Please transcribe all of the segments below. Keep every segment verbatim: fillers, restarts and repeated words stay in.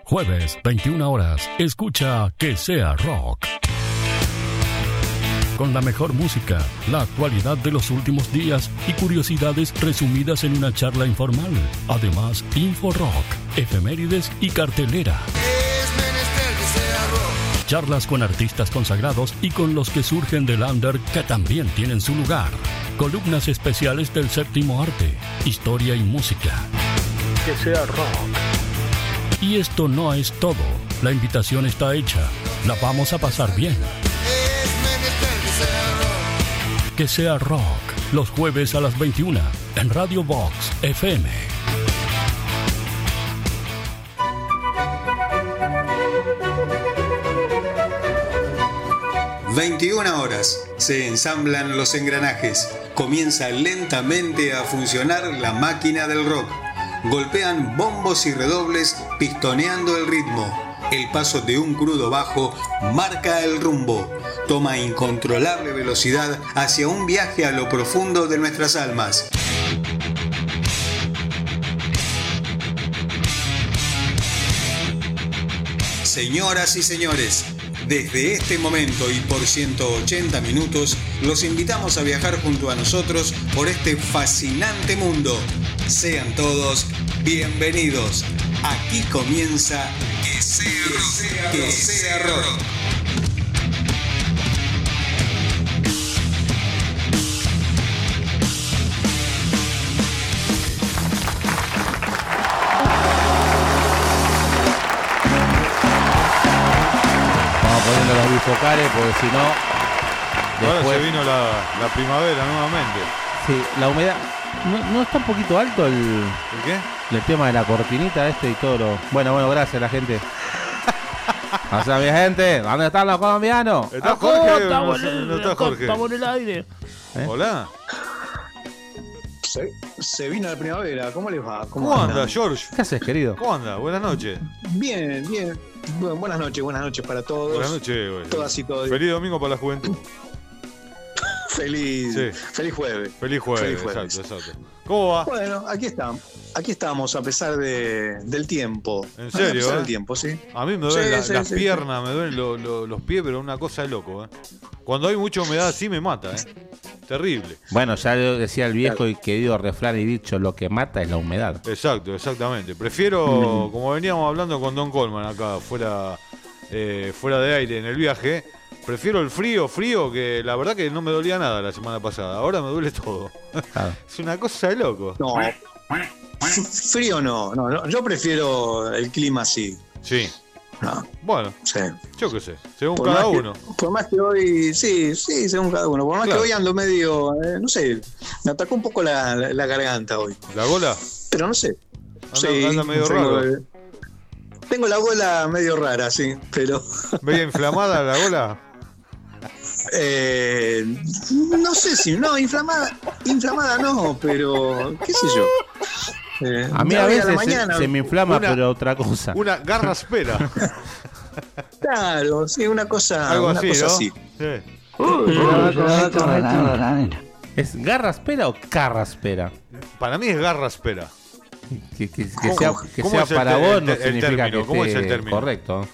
Jueves, veintiuna horas. Escucha Que Sea Rock. Con la mejor música, la actualidad de los últimos días y curiosidades resumidas en una charla informal. Además, Info Rock, efemérides y cartelera. Charlas con artistas consagrados y con los que surgen del under que también tienen su lugar. Columnas especiales del séptimo arte, historia y música. Que sea rock. Y esto no es todo. La invitación está hecha. La vamos a pasar bien. Que sea rock. Los jueves a las veintiuna en Radio Vox F M. veintiuna horas. Se ensamblan los engranajes. Comienza lentamente a funcionar la máquina del rock. Golpean bombos y redobles pistoneando el ritmo. El paso de un crudo bajo marca el rumbo. Toma incontrolable velocidad hacia un viaje a lo profundo de nuestras almas. Señoras y señores, desde este momento y por ciento ochenta minutos, los invitamos a viajar junto a nosotros por este fascinante mundo. Sean todos bienvenidos. Aquí comienza Que Sea Rock. Que Sea Rock. Vamos poniendo los bifocales porque si no... Ahora después... se vino la, la primavera nuevamente. Sí, la humedad... ¿No, ¿No está un poquito alto el, ¿El qué? el tema de la cortinita este y todo lo... Bueno, bueno, gracias la gente. O sea, mi gente, ¿dónde están los colombianos? ¿Está Jorge? Estamos No, en el, no está Jorge. estamos en el aire. ¿Eh? Hola. Se, se vino la primavera, ¿cómo les va? ¿Cómo, ¿Cómo anda, George? ¿Qué haces, querido? ¿Cómo anda? Buenas noches. Bien, bien. Bueno, buenas noches, buenas noches para todos. Buenas noches, güey. Todas y todos. Feliz domingo para la juventud. Feliz, sí. feliz jueves. Feliz jueves, Feliz jueves. Exacto, exacto. ¿Cómo va? Bueno, aquí estamos. Aquí estamos a pesar de, del tiempo. ¿En serio? A pesar eh? del tiempo, sí. A mí me duelen sí, la, sí, las sí, piernas, sí. me duelen lo, lo, los pies, pero una cosa de loco, ¿eh? Cuando hay mucha humedad así me mata, ¿eh? Terrible. Bueno, ya lo decía el viejo y querido refrán y dicho, lo que mata es la humedad. Exacto, exactamente. Prefiero, mm. como veníamos hablando con Don Coleman acá, fuera, eh, fuera de aire en el viaje, prefiero el frío, frío, que la verdad que no me dolía nada la semana pasada. Ahora me duele todo. Claro. Es una cosa de loco. No, frío no, no, no. Yo prefiero el clima así. Sí. No. Bueno, sí. Yo qué sé, según por cada que, uno. Por más que hoy, sí, sí, según cada uno. Por más claro. que hoy ando medio, eh, no sé, me atacó un poco la, la, la garganta hoy. ¿La gola? Pero no sé. Anda, sí, anda medio tengo, raro. Tengo la gola medio rara, sí, pero... ¿Medio inflamada la gola? Eh, no sé si, no, inflamada, inflamada no, pero qué sé yo. Eh, a mí a veces a mañana, se, se me inflama, una, pero otra cosa. Una garraspera. Claro, sí, una cosa, algo una así, cosa ¿no? así. Sí. ¿Es garraspera o carraspera? Para mí es garraspera. Que, que, que sea, que sea para vos no significa que ¿Cómo es el término? Correcto.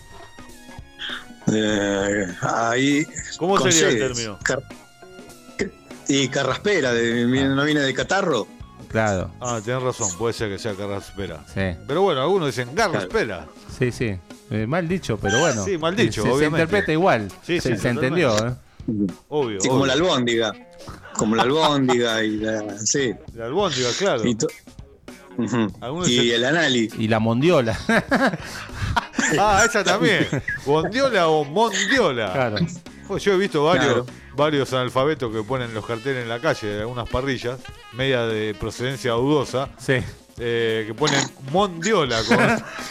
Eh, ahí. ¿Cómo sería el término? Car y carraspera, de, ¿no viene de catarro? Claro. Ah, tenés razón, puede ser que sea carraspera. Sí. Pero bueno, algunos dicen garraspera. Sí, sí. Eh, mal dicho, pero bueno. Sí, mal dicho, se, obviamente. Se interpreta igual. Sí, se, sí, se entendió, ¿eh? Obvio. Sí, obvio. como la albóndiga. Como la albóndiga y la. Sí. La albóndiga, claro. Y, uh-huh. y se... el anali. Y la mondiola. Ah, esa también. ¿Bondiola o mondiola? Claro. Pues yo he visto varios, claro. varios analfabetos que ponen los carteles en la calle de algunas parrillas, media de procedencia dudosa, sí. eh, que ponen mondiola con,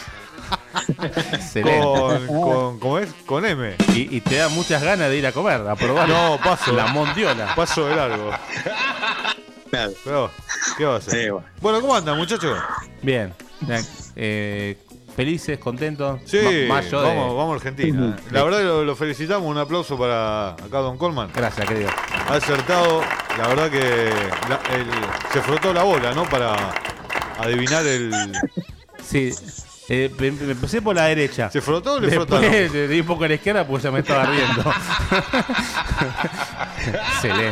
con, con, ¿cómo es? Con M. Y, y te da muchas ganas de ir a comer, a probar. No, paso. La mondiola. Paso de largo. Claro. Pero, ¿qué va a hacer? Sí, bueno. Bueno, ¿cómo andan, muchachos? Bien. Eh, felices, contentos. Sí, más yo de... vamos, vamos a Argentina. La verdad que lo, lo felicitamos, un aplauso para acá Don Coleman. Gracias, querido. Ha acertado, la verdad que la, el, se frotó la bola, ¿no? Para adivinar el... Sí, Eh, me, me empecé por la derecha. ¿Se frotó o le Después frotaron? le di un poco a la izquierda porque ya me estaba riendo. Excelente.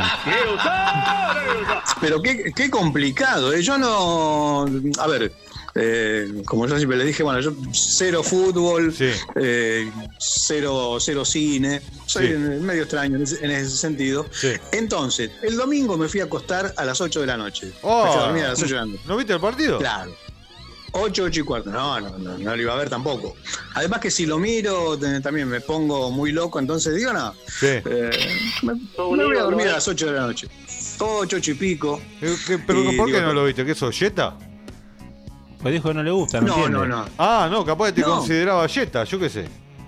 Pero qué, qué complicado, ¿eh? Yo no... A ver, eh, como yo siempre le dije, bueno, yo cero fútbol, Sí. eh, cero, cero cine, soy Sí. medio extraño en ese, en ese sentido. Sí. Entonces, el domingo me fui a acostar a las ocho de la noche. Oh, Me fui a dormir a las ocho de la noche. ¿No viste el partido? Claro. ocho, ocho y cuarto. No, no, no, no lo iba a ver tampoco. Además que si lo miro te- también me pongo muy loco, entonces digo, no, Sí. eh, me, me voy a dormir a las ocho de la noche. ocho, ocho y pico. Eh, ¿qué- ¿Pero Y por qué digo, no lo viste? ¿Qué sos, Jetta? Pues dijo que no le gusta, no, No, entiende. no, no. Ah, no, capaz que te No. consideraba Jetta, yo qué sé.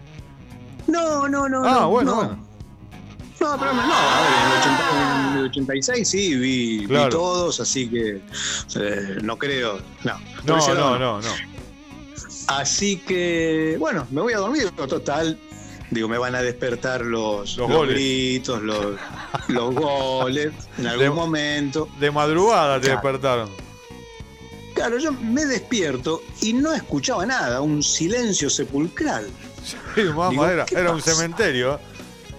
No, no, no. Ah, no, bueno, no. bueno. No, pero no, a ver, en el, ochenta, en el ochenta y seis sí vi, Claro. vi todos, así que eh, no creo. No, No, Por ese no, lado no, no. Así que, bueno, me voy a dormir. Total, digo, me van a despertar los, Los los goles. gritos, los, los goles, en algún De- momento. De madrugada te Claro. despertaron. Claro, yo me despierto y no escuchaba nada, un silencio sepulcral. Sí, mamá, Digo, era, ¿qué era un pasa? cementerio. ¿eh?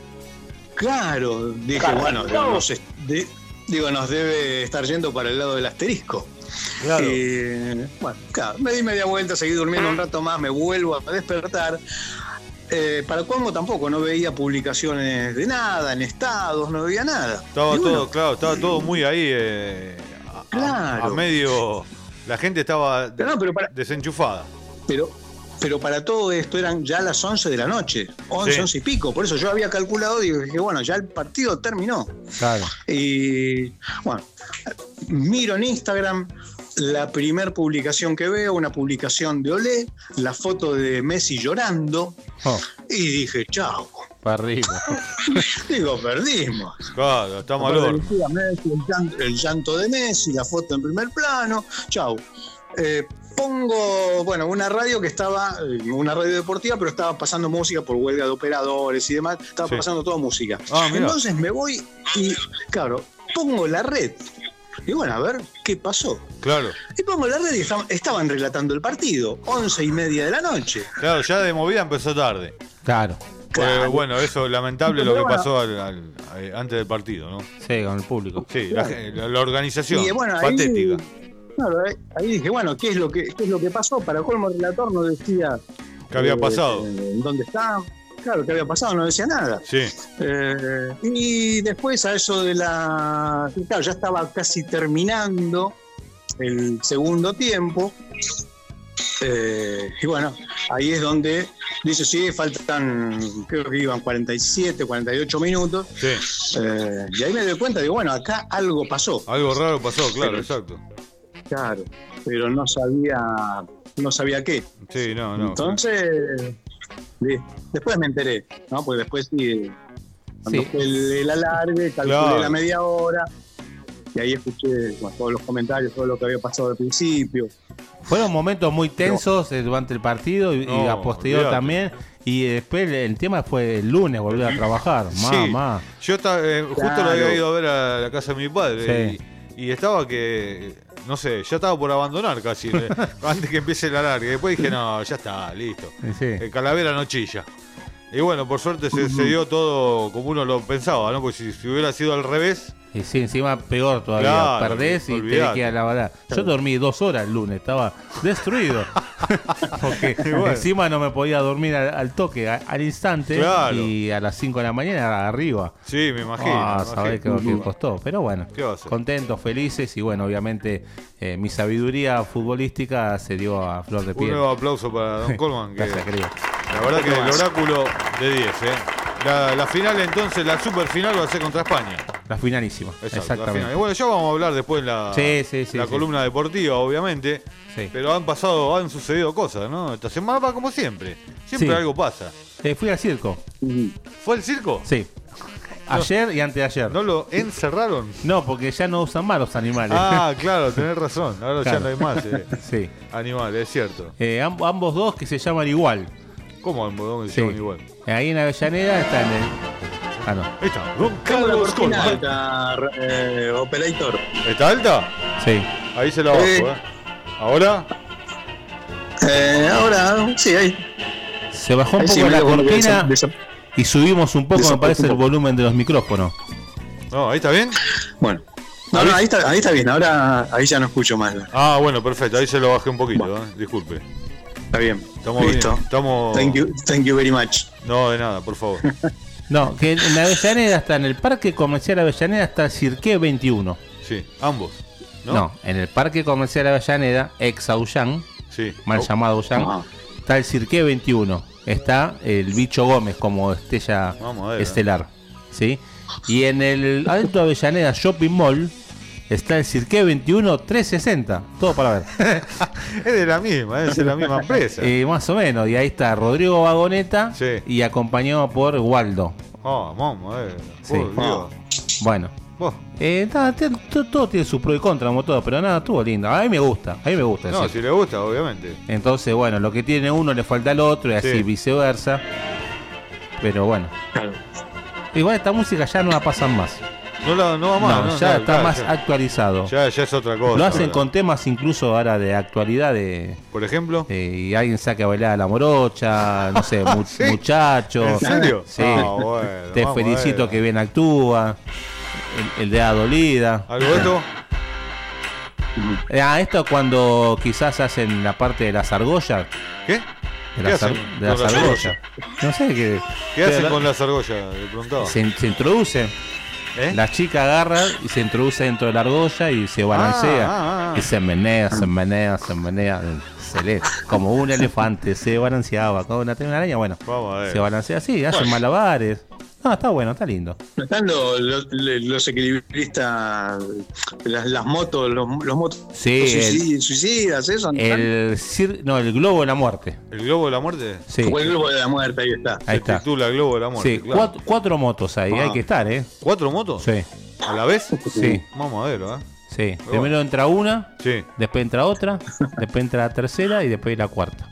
Claro, dije, bueno, nos, es- de- digo, nos debe estar yendo para el lado del asterisco. Claro. Eh, bueno, claro, me di media vuelta, seguí durmiendo un rato más, me vuelvo a despertar. Eh, para colmo tampoco, no veía publicaciones de nada, en estados, no veía nada. Estaba Y todo, bueno, claro, estaba todo muy ahí. eh, a- a, Claro. a medio. La gente estaba Pero no, pero para- desenchufada. Pero, pero para todo esto eran ya las once de la noche, once, Sí. once y pico. Por eso yo había calculado, digo, dije, bueno, ya el partido terminó. Claro. Y bueno, miro en Instagram la primer publicación que veo, una publicación de Olé, la foto de Messi llorando, Oh, y dije, chao. para arriba. Digo, perdimos. Claro, está mal horno. Decía Messi, el, llanto, el llanto de Messi, la foto en primer plano, chau. Eh, pongo, bueno, una radio que estaba, eh, una radio deportiva, pero estaba pasando música por huelga de operadores y demás, estaba Sí. pasando toda música. Ah, mira. Entonces me voy y, claro, pongo la red. Y bueno, a ver qué pasó. Claro, Y pongo la red y estaban, estaban relatando el partido, once y media de la noche. claro, ya de movida empezó tarde. Claro. Porque, Claro. bueno, eso lamentable lo que Pero bueno. pasó al- al- eh, antes del partido, ¿no? Sí, con el público. Sí, la, la- la organización, Y bueno, ahí- patética. Claro, ahí, ahí dije, bueno, ¿qué es lo que qué es lo que pasó? Para colmo el relator no decía ¿Qué había eh, pasado? eh, ¿Dónde está? Claro, ¿qué había pasado? No decía nada. Sí, Eh, y después a eso de la... Claro, ya estaba casi terminando el segundo tiempo. Eh, y bueno, ahí es donde dice, sí, faltan, creo que iban cuarenta y siete, cuarenta y ocho minutos. sí. Eh, y ahí me doy cuenta, digo, bueno, acá algo pasó. Algo raro pasó, claro, Pero- exacto. Claro, pero no sabía, no sabía qué. Sí, no, no. Entonces, de- después me enteré, ¿no? Porque después sí, cuando Sí. fue el, el alargue, calculé Claro. la media hora y ahí escuché bueno, todos los comentarios, todo lo que había pasado al principio. Fueron momentos muy tensos eh, durante el partido y, y No, a posterior olvídate. también. Y después el, el tema fue el lunes volver a trabajar. Sí. Mamá. Yo estaba, eh, justo Claro. lo había ido a ver a la casa de mi padre Sí. y, y estaba que, no sé, ya estaba por abandonar casi, eh, antes que empiece el alargue. Después dije, no, ya está, listo. Sí. El Calavera no chilla. Y bueno, por suerte se, se dio todo como uno lo pensaba, ¿no? Porque si, si hubiera sido al revés, Y sí, encima peor todavía. Claro, Perdés y olvidate. tenés que ir a la balada. Yo dormí dos horas el lunes, estaba destruido. Porque Y bueno. encima no me podía dormir al, al toque, a- al instante. Claro. Y a las cinco de la mañana arriba. sí, me imagino. Ah, me sabés imagino. que, que costó. Pero bueno, ¿Qué va a hacer? contentos, felices. Y bueno, obviamente eh, mi sabiduría futbolística se dio a flor de Un piel. nuevo aplauso para Don Colman, que Gracias, querido. la verdad que el más. oráculo de diez, ¿eh? La, la final entonces, la super final va a ser contra España. La finalísima. Exacto, la Exactamente. final. Y bueno, ya vamos a hablar después en la, Sí, sí, sí, la sí. columna deportiva, obviamente. Sí. Pero han pasado, han sucedido cosas, ¿no? Esta semana va como siempre. Siempre Sí. algo pasa. Eh, fui al circo. ¿Fue el circo? Sí. Ayer y anteayer. ¿No lo encerraron? No, porque ya no usan más los animales. Ah, claro, tenés razón. Ahora Claro. ya no hay más eh, Sí. animales, es cierto. Eh, amb- ambos dos que se llaman igual. ¿Cómo ambos se Sí. llaman igual? Ahí en Avellaneda está en el. Ah, no. Ahí está, Don Tengo la Carlos cortina Colman. alta, eh, Operator. ¿Está alta? Sí. Ahí se la bajo, Sí. ¿eh? ¿Ahora? Eh, ahora, sí, ahí. Se bajó un ahí poco sí, la medio como que cortina desa- desa- y subimos un poco, me parece, el volumen de los micrófonos. No, ahí está bien. Bueno. No, no, ahí está, ahí está bien. Ahora ahí ya no escucho más. Ah, bueno, perfecto. Ahí se lo bajé un poquito, ¿eh? Disculpe. Está bien. Estamos Listo. bien. Estamos... Thank you, thank you very much. No, de nada, por favor. No, que en la Avellaneda está, en el Parque Comercial Avellaneda está el Cirque veintiuno. Sí, ambos. ¿No? No, en el Parque Comercial Avellaneda, ex Aullán, Sí. mal Oh, llamado Aullán, Ajá. está el Cirque veintiuno. Está el Bicho Gómez como estrella Vamos a ver, estelar. ¿Sí? Y en el adentro de Avellaneda Shopping Mall está el Cirque veintiuno trescientos sesenta. Todo para ver. es de la misma, es de la misma empresa. Eh, más o menos. Y ahí está Rodrigo Vagoneta Sí. y acompañado por Waldo. Oh, vamos, eh. Sí. Por Dios. Bueno. Vos. Eh, nada, t- t- todo tiene su pro y contra, como todo, pero nada, estuvo lindo. A mí me gusta, a mí me gusta. No, sí. si le gusta, obviamente. Entonces, bueno, lo que tiene uno le falta al otro y así Sí. viceversa. Pero bueno, Claro. igual esta música ya no la pasan más. No, la, no va más, No, ¿no? ya No, está claro, más ya, actualizado. ya, ya es otra cosa. Lo hacen ahora. con temas incluso ahora de actualidad de, Por ejemplo. de- y alguien saca a bailar a la morocha, no sé, mu- ¿Sí? muchacho. ¿En serio? Sí. Ah, bueno, Te vamos a felicito ver. que bien actúa. El, el de A Dolida. ¿Algo de esto? Ah, esto cuando quizás hacen la parte de las argollas. ¿Qué? De ¿Qué las, hacen ar- de las con las argollas. No sé qué. ¿Qué hacen pero con las argollas? Le preguntaba. Se, se introduce. ¿Eh? La chica agarra y se introduce dentro de la argolla y se balancea. Ah, ah, ah. Y se menea, se menea, se menea. Se lee como un elefante. Se balanceaba como una telaraña. Bueno, Vamos a ver. se balancea así, hacen malabares. No, está bueno, está lindo. No están los, los, los equilibristas, las, las motos, los, los motos Sí, suicidas, suicidas, eso. ¿no están? El cir- no, el globo de la muerte. ¿El globo de la muerte? Sí, O el globo de la muerte, ahí está. ahí Se está. titula Globo de la muerte. Sí, claro. cuatro, cuatro motos ahí, Ah. hay que estar, ¿eh? ¿Cuatro motos? Sí, ¿A la vez? sí, Vamos a ver, ¿eh? sí. Primero entra una, Sí. después entra otra, después entra la tercera y después la cuarta.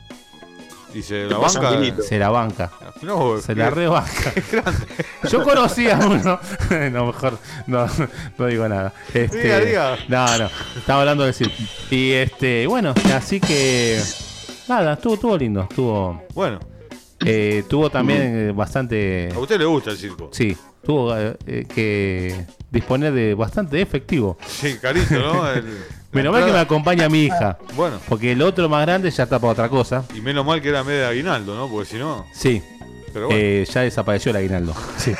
Y se la pasa, banca. Angelito? Se la banca. No, Se la rebanca. Yo conocía a uno. No, mejor no, no digo nada. Este, Diga, diga. No, no. Estaba hablando de decir. Y este, bueno, así que. Nada, estuvo, estuvo lindo. Estuvo. Bueno, Eh, tuvo también eh, bastante. a usted le gusta el circo. Sí, tuvo eh, eh, que disponer de bastante efectivo. Sí, carito, ¿no? El- Menos la mal que me entrada. acompaña mi hija. Bueno, Porque el otro más grande ya está para otra cosa. y menos mal que era medio de aguinaldo, ¿no? Porque si no. Sí. Pero bueno. Eh, ya desapareció el aguinaldo. Sí.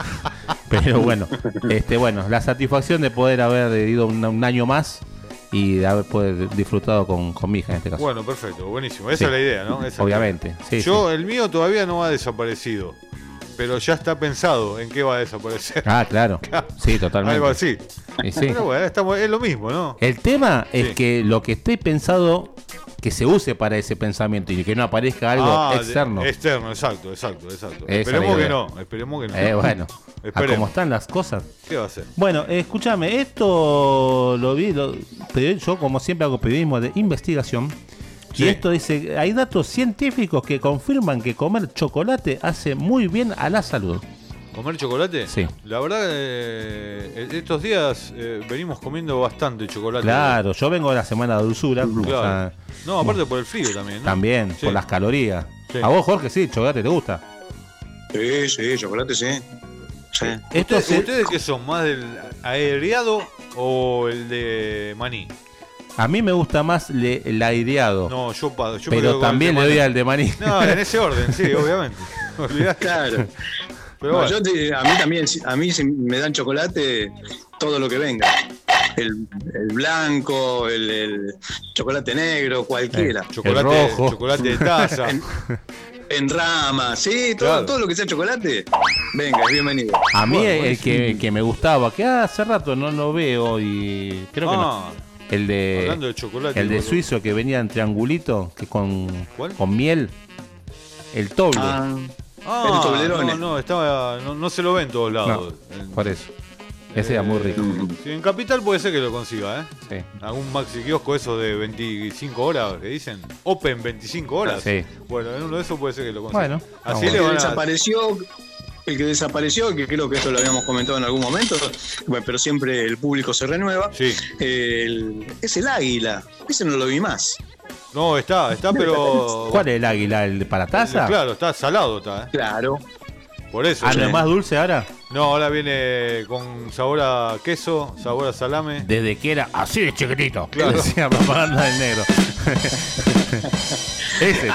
Pero bueno, este, bueno, la satisfacción de poder haber ido un, un año más y de haber poder disfrutado con, con mi hija en este caso. Bueno, perfecto, buenísimo. Esa Sí. es la idea, ¿no? Esa es la Obviamente. idea. Sí, Yo, sí. el mío todavía no ha desaparecido. Pero ya está pensado en qué va a desaparecer. Ah, claro. Sí, totalmente. Algo así. Y sí. Pero bueno, estamos, es lo mismo, ¿no? El tema es Sí. que lo que esté pensado, que se use para ese pensamiento y que no aparezca algo Ah, de- externo. externo, exacto, exacto, exacto. Esa es Esperemos la que idea. no, esperemos que no. Eh, bueno, a Esperemos. cómo están las cosas. ¿Qué va a hacer? Bueno, eh, escúchame, esto lo vi, lo- pero yo como siempre hago periodismo de investigación. Sí. Y esto dice, hay datos científicos que confirman que comer chocolate hace muy bien a la salud. ¿Comer chocolate? Sí. La verdad, eh, estos días eh, venimos comiendo bastante chocolate. Claro, yo vengo de la semana de dulzura. o Claro. sea, No, aparte por el frío también, ¿no? también, Sí. por las calorías. Sí. A vos, Jorge, sí, chocolate te gusta. Sí, sí, chocolate, sí. Sí. Esto ¿Ustedes, se- ¿Ustedes qué son? ¿Más del aereado o el de maní? A mí me gusta más le- el aireado, No, yo, pa- yo me quedo pero con el también de le doy maní. al de maní. No, en ese orden, sí, obviamente. Olvidate. Claro. Pero No, bueno. yo te- a mí también, si- a mí si me dan chocolate, todo lo que venga. El, el blanco, el, el chocolate negro, cualquiera. Chocolate, rojo. chocolate de taza. En, en rama, sí, todo, Claro. todo lo que sea chocolate, venga, es bienvenido. A mí Bueno, el buenísimo. que, que me gustaba, que hace rato no lo veo y creo que no. Ah, El de, hablando de chocolate. el de boludo. suizo que venía en triangulito, que con, ¿Cuál? con miel. El toble. Ah, Ah, el Toblerone. no, no, estaba, no, no se lo ve en todos lados. No, En- por eso. Ese era muy rico. Sí, en Capital puede ser que lo consiga, ¿eh? Sí. Algún maxi kiosco eso de veinticinco horas que dicen. Open veinticinco horas. Sí. Bueno, en uno de esos puede ser que lo consiga. Bueno, así vamos. le el que van a. desapareció, el que desapareció, que creo que esto lo habíamos comentado en algún momento, bueno, pero siempre el público se renueva, Sí. el- es el águila. Ese no lo vi más. No, está, está, pero... ¿Cuál es el águila? ¿El para taza? Claro, está salado, está, ¿eh? Claro. Por eso. ¿Ah, no ¿eh? es más dulce ahora? No, ahora viene con sabor a queso, sabor a salame. Desde que era así de chiquitito. Claro. Decía propaganda del negro. Ese.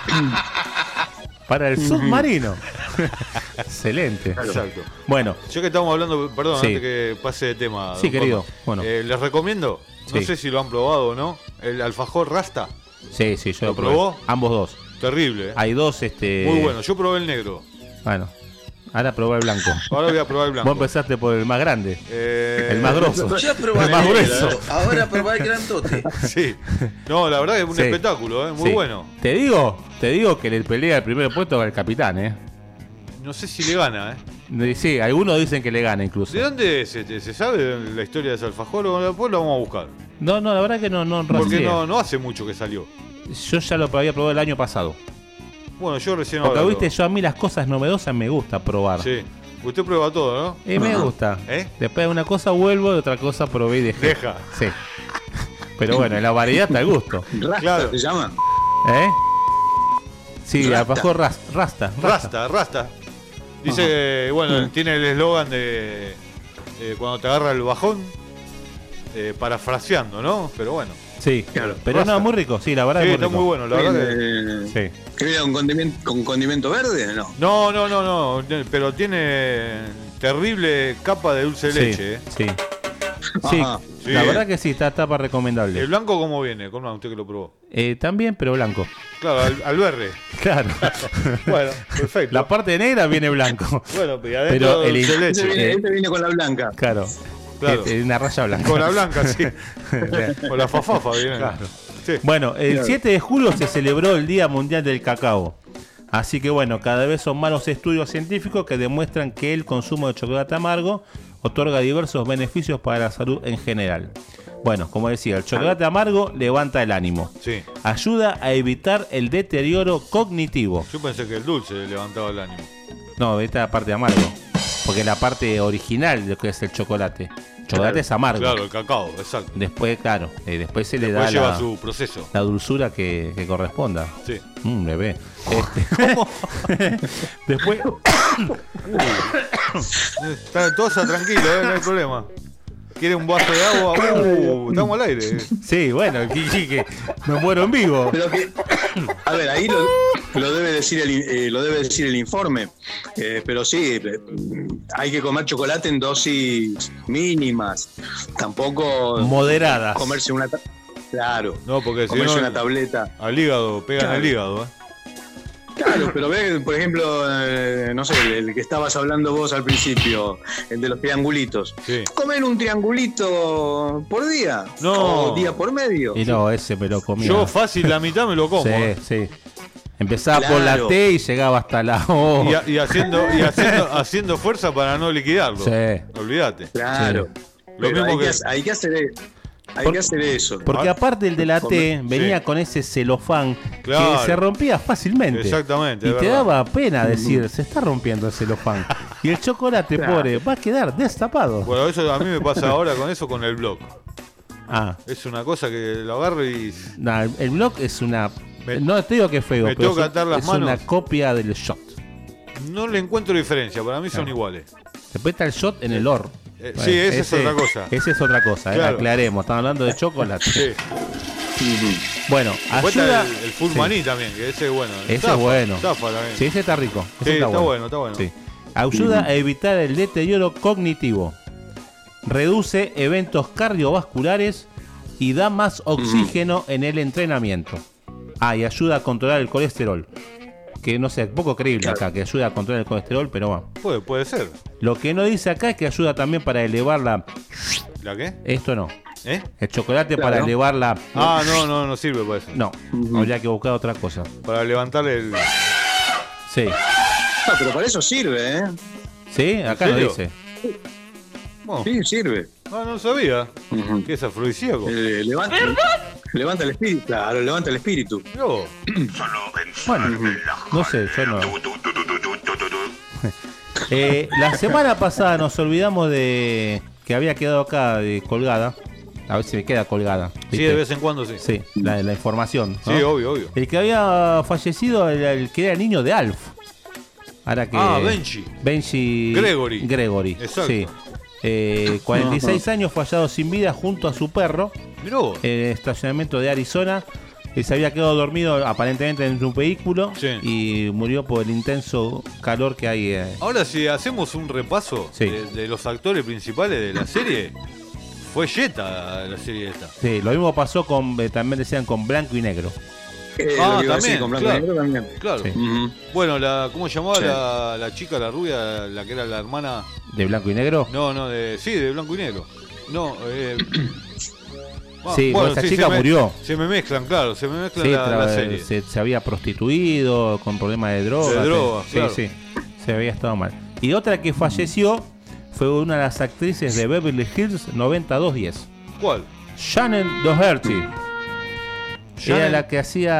Para el submarino. Excelente. Exacto. Bueno. Yo que estamos hablando, perdón, Sí. antes que pase de tema. Sí, don querido. Juan. Bueno. Eh, les recomiendo, no Sí. sé si lo han probado o no, el alfajor Rasta. Sí, sí, yo lo, ¿Lo probé. probó? Ambos dos. Terrible, ¿eh? Hay dos, este. Muy bueno. Yo probé el negro. Bueno. Ahora probé el blanco. Ahora voy a probar el blanco. Vos empezaste por el más grande. Eh, El más grosso. Ya probé El más el grueso. negro, ahora probá el grandote. Sí. No, la verdad es un Sí. espectáculo, ¿eh? Muy Sí. bueno. Te digo, te digo que le pelea el primer puesto al capitán, ¿eh? No sé si le gana, ¿eh? Sí, algunos dicen que le gana incluso. ¿De dónde es este? ¿Se sabe la historia de ese alfajor? O después lo vamos a buscar. No, no, la verdad que no, no Porque rastreé. no, no hace mucho que salió. Yo ya lo había probado el año pasado. Bueno, yo recién Porque ahora viste, lo- yo a mí las cosas novedosas me gusta probar. Sí. Usted prueba todo, ¿no? Y me gusta. ¿Eh? Después de una cosa vuelvo y otra cosa probé y dejé. Deja. Sí. Pero bueno, en la variedad está el gusto. Rasta Claro. se llama. ¿Eh? Sí, Rasta. alfajor ras- rasta, rasta. Rasta, Rasta. Dice, que, bueno, tiene el eslogan de eh, cuando te agarra el bajón, eh, parafraseando, ¿no? Pero bueno. Sí, Claro. pero Rasta. no, muy rico, sí, la verdad Sí, es muy está rico. muy bueno, la verdad que... Eh, Sí. ¿Que viene con condimento, con condimento verde? No. No, no, no, no, pero tiene terrible capa de dulce de Sí, leche, ¿eh? sí. Sí, Ajá. la Sí. verdad que sí, está tapa recomendable. ¿El blanco cómo viene? ¿Cómo usted que lo probó? Eh, también, pero blanco. Claro, al, al verde. Claro. Bueno, perfecto. La parte negra viene blanco. Bueno, y adentro Pero el dulce de Este leche. viene, Eh. este viene con la blanca. Claro. Claro. Eh, una raya blanca. Con la blanca, sí. Con la fafafa viene. Claro. Sí. Bueno, el Claro. siete de julio se celebró el Día Mundial del Cacao. Así que bueno, cada vez son más los estudios científicos que demuestran que el consumo de chocolate amargo otorga diversos beneficios para la salud en general. Bueno, como decía, el chocolate amargo levanta el ánimo. Sí. Ayuda a evitar el deterioro cognitivo. Yo pensé que el dulce levantaba el ánimo. No, esta es la parte de amargo. Porque la parte original de lo que es el chocolate. Chocolate Claro, es amargo. Claro, el cacao, exacto. Después, claro, eh, después se le Después da lleva la, su proceso. la dulzura que, que corresponda. Sí. Mm, bebé. Este, después, Está tosa tranquilo, ¿eh? No hay problema. ¿Quiere un vaso de agua? Uh, estamos al aire. sí, bueno, que, que- que me muero en vivo. Pero que, a ver, ahí lo, lo debe decir el, eh, lo debe decir el informe. Eh, pero sí, eh, hay que comer chocolate en dosis mínimas. Tampoco Moderadas. comerse una. ta- Claro. No, porque si Comerse no, una tableta. al hígado, pegan Claro. al hígado, ¿eh? Claro, pero ve, por ejemplo, eh, no sé, el que estabas hablando vos al principio, el de los triangulitos. Sí. Comer un triangulito por día. No. O día por medio. Y no, ese me lo comía. Yo fácil la mitad me lo como. sí, ¿eh? sí. Empezaba por la Claro. T y llegaba hasta la O. Y, a- y haciendo, y haciendo, haciendo fuerza para no liquidarlo. Sí. Olvídate. Claro. Lo Pero mismo hay, que- que... hay que hacer, hay Por- que hacer eso. Porque aparte el de la T Comer, venía sí. con ese celofán Claro. que se rompía fácilmente. Exactamente, Y es te verdad. daba pena decir, se está rompiendo el celofán. Y el chocolate, Claro. pobre, va a quedar destapado. Bueno, eso a mí me pasa ahora con eso, con el blog. Ah, Es una cosa que lo agarro y... nah, el el blog es una... Me- no te digo que es feo, me pero tengo que es- atar las es manos. una copia del shot. No le encuentro diferencia, para mí son Claro. iguales. Después está el shot en el or. Eh, sí, esa es otra cosa. Esa es otra cosa, eh, Claro. aclaremos. Estamos hablando de chocolate. Sí. Bueno, Después ayuda... está el, el full Sí. maní también, que ese es bueno. Ese Zafa, es bueno. zafa también. Sí, ese está rico. Ese Sí, está bueno, está bueno. Sí. Ayuda a evitar el deterioro cognitivo. Reduce eventos cardiovasculares y da más oxígeno en el entrenamiento. Ah, y ayuda a controlar el colesterol. Que no sé, poco creíble Claro. acá, que ayuda a controlar el colesterol, pero bueno. Puede, puede ser. Lo que no dice acá es que ayuda también para elevar la... ¿La qué? Esto no. ¿Eh? El chocolate Claro. para elevar la... Ah, no, no, no sirve para eso. No, habría que buscar otra cosa. Para levantarle el... Sí. No, pero para eso sirve, ¿eh? ¿Sí? Acá no serio? dice. Bueno, Sí, sirve. no, no sabía. Ujú. ¿Qué es afrodisíaco? Eh, levanta, levanta el espíritu. Claro, levanta el espíritu. No. Bueno, no sé, yo no. Eh, la semana pasada nos olvidamos de que había quedado acá de colgada A ver si me queda colgada. Sí, ¿viste? de vez en cuando sí. Sí, la, la información, ¿no? Sí, obvio, obvio. El que había fallecido era el que era niño de Alf. Ahora que Ah, Benji. Benji Gregory. Gregory. Exacto. Sí. Eh, cuarenta y seis años fallado sin vida junto a su perro Mirá vos. en el estacionamiento de Arizona. Él se había quedado dormido aparentemente en un vehículo Sí. y murió por el intenso calor que hay. Eh. Ahora, si hacemos un repaso Sí. de, de los actores principales de la serie, fue Jetta la serie esta. Sí, lo mismo pasó con, eh, también decían con Blanco y Negro. Eh, Ah, lo que iba a también, decir, con blanco y claro. negro también. Claro. Sí. Ujú. Bueno, la, ¿cómo se llamaba Sí. la, la chica, la rubia, la que era la hermana? ¿De Blanco y Negro? No, no, de, sí, de blanco y negro. No, eh. ah, Sí, bueno, esa chica se me- murió. Se me mezclan, claro, se me mezclan Sí, la, la tra- serie. se, se había prostituido con problemas de drogas. De drogas, sí, claro. sí, se había estado mal. Y otra que falleció fue una de las actrices de Beverly Hills noventa y dos diez. ¿Cuál? Shannon Doherty. Era Shannon- la que hacía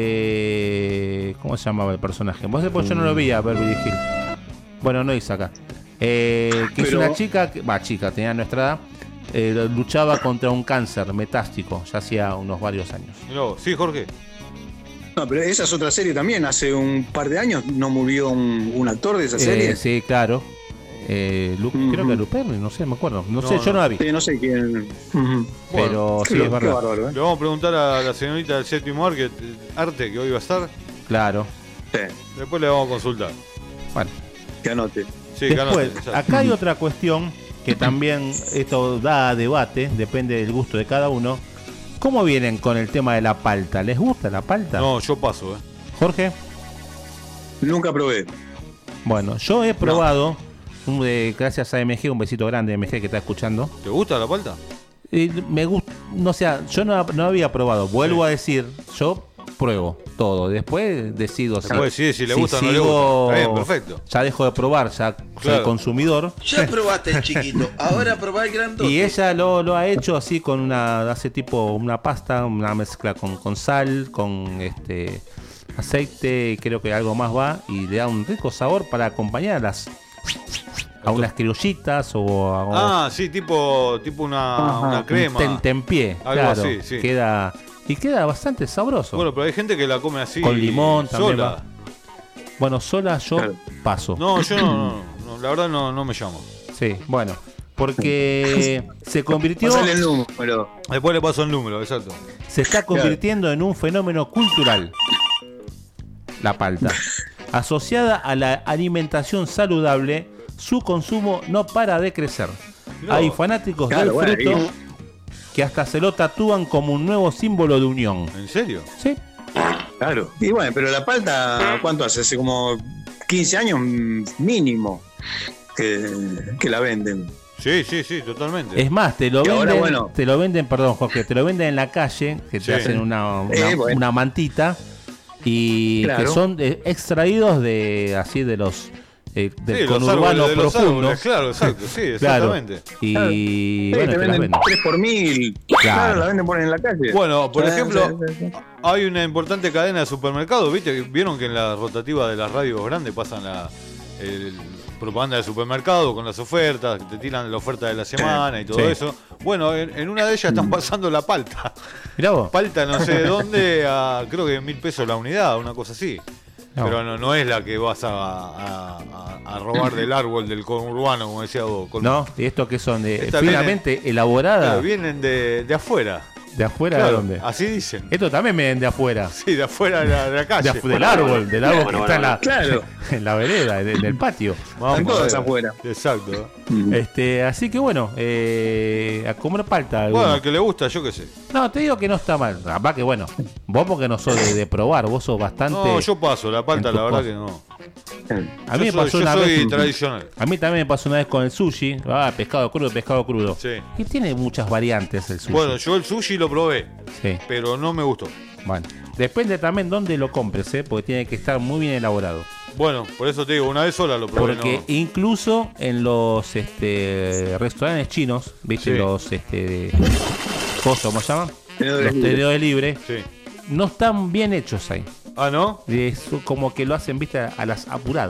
de... ¿Cómo se llamaba el personaje? Vos después yo no lo vi a Beverly Hills. Bueno, no hice acá. Eh, que es Pero- una chica, que- va, chica, tenía nuestra edad, eh, luchaba contra un cáncer metástico ya hacía unos varios años. Mirá vos. Sí, Jorge. No, pero esa es otra serie también. Hace un par de años no murió un, un actor de esa serie. Eh, sí, claro. Eh, Lu- Ujú. Creo que Luperni, no sé, me acuerdo. No, No, sé, yo no. no la vi. Sí, no sé quién. Ujú. Pero sí, Qué- es qué verdad. bárbaro, ¿eh? Le vamos a preguntar a la señorita del séptimo arte, arte que hoy va a estar. Claro. Sí, Después le vamos a consultar. Bueno. que anote. Sí, que Después, anote, exacto. acá hay otra cuestión que también esto da a debate, depende del gusto de cada uno. ¿Cómo vienen con el tema de la palta? ¿Les gusta la palta? No, yo paso, ¿eh? Jorge. Nunca probé. Bueno, yo he probado, un, eh, gracias a M G, un besito grande M G que está escuchando. ¿Te gusta la palta? Y me gusta, no sé, yo no, no había probado, vuelvo Sí. a decir, yo pruebo todo, después decido si, Después decides si le gusta o no le sigo- gusta. Está bien, perfecto. Ya dejo de probar, ya soy Claro. consumidor. Ya probaste el chiquito, ahora probá el grandote. Y ella lo, lo ha hecho así con una, hace tipo una pasta, una mezcla con, con sal, con este aceite, creo que algo más va, y le da un rico sabor para acompañar a las a unas criollitas o a Ah, sí, tipo, tipo una, Ajá. una un crema. tentempié, Algo claro, así, sí. queda y queda bastante sabroso. Bueno, pero hay gente que la come así. Con limón también sola. va. Bueno, sola yo Claro. paso. No, yo no, no, no, la verdad no, no me llamo. Sí, bueno, porque se convirtió Pasale el número. Después le paso el número, exacto. se está convirtiendo en un fenómeno cultural. La palta. Asociada a la alimentación saludable, su consumo no para de crecer. Mirá Hay vos. fanáticos Claro, del bueno, fruto y- que hasta se lo tatúan como un nuevo símbolo de unión. ¿En serio? ¿Sí? Claro. Y bueno, pero la palta, ¿cuánto hace? Hace como quince años mm, mínimo que, que la venden. Sí, sí, sí, totalmente. Es más, te lo Y ahora, venden, bueno. te lo venden, perdón, Jorge, te lo venden en la calle, que te Sí. hacen una, una, Eh, bueno. una mantita y Claro. que son eh, extraídos de así de los eh, del Sí, los conurbano árboles de los profundo. árboles, claro, exacto, sí, Claro. exactamente. Y Sí, bueno, te te las venden venden. tres por mil. Claro. Claro, la venden por en la calle. Bueno, por Sí, ejemplo, sí, sí, sí. hay una importante cadena de supermercados, ¿viste? Vieron que en la rotativa de las radios grandes pasan la el- propaganda de supermercado con las ofertas, que te tiran la oferta de la semana y todo Sí. eso. Bueno, en, en una de ellas están pasando la palta. Mirá vos. Palta no sé de dónde, a, creo que mil pesos la unidad, una cosa así. No. Pero no, no es la que vas a, a- a- a robar del árbol del conurbano, como decía vos. Con- No, y estos que son de, Esta finamente Claro, elaboradas vienen de, de afuera. de afuera Claro, de dónde. así dicen. Esto también vienen de afuera. Sí, de afuera de la, de la calle. De afu- del árbol, del árbol que está en la, Claro. en la vereda, en el patio. Vamos Están a todas ver. afuera. Exacto. Este, así que bueno, eh, a comer palta. Bueno, alguno. al que le gusta, yo qué sé. No, te digo que no está mal. Capaz que bueno, vos porque no sos de, de probar, vos sos bastante. No, yo paso, la palta en tu la verdad cosa. que no. a mí me yo soy, pasó yo una soy vez. tradicional. A mí también me pasó una vez con el sushi. Ah, pescado crudo, pescado crudo. Sí. Y tiene muchas variantes el sushi. Bueno, yo el sushi lo probé, Sí, pero no me gustó. bueno. Depende también dónde lo compres, ¿eh? Porque tiene que estar muy bien elaborado. Bueno, por eso te digo, una vez sola lo probé. Porque no. incluso en los este, restaurantes chinos, ¿viste? Sí. Los este, cosos, ¿cómo se llaman? Tenedores Los libres. tenedores libres. Sí. No están bien hechos ahí. Ah, ¿no? Es como que lo hacen, viste, a las apuradas.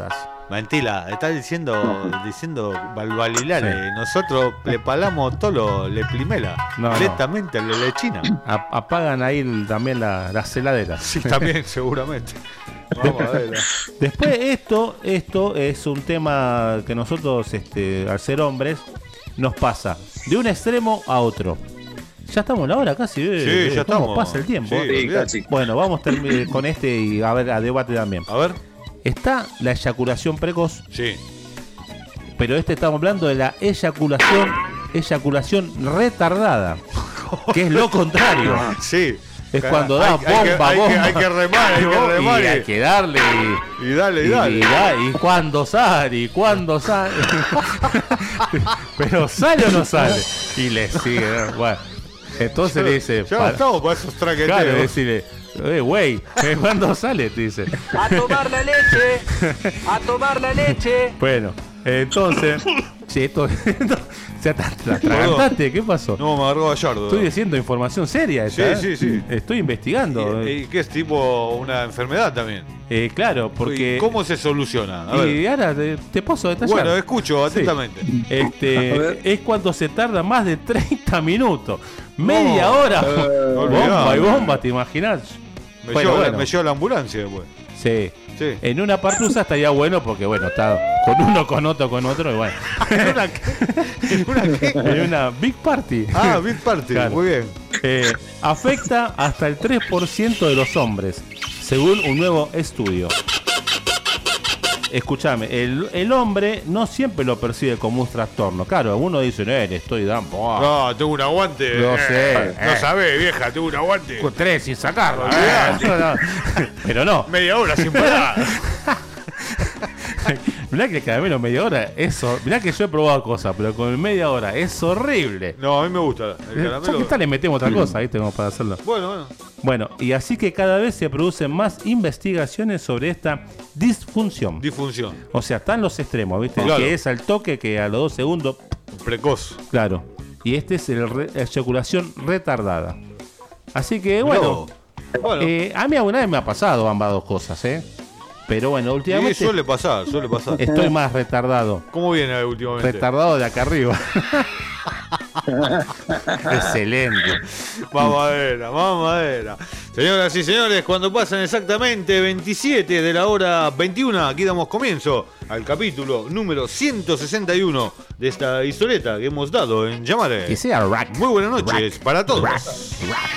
Mentira, está diciendo diciendo balbalilares. Sí. Nosotros le palamos todo lo le primera. No, directamente no. Le lechina. A- apagan ahí el- también la- las heladeras. Sí, también, seguramente. Vamos a ver. Después esto, esto es un tema que nosotros, este, al ser hombres, nos pasa de un extremo a otro. Ya estamos en la hora casi. eh, Sí, eh, ya ¿cómo estamos. pasa el tiempo? Sí, Sí, olvidate. casi. Bueno, vamos termi- con este y a ver a debate también. A ver. Está la eyaculación precoz, Sí. pero este estamos hablando de la eyaculación, eyaculación retardada, que es lo contrario. Sí. Es cuando da Hay- bomba, hay que, hay bomba. que- hay que remar, hay que Y remar. hay Y, que darle y, y dale, y y, dale. y da- y cuando sale, y cuando sale. Pero sale o no sale. Y le sigue. ¿no? Bueno, entonces le dice. Ya no para- estamos para esos traqueteos. claro, decirle, eh, güey, ¿eh, ¿cuándo sale? Te dice. A tomar la leche, a tomar la leche. Bueno, entonces. Sí, esto. Se te atragantaste, ¿qué pasó? No, me agarró Gallardo. Estoy diciendo información seria. Sí, esta, ¿eh? sí, sí. Estoy investigando. ¿Y, y qué es tipo una enfermedad también? Eh, claro, porque. ¿Y ¿Cómo se soluciona? A ver. Y ahora te, te paso a detallar. Bueno, escucho Sí. atentamente. A Este, ver. es cuando se tarda más de treinta minutos. Media No, hora. eh, bomba olvidate. y bomba, ¿te imaginas? Me, Bueno, lleva, bueno. me lleva la ambulancia después. Sí. Sí. En una partusa estaría bueno porque, bueno, está con uno, con otro, con otro, y bueno. ¿En una qué? ¿En una qué? En una big party. Ah, Big Party. Claro. Muy bien. Eh, afecta hasta el tres por ciento de los hombres, según un nuevo estudio. Escúchame, el, el hombre no siempre lo percibe como un trastorno. Claro, algunos dicen, eh, le estoy dando. buah, No, tengo un aguante. No eh, sé, No eh. sabés, vieja, tengo un aguante. con tres sin sacarlo. Olvidate. eh, no, no. Pero no. Media hora sin parar. Mirá que el caramelo media hora es hor- mirá que yo he probado cosas, pero con media hora es horrible. No, a mí me gusta el Ya que caramelo. está, le metemos otra cosa, ¿viste? Como para hacerlo. Bueno, bueno. Bueno, y así que cada vez se producen más investigaciones sobre esta disfunción. Disfunción. O sea, están los extremos, ¿viste? Claro. Que es al toque, que a los dos segundos, Precoz. claro. Y este es el re- eyaculación retardada. Así que, bueno, No. Bueno. eh, a mí alguna vez me ha pasado ambas dos cosas, ¿eh? Pero bueno, y últimamente suele pasar, suele pasar. estoy más retardado. ¿Cómo viene últimamente? Retardado de acá arriba. Excelente. Mamadera, mamadera. Señoras y señores, cuando pasan exactamente veintisiete de la hora veintiuno, aquí damos comienzo al capítulo número ciento sesenta y uno de esta historieta que hemos dado en Llamare. Que sea rack. Muy buenas noches Rack, para todos. rack, rack.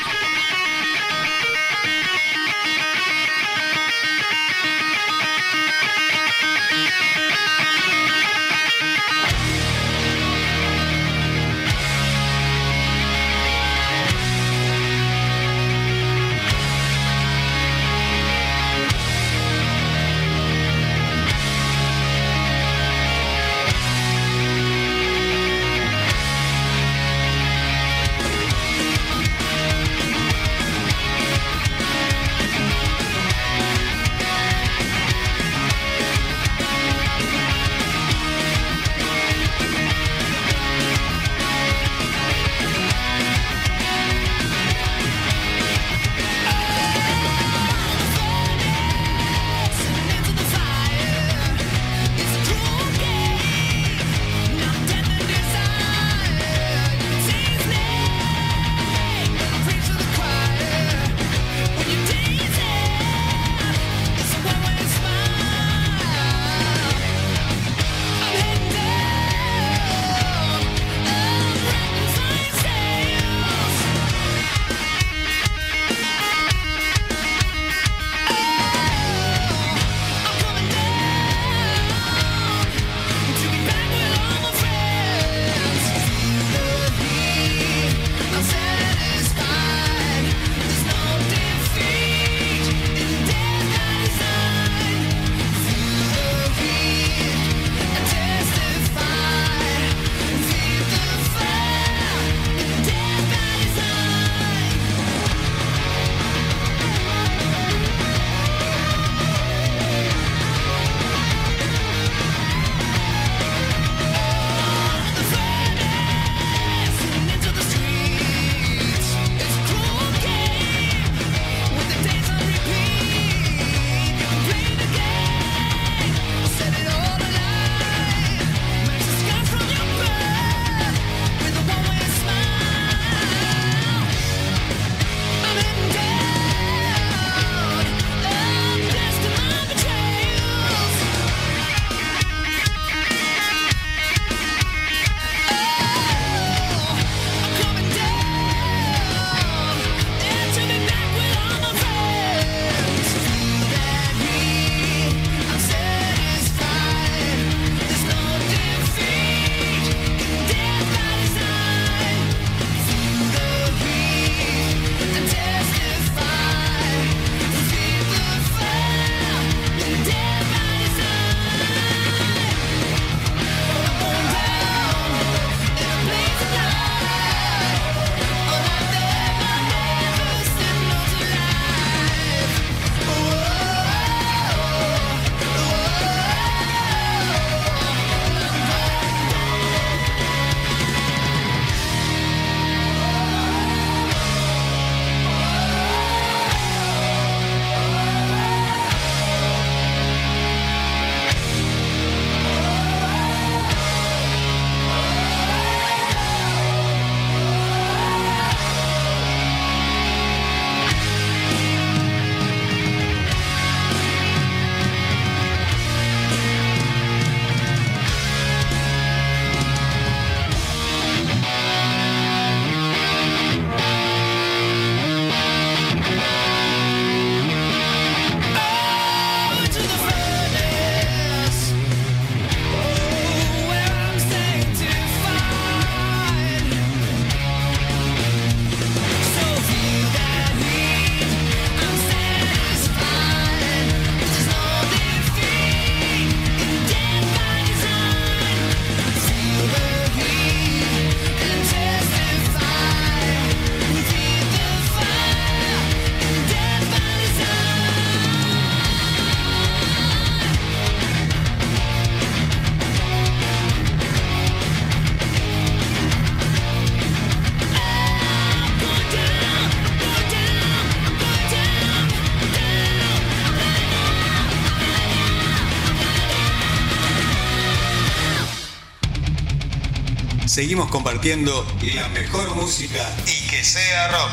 seguimos compartiendo la mejor música y que sea rock.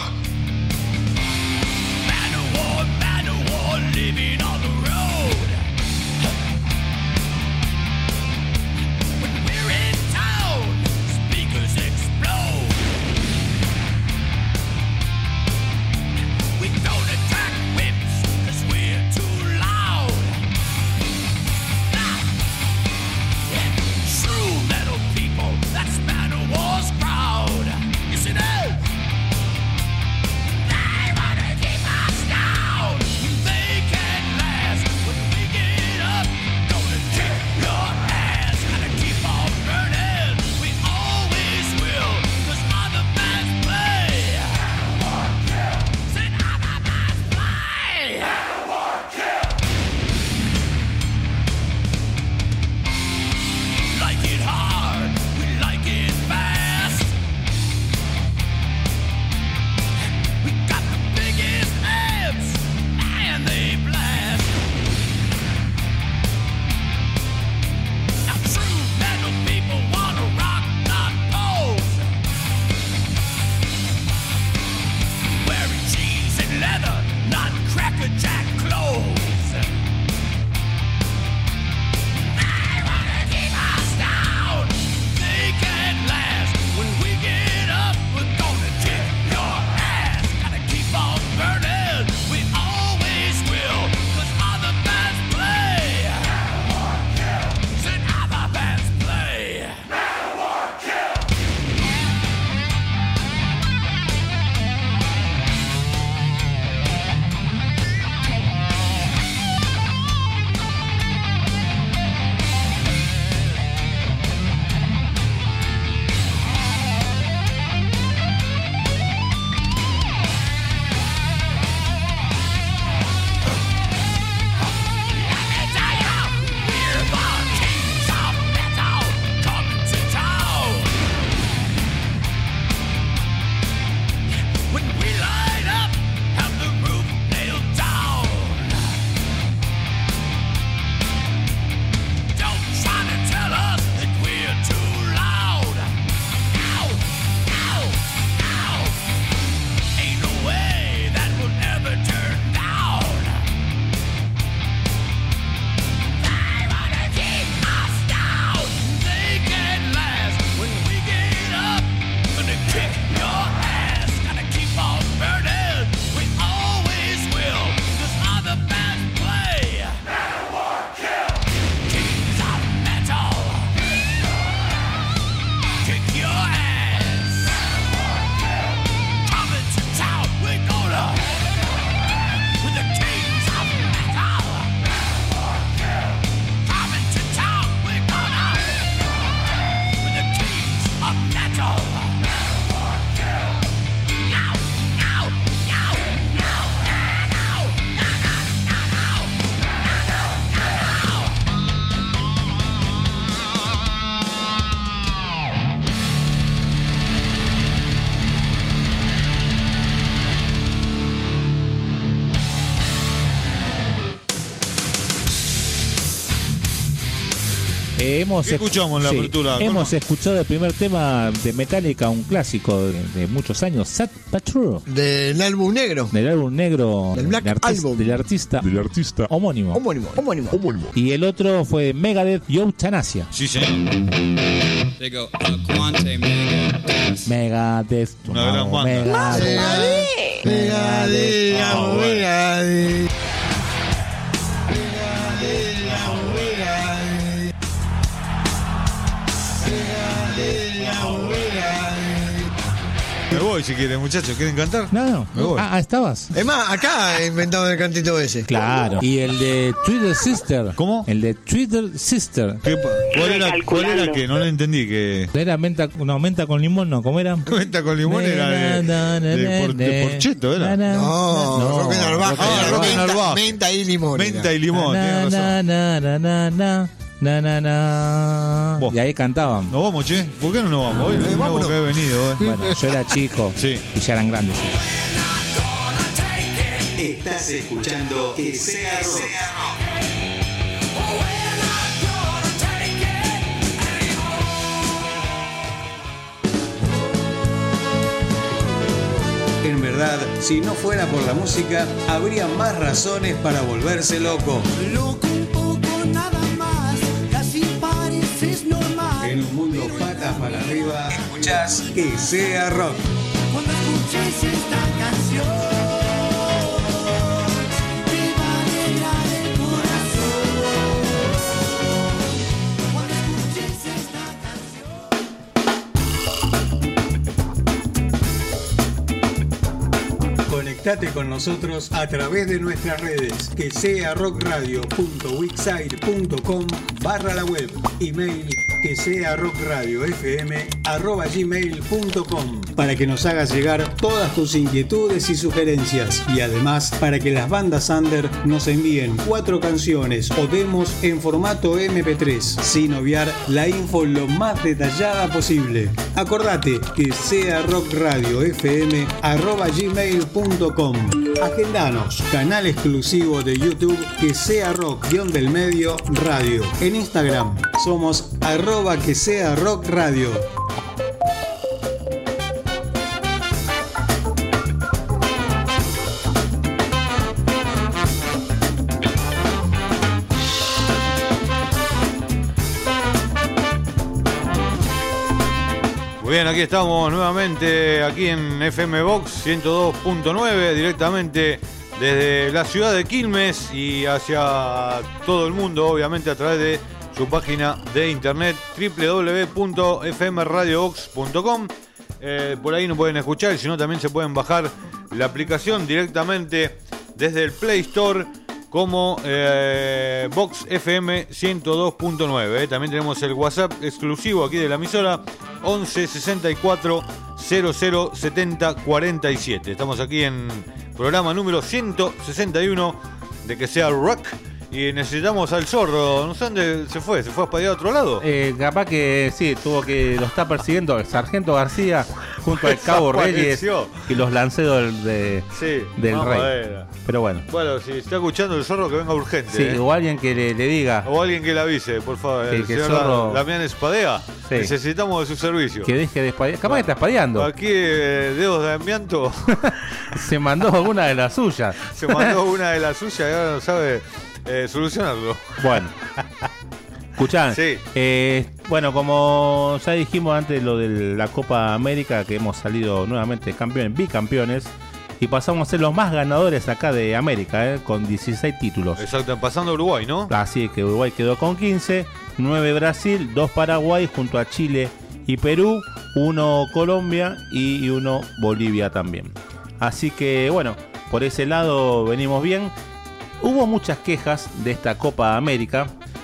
Hemos ¿Qué escuchamos en la sí, apertura? Hemos escuchado el primer tema de Metallica, un clásico de, de muchos años, Sad But True. Del álbum negro. Del álbum negro. Del Black del artista, Album. Del artista. Del artista. Homónimo. Homónimo. Homónimo. Homónimo. Y el otro fue Megadeth y Euthanasia. Sí, señor. They go, uh, Quante Megadeth. Megadeth. Una gran banda. Megadeth. Megadeth. Ah, bueno. Megadeth. Me voy si quieren, muchachos. ¿Quieren cantar? No, no. Me voy. Ah, estabas. Es más, acá he inventado el cantito ese. Claro. Y el de Twitter Sister. ¿Cómo? El de Twitter Sister. ¿Qué pa- ¿Cuál era, ¿Cuál era que? No le entendí que. Era menta, una menta con limón, ¿no? ¿Cómo era? Cuenta con limón era de, de, por- de Porcheto, ¿era? No, No, Roque Narvaja. Ah, Roque Menta- Narvaja. Menta y limón. Menta y limón, tiene razón. Na, na, na, na, na, na, na, na. Vos. Y ahí cantaban. Nos vamos, che. ¿Por qué no nos vamos? Hoy no vámonos. que he venido, eh. Bueno, yo era chico Sí. y ya eran grandes. Estás escuchando Que Sea Rock. verdad, si no fuera por la música, habría más razones para volverse loco. Loco un poco nada más, casi pareces normal. En un mundo patas para arriba, escuchás Que Sea Rock. Cuando escuches esta canción, te va a alegrar el corazón. Cuando escuches esta canción. Conectate con nosotros a través de nuestras redes, que sea rockradio punto wixsite punto com barra la web, email que sea rockradiofm arroba gmail punto com, para que nos hagas llegar todas tus inquietudes y sugerencias, y además para que las bandas under nos envíen cuatro canciones o demos en formato eme pe tres, sin obviar la info lo más detallada posible. Acordate, que sea rockradiofm arroba gmail punto com. Agendanos, canal exclusivo de YouTube, que sea rock guión del medio radio. En Instagram somos arroba que sea rock radio. Muy bien, aquí estamos nuevamente, aquí en F M Box ciento dos punto nueve, directamente desde la ciudad de Quilmes y hacia todo el mundo, obviamente a través de su página de internet doble u doble u doble u punto f m radio box punto com. Eh, por ahí nos pueden escuchar, y si no también se pueden bajar la aplicación directamente desde el Play Store como eh, Box F M ciento dos punto nueve. Eh. También tenemos el WhatsApp exclusivo aquí de la emisora, once sesenta y cuatro cero cero setenta cuarenta y siete. Estamos aquí en programa número ciento sesenta y uno de Que Sea Rock. Y necesitamos al zorro. No sé dónde se fue. ¿Se fue a espadear a otro lado? Eh, capaz que sí, tuvo que. Lo está persiguiendo el sargento García junto al cabo Reyes y los lanceros del, de, sí, del rey. Madera. Pero bueno. Bueno, si está escuchando el zorro, que venga urgente. Sí, eh. o alguien que le, le diga. O alguien que le avise, por favor. Sí, el que señor zorro... Damián espadea. Sí. Necesitamos de su servicio. Que deje de espadear. Capaz que está espadeando. Aquí, eh, dedos de amianto. Se mandó una de las suyas. Se mandó una de las suyas y ahora no sabe. Eh, solucionarlo. Bueno, escuchá, sí. eh, bueno, como ya dijimos antes lo de la Copa América, que hemos salido nuevamente campeones, bicampeones, y pasamos a ser los más ganadores acá de América, eh, con dieciséis títulos. Exacto, pasando a Uruguay, ¿no? Así que Uruguay quedó con quince, nueve Brasil, dos Paraguay junto a Chile y Perú, uno Colombia y uno Bolivia también. Así que bueno, por ese lado venimos bien. Hubo muchas quejas de esta Copa América,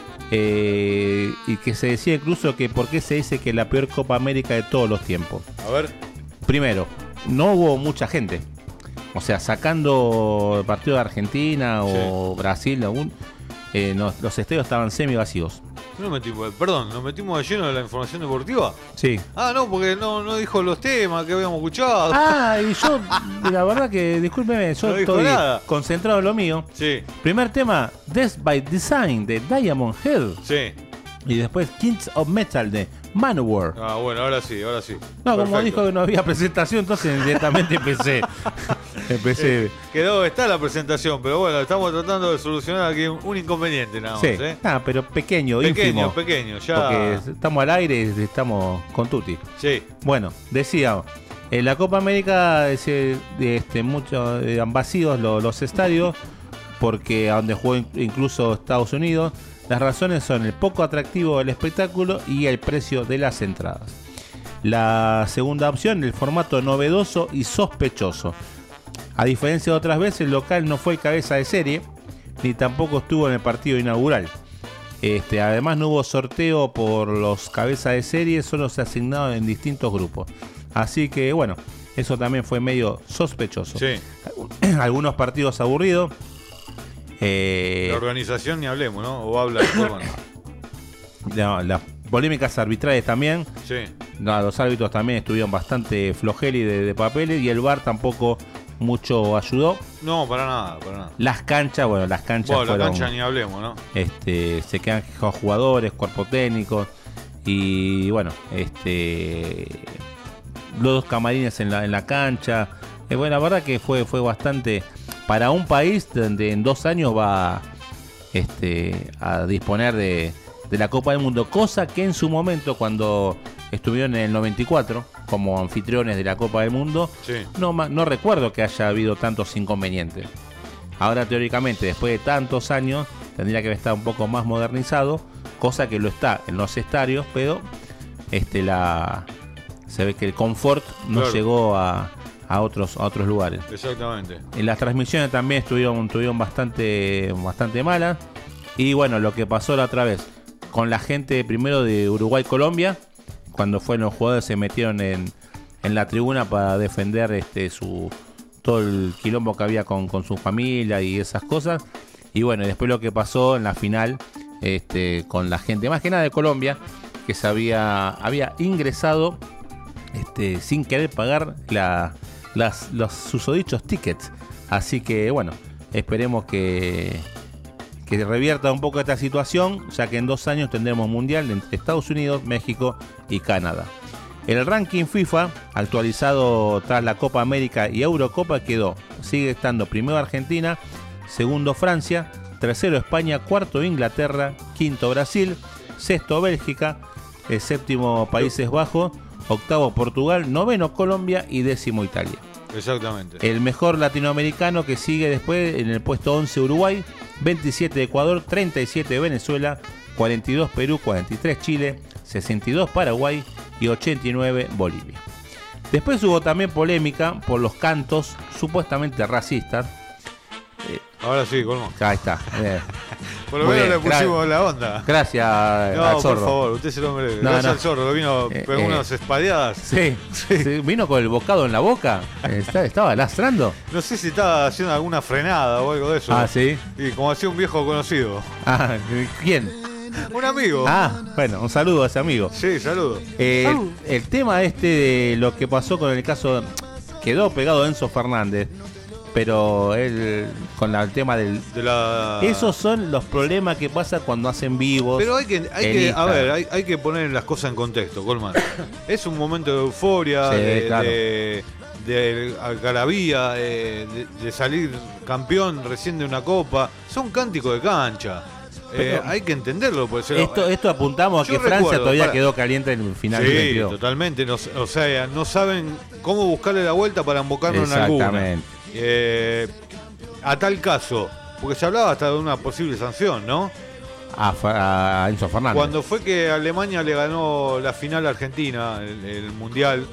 eh, y que se decía incluso que por qué se dice que es la peor Copa América de todos los tiempos. A ver. Primero, no hubo mucha gente. O sea, sacando el partido de Argentina o sí. Brasil, algún, eh, no, los estadios estaban semi vacíos. No metimos, perdón, ¿nos metimos de lleno de la información deportiva? Sí. Ah, no, porque no, no dijo los temas que habíamos escuchado. Ah, y yo, la verdad que, discúlpeme, yo no estoy nada. concentrado en lo mío. Sí. Primer tema, Death by Design de Diamond Head. Sí. Y después Kings of Metal de Manowar. Ah, bueno, ahora sí, ahora sí. No, Perfecto. Como dijo que no había presentación, entonces directamente empecé. empecé. Eh, quedó, está la presentación, pero bueno, estamos tratando de solucionar aquí un, un inconveniente nada más. Sí, ¿eh? ah, pero pequeño, pequeño, ínfimo. Pequeño, ya. Porque estamos al aire y estamos con tutti. Sí. Bueno, decía, en la Copa América ese, este, mucho, eh, han vacíos los, los estadios, porque a donde jugó incluso Estados Unidos. Las razones son el poco atractivo del espectáculo y el precio de las entradas. La segunda opción, el formato novedoso y sospechoso. A diferencia de otras veces, el local no fue el cabeza de serie, ni tampoco estuvo en el partido inaugural. Este, además no hubo sorteo por los cabezas de serie, solo se asignaron en distintos grupos. Así que bueno, eso también fue medio sospechoso. Sí. Algunos partidos aburridos. Eh, la organización ni hablemos, ¿no? O habla de forma. No, las polémicas arbitrales también. Sí. No, los árbitros también estuvieron bastante flojeli de, de papeles y el V A R tampoco mucho ayudó. No, para nada, para nada. Las canchas, bueno, las canchas bueno, fueron, la cancha ni hablemos, ¿no? Este, se quedan fijados jugadores, cuerpo técnico y bueno, este, los dos camarines en la, en la cancha. Eh, bueno, la verdad que fue, fue bastante para un país donde en dos años va este, a disponer de, de la Copa del Mundo, cosa que en su momento cuando estuvieron en el noventa y cuatro como anfitriones de la Copa del Mundo, Sí. no, ma- no recuerdo que haya habido tantos inconvenientes. Ahora teóricamente después de tantos años tendría que estar un poco más modernizado, cosa que lo está en los estadios, pero este la se ve que el confort no Claro. llegó a, a otros a otros lugares. Exactamente. En las transmisiones también estuvieron, estuvieron bastante, bastante malas. Y bueno, lo que pasó la otra vez con la gente primero de Uruguay-Colombia, cuando fueron los jugadores se metieron en, en la tribuna para defender este su todo el quilombo que había con, con su familia y esas cosas. Y bueno, y después lo que pasó en la final este, con la gente, más que nada de Colombia, que se había, había ingresado este, sin querer pagar la, las, los susodichos tickets. Así que bueno, esperemos que, que revierta un poco esta situación, ya que en dos años tendremos mundial entre Estados Unidos, México y Canadá. El ranking FIFA, actualizado tras la Copa América y Eurocopa, quedó, sigue estando primero Argentina, segundo Francia, tercero España, cuarto Inglaterra, quinto Brasil, sexto Bélgica, el séptimo Países Bajos, octavo Portugal, noveno Colombia y décimo Italia. Exactamente. El mejor latinoamericano que sigue después en el puesto once Uruguay, veintisiete Ecuador, treinta y siete Venezuela, cuarenta y dos Perú, cuarenta y tres Chile, sesenta y dos Paraguay y ochenta y nueve Bolivia. Después hubo también polémica por los cantos supuestamente racistas. Eh, Ahora sí, colmo. Ahí está. Eh. Por lo Muy menos bien, le pusimos gra- la onda. Gracias No, al por zorro. favor, usted se lo merece. No, Gracias no. al zorro, que vino, Eh, pegó eh. unas espadeadas. Sí, sí, vino con el bocado en la boca. Está- Estaba lastrando. No sé si estaba haciendo alguna frenada o algo de eso. Ah, sí. Y como hacía un viejo conocido. Ah, ¿quién? Un amigo. Ah, bueno, un saludo a ese amigo. Sí, saludo. Eh, el, el tema este de lo que pasó con el caso, quedó pegado Enzo Fernández, pero él con la- el tema del... De la... Esos son los problemas que pasa cuando hacen vivos. Pero hay que, hay en que a Instagram. ver, hay, hay que poner las cosas en contexto, Colman. Es un momento de euforia, Sí, de, claro. de, de algarabía, eh, de, de salir campeón recién de una copa. Son cánticos de cancha. Eh, Pero- hay que entenderlo. Pues, Esto, esto apuntamos a Yo que Francia recuerdo, todavía para- quedó caliente en el final Sí, del veintidós. totalmente. No, o sea, no saben cómo buscarle la vuelta para embocarnos en alguna. Exactamente. Eh, a tal caso, porque se hablaba hasta de una posible sanción, ¿no? A, Fa- a Enzo Fernández. Cuando fue que Alemania le ganó la final a Argentina, el, el Mundial,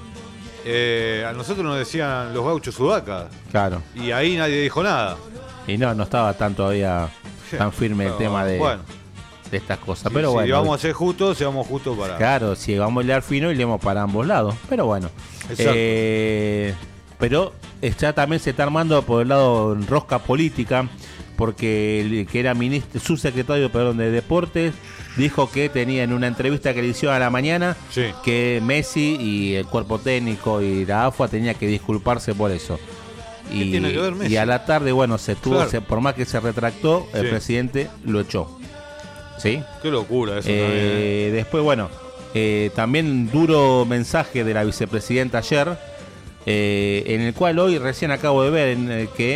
eh, a nosotros nos decían los gauchos sudacas. Claro. Y ahí nadie dijo nada. Y no, no estaba tan todavía tan firme el No, tema de, bueno. de estas cosas. Si, Pero si bueno. vamos a ser justos, seamos justos para... Claro, si vamos a leer fino y leemos para ambos lados. Pero bueno. Exacto. Eh, pero ya también se está armando por el lado rosca política, porque el que era ministro, subsecretario perdón, de Deportes dijo que tenía en una entrevista que le hicieron a la mañana Sí. que Messi y el cuerpo técnico y la A F A tenía que disculparse por eso. ¿Qué Y, tiene que ver Messi? y a la tarde, bueno, se tuvo, Claro. se- por más que se retractó, el Sí. presidente lo echó. ¿Sí? Qué locura eso Eh, también, ¿eh? Después, bueno, eh, también duro mensaje de la vicepresidenta ayer, eh, en el cual hoy recién acabo de ver en el que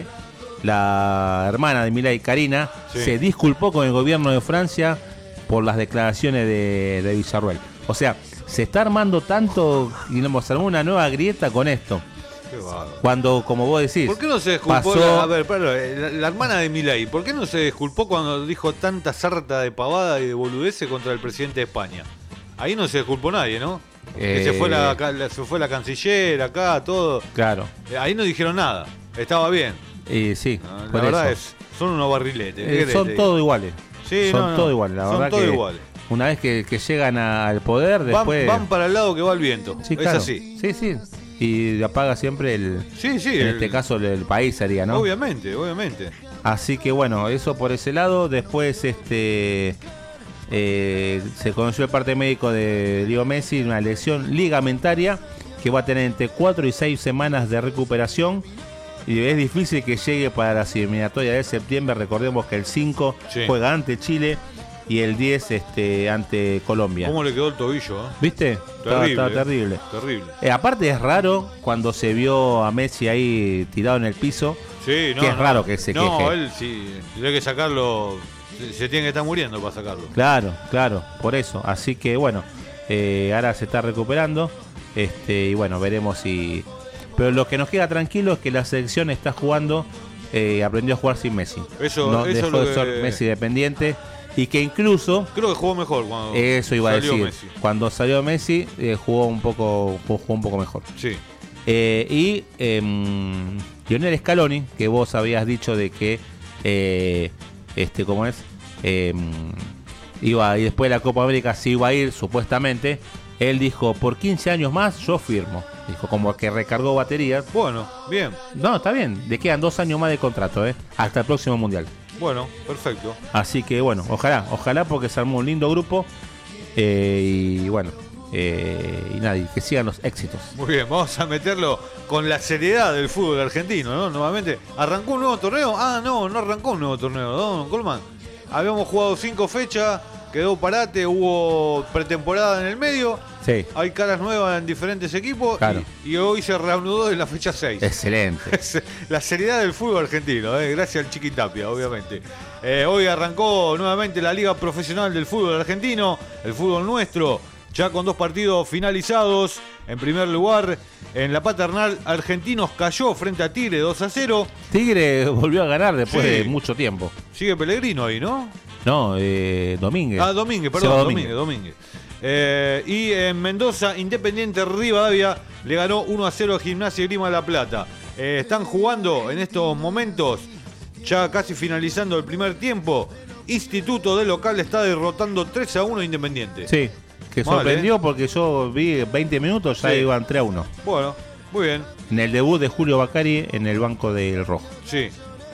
la hermana de Milei, Karina, Sí. se disculpó con el gobierno de Francia por las declaraciones de, de Villarruel. O sea, se está armando tanto y nos armó una nueva grieta con esto. Qué bárbaro. Cuando, como vos decís, ¿Por qué no se disculpó? pasó- La, a ver, perdón, la, la hermana de Milei, ¿por qué no se disculpó cuando dijo tanta sarta de pavada y de boludeces contra el presidente de España? Ahí no se disculpó nadie, ¿no? Que Eh, se fue la, ca- la- se fue la canciller acá, todo. claro, Eh, Ahí no dijeron nada. Estaba bien. y sí, No, la por verdad eso. es, son unos barriletes. ¿qué Eh, querés son te diga? todos iguales. Sí, son no, no. todos iguales, la Son verdad todos que iguales. una vez que, que llegan a- al poder, Van, después... van para el lado que va el viento. Sí, es claro. así. Sí, sí. Y apaga siempre el... Sí, sí. en el- este caso el país sería, ¿no? Obviamente, obviamente. Así que bueno, eso por ese lado. Después este eh, se conoció el parte médico de Leo Messi, una lesión ligamentaria que va a tener entre cuatro y seis semanas de recuperación. Y es difícil que llegue para las eliminatorias de septiembre. Recordemos que el cinco Sí. juega ante Chile y el diez este, ante Colombia. ¿Cómo le quedó el tobillo? Eh? ¿Viste? Terrible. Estaba, estaba terrible. Terrible. Eh, aparte es raro cuando se vio a Messi ahí tirado en el piso. Sí, no, que es no. raro que se no, queje. No, él sí, tiene que sacarlo, se, se tiene que estar muriendo para sacarlo. Claro, claro, por eso. Así que bueno, eh, ahora se está recuperando. Este, y bueno, veremos si... Pero lo que nos queda tranquilo es que la selección está jugando, eh, aprendió a jugar sin Messi. Eso, no eso dejó lo de ser que... Messi dependiente. Y que incluso... Creo que jugó mejor cuando Eso iba a salió decir. Messi. Cuando salió Messi, eh, jugó un poco jugó, jugó un poco mejor. Sí. Eh, y eh, Lionel Scaloni, que vos habías dicho de que, eh, este, ¿cómo es? Eh, iba y después de la Copa América se iba a ir, supuestamente. Él dijo, por quince años más yo firmo. Dijo, como que recargó baterías. Bueno, bien. No, está bien. Le quedan dos años más de contrato, ¿eh? Hasta el próximo Mundial. Bueno, perfecto. Así que bueno, ojalá, ojalá porque se armó un lindo grupo. Eh, y bueno, eh, y nada, y que sigan los éxitos. Muy bien, vamos a meterlo con la seriedad del fútbol argentino, ¿no? Nuevamente, ¿arrancó un nuevo torneo? Ah, no, no arrancó un nuevo torneo, ¿no, don Colman? Habíamos jugado cinco fechas, quedó parate, hubo pretemporada en el medio. Sí. Hay caras nuevas en diferentes equipos. Claro. y, y hoy se reanudó en la fecha seis. Excelente. La seriedad del fútbol argentino, ¿eh? Gracias al Chiquitapia, obviamente. Eh, hoy arrancó nuevamente la Liga Profesional del Fútbol Argentino, el fútbol nuestro, ya con dos partidos finalizados. En primer lugar, en la Paternal, Argentinos cayó frente a Tigre dos a cero. Tigre volvió a ganar después Sí. de mucho tiempo. Sigue Pellegrino ahí, ¿no? No, eh, Domínguez. Ah, Domínguez, Seba perdón, Domínguez. Domínguez, Domínguez. Eh, y en Mendoza, Independiente Rivadavia le ganó uno a cero a Gimnasia y Grima de la Plata. Eh, están jugando en estos momentos, ya casi finalizando el primer tiempo. Instituto de local está derrotando tres a uno a Independiente. Sí, que Mal, sorprendió ¿eh? porque yo vi veinte minutos, ya Sí. iban tres a uno. Bueno, muy bien. En el debut de Julio Bacari en el banco del Rojo. Sí.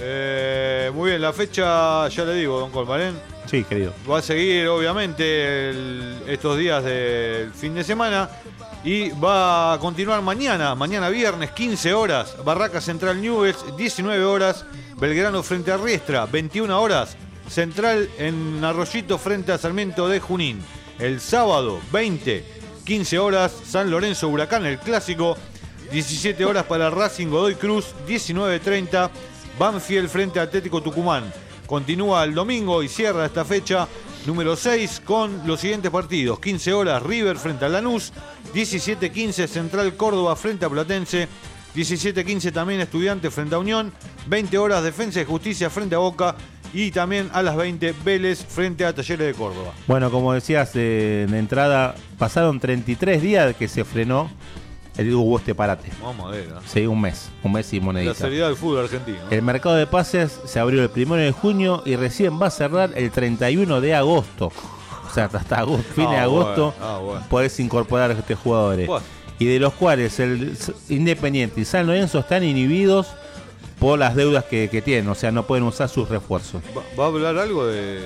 Eh, muy bien, la fecha, ya le digo, don Colmarén. Sí, querido. Va a seguir, obviamente, el- estos días del fin de semana. Y va a continuar mañana, mañana viernes, quince horas, Barraca Central Newell's, diecinueve horas, Belgrano frente a Riestra, veintiuna horas, Central en Arroyito frente a Sarmiento de Junín. El sábado, veinte, quince horas, San Lorenzo Huracán, el clásico, diecisiete horas para Racing Godoy Cruz, diecinueve treinta, Banfield frente a Atlético Tucumán. Continúa el domingo y cierra esta fecha número seis con los siguientes partidos. quince horas River frente a Lanús, diecisiete quince Central Córdoba frente a Platense, diecisiete quince también Estudiantes frente a Unión, veinte horas Defensa y Justicia frente a Boca y también a las veinte Vélez frente a Talleres de Córdoba. Bueno, como decías eh, en entrada, pasaron treinta y tres días que se frenó el hubo este parate. Vamos a ver, ¿eh? Sí, un mes, un mes y monedita. La seriedad del fútbol argentino. El mercado de pases se abrió el primero de junio y recién va a cerrar el treinta y uno de agosto. O sea, hasta agosto, fin de Ah, agosto bueno, ah, bueno. podés incorporar a estos jugadores. Bueno. Y de los cuales el Independiente y San Lorenzo están inhibidos por las deudas que, que tienen. O sea, no pueden usar sus refuerzos. ¿Va, va a hablar algo de,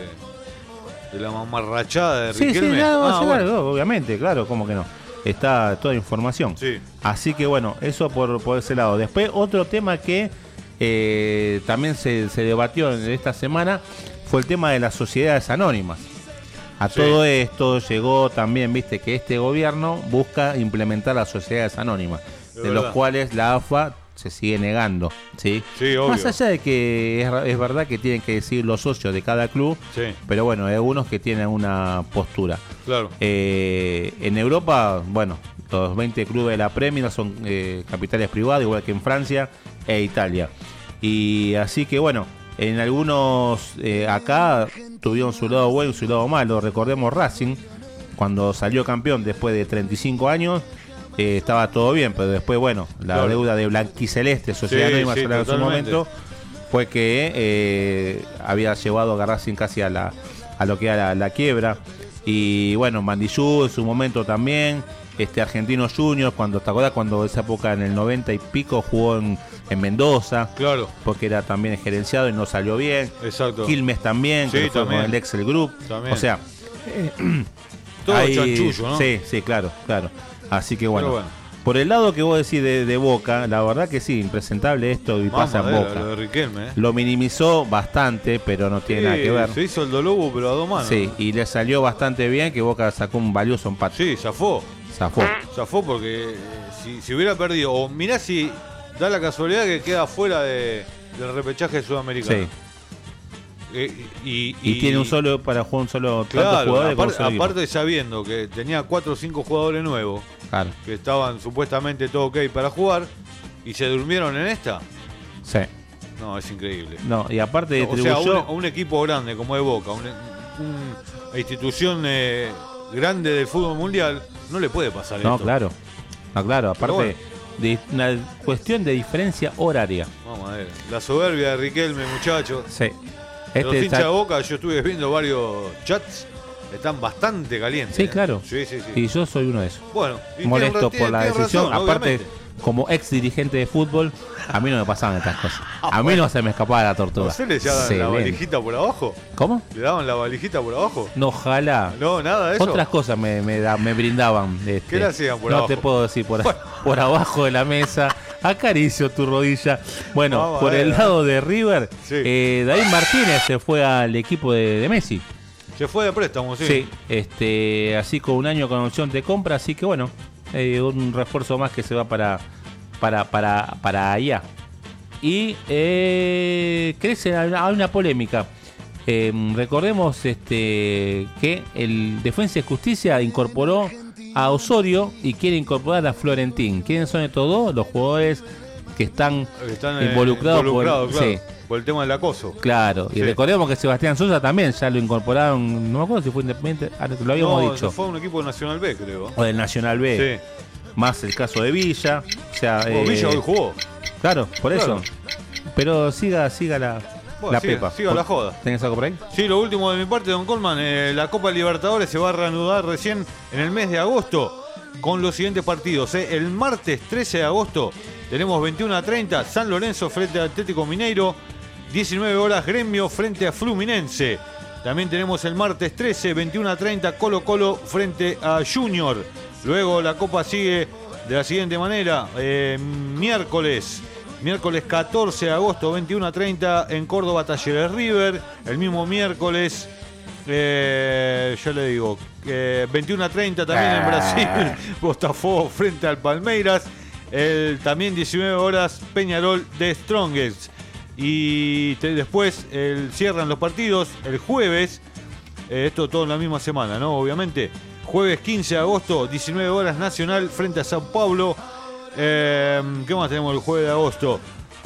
de la mamarrachada de Sí, sí, Riquelme? nada, va a Ah, ser bueno. algo, obviamente, claro, como que no. Está toda información. Sí. Así que bueno, eso por, por ese lado. Después, otro tema que eh, también se, se debatió en esta semana fue el tema de las sociedades anónimas. A Sí. todo esto llegó también, viste, que este gobierno busca implementar las sociedades anónimas, De de verdad. los cuales la A F A se sigue negando, ¿sí? Sí, obvio. Más allá de que es, es verdad que tienen que decir los socios de cada club, Sí, pero bueno, hay algunos que tienen una postura. claro. Eh, en Europa, bueno, los veinte clubes de la Premier son eh, capitales privadas, igual que en Francia e Italia. Y así que bueno, en algunos eh, acá tuvieron su lado bueno y su lado malo. Recordemos Racing, cuando salió campeón después de treinta y cinco años, eh, estaba todo bien, pero después, bueno, la Claro. deuda de Blanquiceleste, Sociedad Sí, Anónima, sí, en su totalmente. momento, fue que eh, había llevado a Racing casi a la a lo que era la, la quiebra. Y bueno, Mandillú en su momento también, este Argentinos Juniors, cuando te acordás cuando esa época en el noventa y pico jugó en, en Mendoza, Claro, porque era también gerenciado y no salió bien. exacto. Quilmes también, Sí, que fue también. con el Excel Group. También. O sea, Todo hay- chanchullo, ¿no? Sí, sí, claro, claro. Así que bueno, Pero bueno. Por el lado que vos decís de, de Boca, la verdad que sí, impresentable esto y pasa en Boca. Lo de Riquelme, ¿eh? Lo minimizó bastante, pero no tiene sí, nada que ver. Se hizo el dolobo, pero a dos manos. Sí, y le salió bastante bien que Boca sacó un valioso empate. Sí, zafó. Zafó. Zafó porque eh, si, si hubiera perdido, o mirá si da la casualidad que queda fuera de, del repechaje sudamericano. Sí. Eh, y, y, y tiene un solo para jugar un solo claro, jugadores aparte, solo aparte sabiendo que tenía cuatro o cinco jugadores nuevos, claro, que estaban supuestamente todo ok para jugar y se durmieron en esta. Sí. No, es increíble. No, y aparte no, distribuyó... o sea, un, un equipo grande como de Boca, una un, institución eh, grande del fútbol mundial, no le puede pasar no, esto. Claro. No, claro, aparte bueno, de una cuestión de diferencia horaria. Vamos a ver, la soberbia de Riquelme, muchachos. Sí. Este Los hinchas de Boca, yo estuve viendo varios chats, están bastante calientes. Sí, ¿eh? claro. Sí, sí, sí. Y yo soy uno de esos. Bueno, molesto por la decisión. Razón, aparte, obviamente. Como ex dirigente de fútbol, a mí no me pasaban estas cosas. A mí no se me escapaba la tortuga. ¿No le daban la valijita por abajo? ¿Cómo? ¿Le daban la valijita por abajo? No, ojalá. No, nada de eso. Otras cosas me, me, da, me brindaban. Este, ¿Qué le hacían por no abajo? No te puedo decir, por, bueno. por abajo de la mesa. Acaricio tu rodilla. Bueno, Vamos por ver, el lado de River, sí. eh, David Martínez se fue al equipo de, de Messi. Se fue de préstamo, sí. Sí, este, así con un año con opción de compra, así que bueno, eh, un refuerzo más que se va para, para, para, para allá. Y eh, crece, hay una, hay una polémica. Eh, recordemos este, que el Defensa y Justicia incorporó a Osorio y quiere incorporar a Florentín. ¿Quiénes son estos dos? Los jugadores que están, están involucrados, eh, involucrados por, claro, sí. por el tema del acoso. Claro, y sí. recordemos que Sebastián Sosa también ya lo incorporaron, no me acuerdo si fue Independiente, lo habíamos no, dicho. Fue un equipo de Nacional B, creo. O del Nacional B. Sí. Más el caso de Villa. O sea, oh, eh, Villa hoy jugó. Claro, por claro. eso. Pero siga, siga la... Bueno, la siga, Pepa. Siga la joda. ¿Tenés algo por ahí? Sí, lo último de mi parte, don Colman. Eh, la Copa Libertadores se va a reanudar recién en el mes de agosto con los siguientes partidos. Eh. El martes trece de agosto tenemos veintiuno a treinta San Lorenzo frente a Atlético Mineiro. diecinueve horas Gremio frente a Fluminense. También tenemos el martes trece, veintiuno a treinta Colo Colo frente a Junior. Luego la Copa sigue de la siguiente manera. Eh, miércoles. Miércoles catorce de agosto, veintiuno a treinta en Córdoba, Talleres River. El mismo miércoles, eh, ya le digo, eh, veintiuno a treinta también en Brasil, Botafogo frente al Palmeiras. El, también diecinueve horas, Peñarol de Strongest. Y te, después el, cierran los partidos el jueves, eh, esto todo en la misma semana, ¿no? Obviamente. Jueves quince de agosto, diecinueve horas, Nacional frente a Sao Paulo. Eh, ¿Qué más tenemos el jueves de agosto?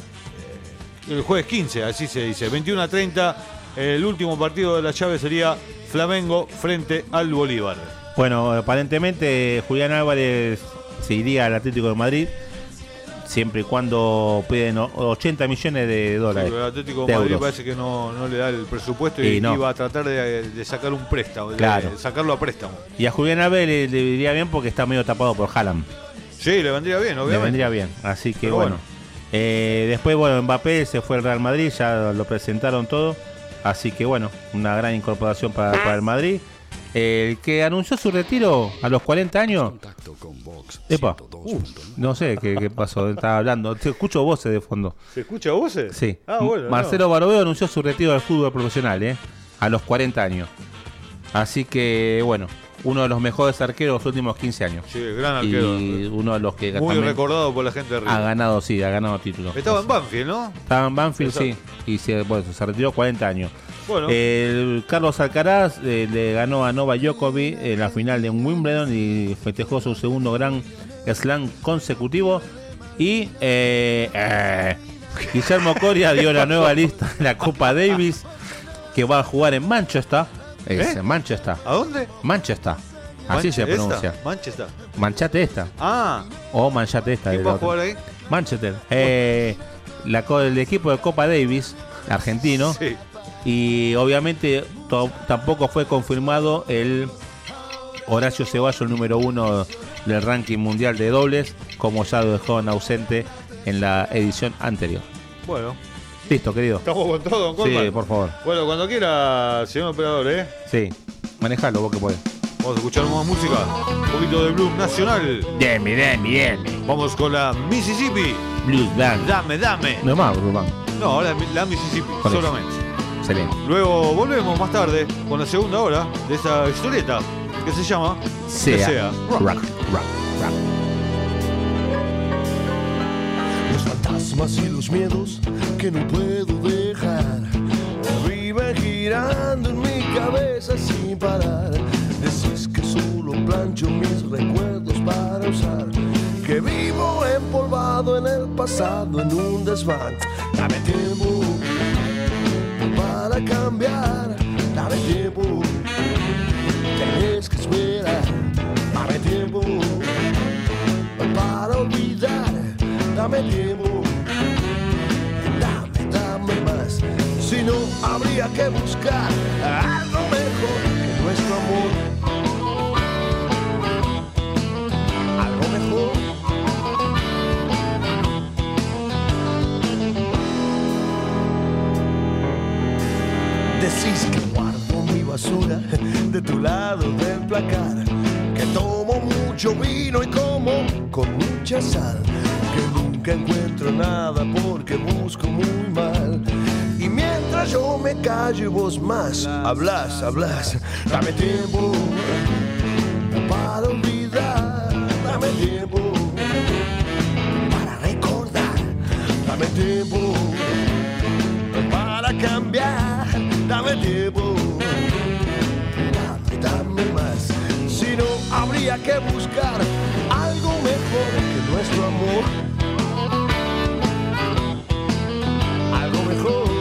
Eh, el jueves quince, así se dice. veintiuno a treinta, el último partido de la llave sería Flamengo frente al Bolívar. Bueno, aparentemente Julián Álvarez se iría al Atlético de Madrid, siempre y cuando piden ochenta millones de dólares. Sí, el Atlético de Madrid euros. Parece que no, no le da el presupuesto y, y no. iba a tratar de, de sacar un préstamo, claro. de sacarlo a préstamo. Y a Julián Álvarez le, le iría bien porque está medio tapado por Haaland. Sí, le vendría bien, obviamente. Le vendría bien, así que Pero bueno. bueno. Eh, después, bueno, Mbappé se fue al Real Madrid, ya lo presentaron todo. Así que bueno, una gran incorporación para, para el Madrid. El que anunció su retiro a los cuarenta años. Epa, uh, no sé qué, qué pasó, estaba hablando. Te escucho voces de fondo. ¿Se escucha voces? Sí. Ah, bueno, Marcelo no. Barovero anunció su retiro del fútbol profesional, ¿eh? A los cuarenta años. Así que bueno, uno de los mejores arqueros de los últimos quince años. Sí, gran arquero. Y uno de los que muy recordado por la gente de River. Ha ganado, sí, ha ganado títulos. Estaba en Banfield, ¿no? Estaba en Banfield, sí. Y se, bueno, se retiró cuarenta años. Bueno. El Carlos Alcaraz eh, le ganó a Novak Djokovic en la final de Wimbledon y festejó su segundo gran slam consecutivo. Y eh, eh, Guillermo Coria dio la nueva lista de la Copa Davis, que va a jugar en Manchester. Es, ¿Eh? Manchester. ¿A dónde? Manchester. Así Manche se pronuncia. Esta, Manchester. Manchate esta. Ah. O manchate esta. ¿Quién va a jugar ahí? Manchester. Eh, la, el equipo de Copa Davis, argentino. Sí. Y obviamente to, tampoco fue confirmado el Horacio Ceballos, el número uno del ranking mundial de dobles, como ya lo dejó en ausente en la edición anterior. Bueno. Listo, querido. ¿Estamos con todo, don Colman? Sí, por favor. Bueno, cuando quiera, señor operador, ¿eh? Sí, manejalo vos que podés. Vamos a escuchar más música. Un poquito de blues nacional. Dame, dame, dame. Vamos con la Mississippi. Blues Band. Dame, dame. No más, Blues Band. No, ahora la Mississippi, Por eso. solamente. Excelente. Luego volvemos más tarde con la segunda hora de esta historieta que se llama Sea, Que sea rock, rock, rock. Los fantasmas y los miedos que no puedo dejar viven girando en mi cabeza sin parar. Decís que solo plancho mis recuerdos para usar, que vivo empolvado en el pasado en un desván. Dame tiempo para cambiar, dame tiempo, tienes que esperar. Dame tiempo para olvidar, dame tiempo, dame, dame más. Si no, habría que buscar algo mejor que nuestro amor. Algo mejor. Decís que guardo mi basura de tu lado del placar, que tomo mucho vino y como con mucha sal, que nunca encuentro nada porque busco muy mal. Y mientras yo me callo y vos más hablas, hablas, dame tiempo para olvidar, dame tiempo para recordar, dame tiempo para cambiar, dame tiempo, dame, dame más. Si no, habría que buscar algo mejor que nuestro amor. Algo mejor.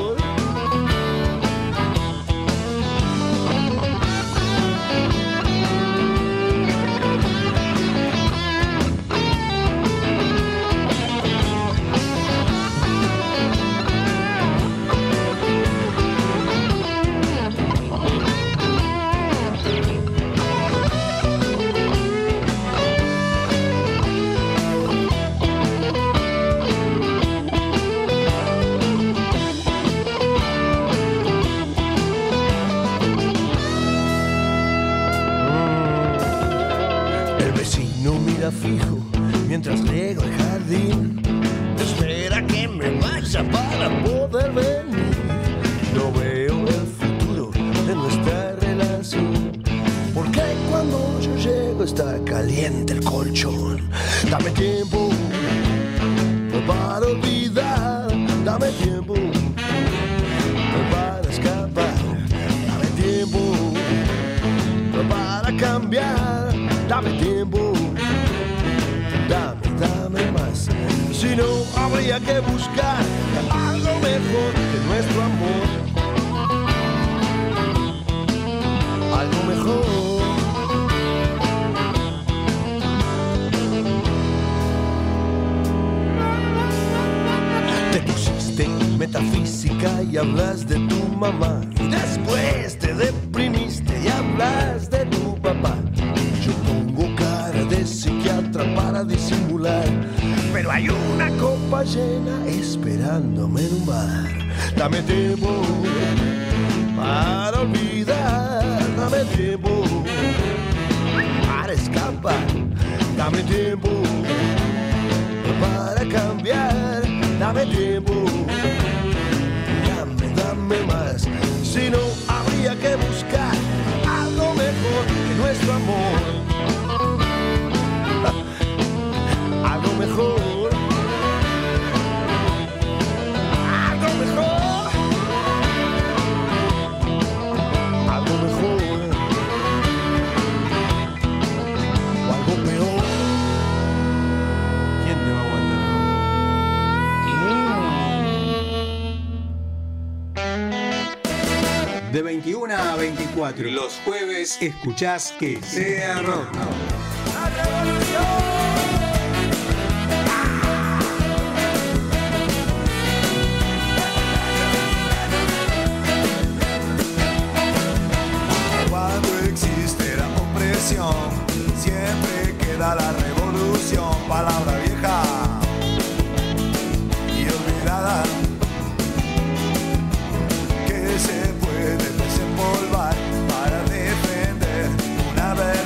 Fijo mientras riego el jardín, espera que me vaya para poder venir. No veo el futuro de nuestra relación, porque cuando yo llego está caliente el colchón. Dame tiempo para olvidar, dame tiempo para escapar, dame tiempo para cambiar, dame tiempo. Dame, dame más. Si no, habría que buscar algo mejor que nuestro amor. Algo mejor. Te pusiste metafísica y hablas de tu mamá. Y después te deprimiste y hablas de tu papá. Yo pongo cara de psiquiatra para disimular, pero hay una copa llena esperándome en un bar. Dame tiempo para olvidar, dame tiempo para escapar, dame tiempo para cambiar, dame tiempo, dame, dame más. Si no, habría que buscar algo mejor que nuestro amor. Algo mejor, algo mejor, algo mejor, o algo peor. ¿Quién te va a aguantar? De veintiuno a veinticuatro, los jueves, escuchás Que Sea Rock. Cuando existe la opresión, siempre queda la revolución. Palabra vieja y olvidada, que se puede desempolvar para defender una verdad.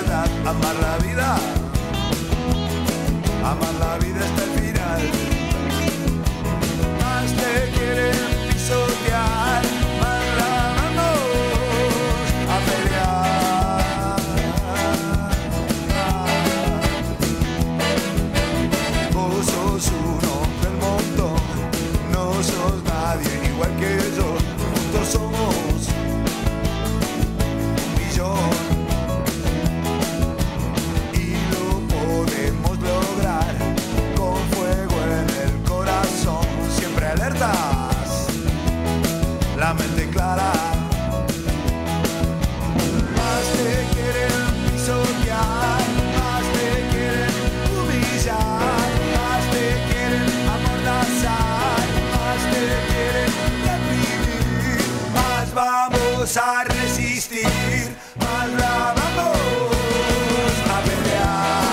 vamos a resistir, más la vamos a pelear.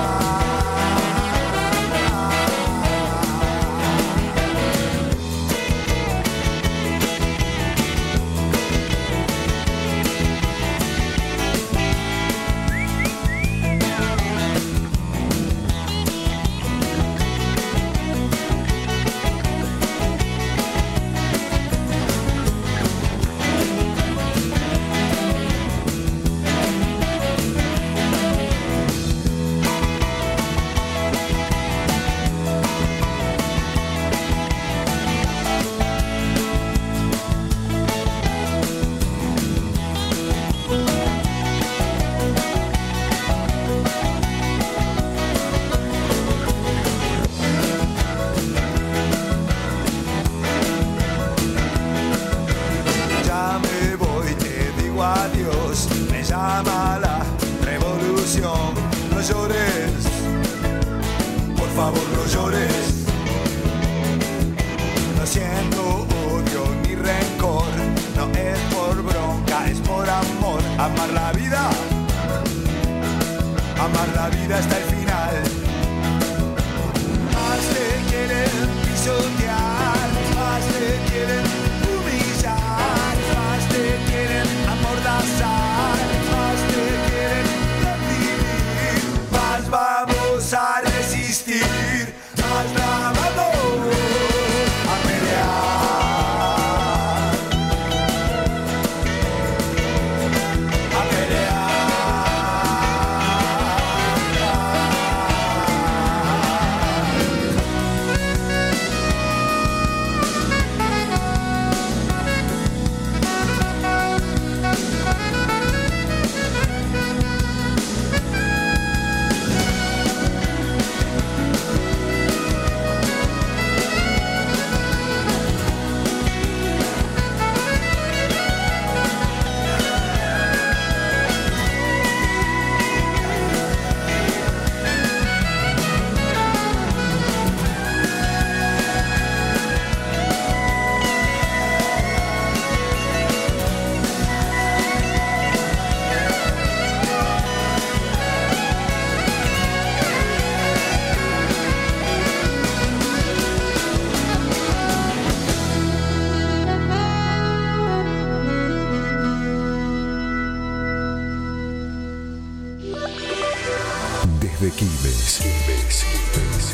Desde Quilmes, Quilmes, Quilmes,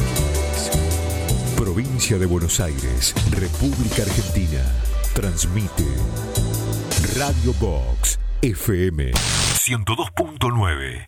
Quilmes, provincia de Buenos Aires, República Argentina, transmite Radio Box F M ciento dos punto nueve.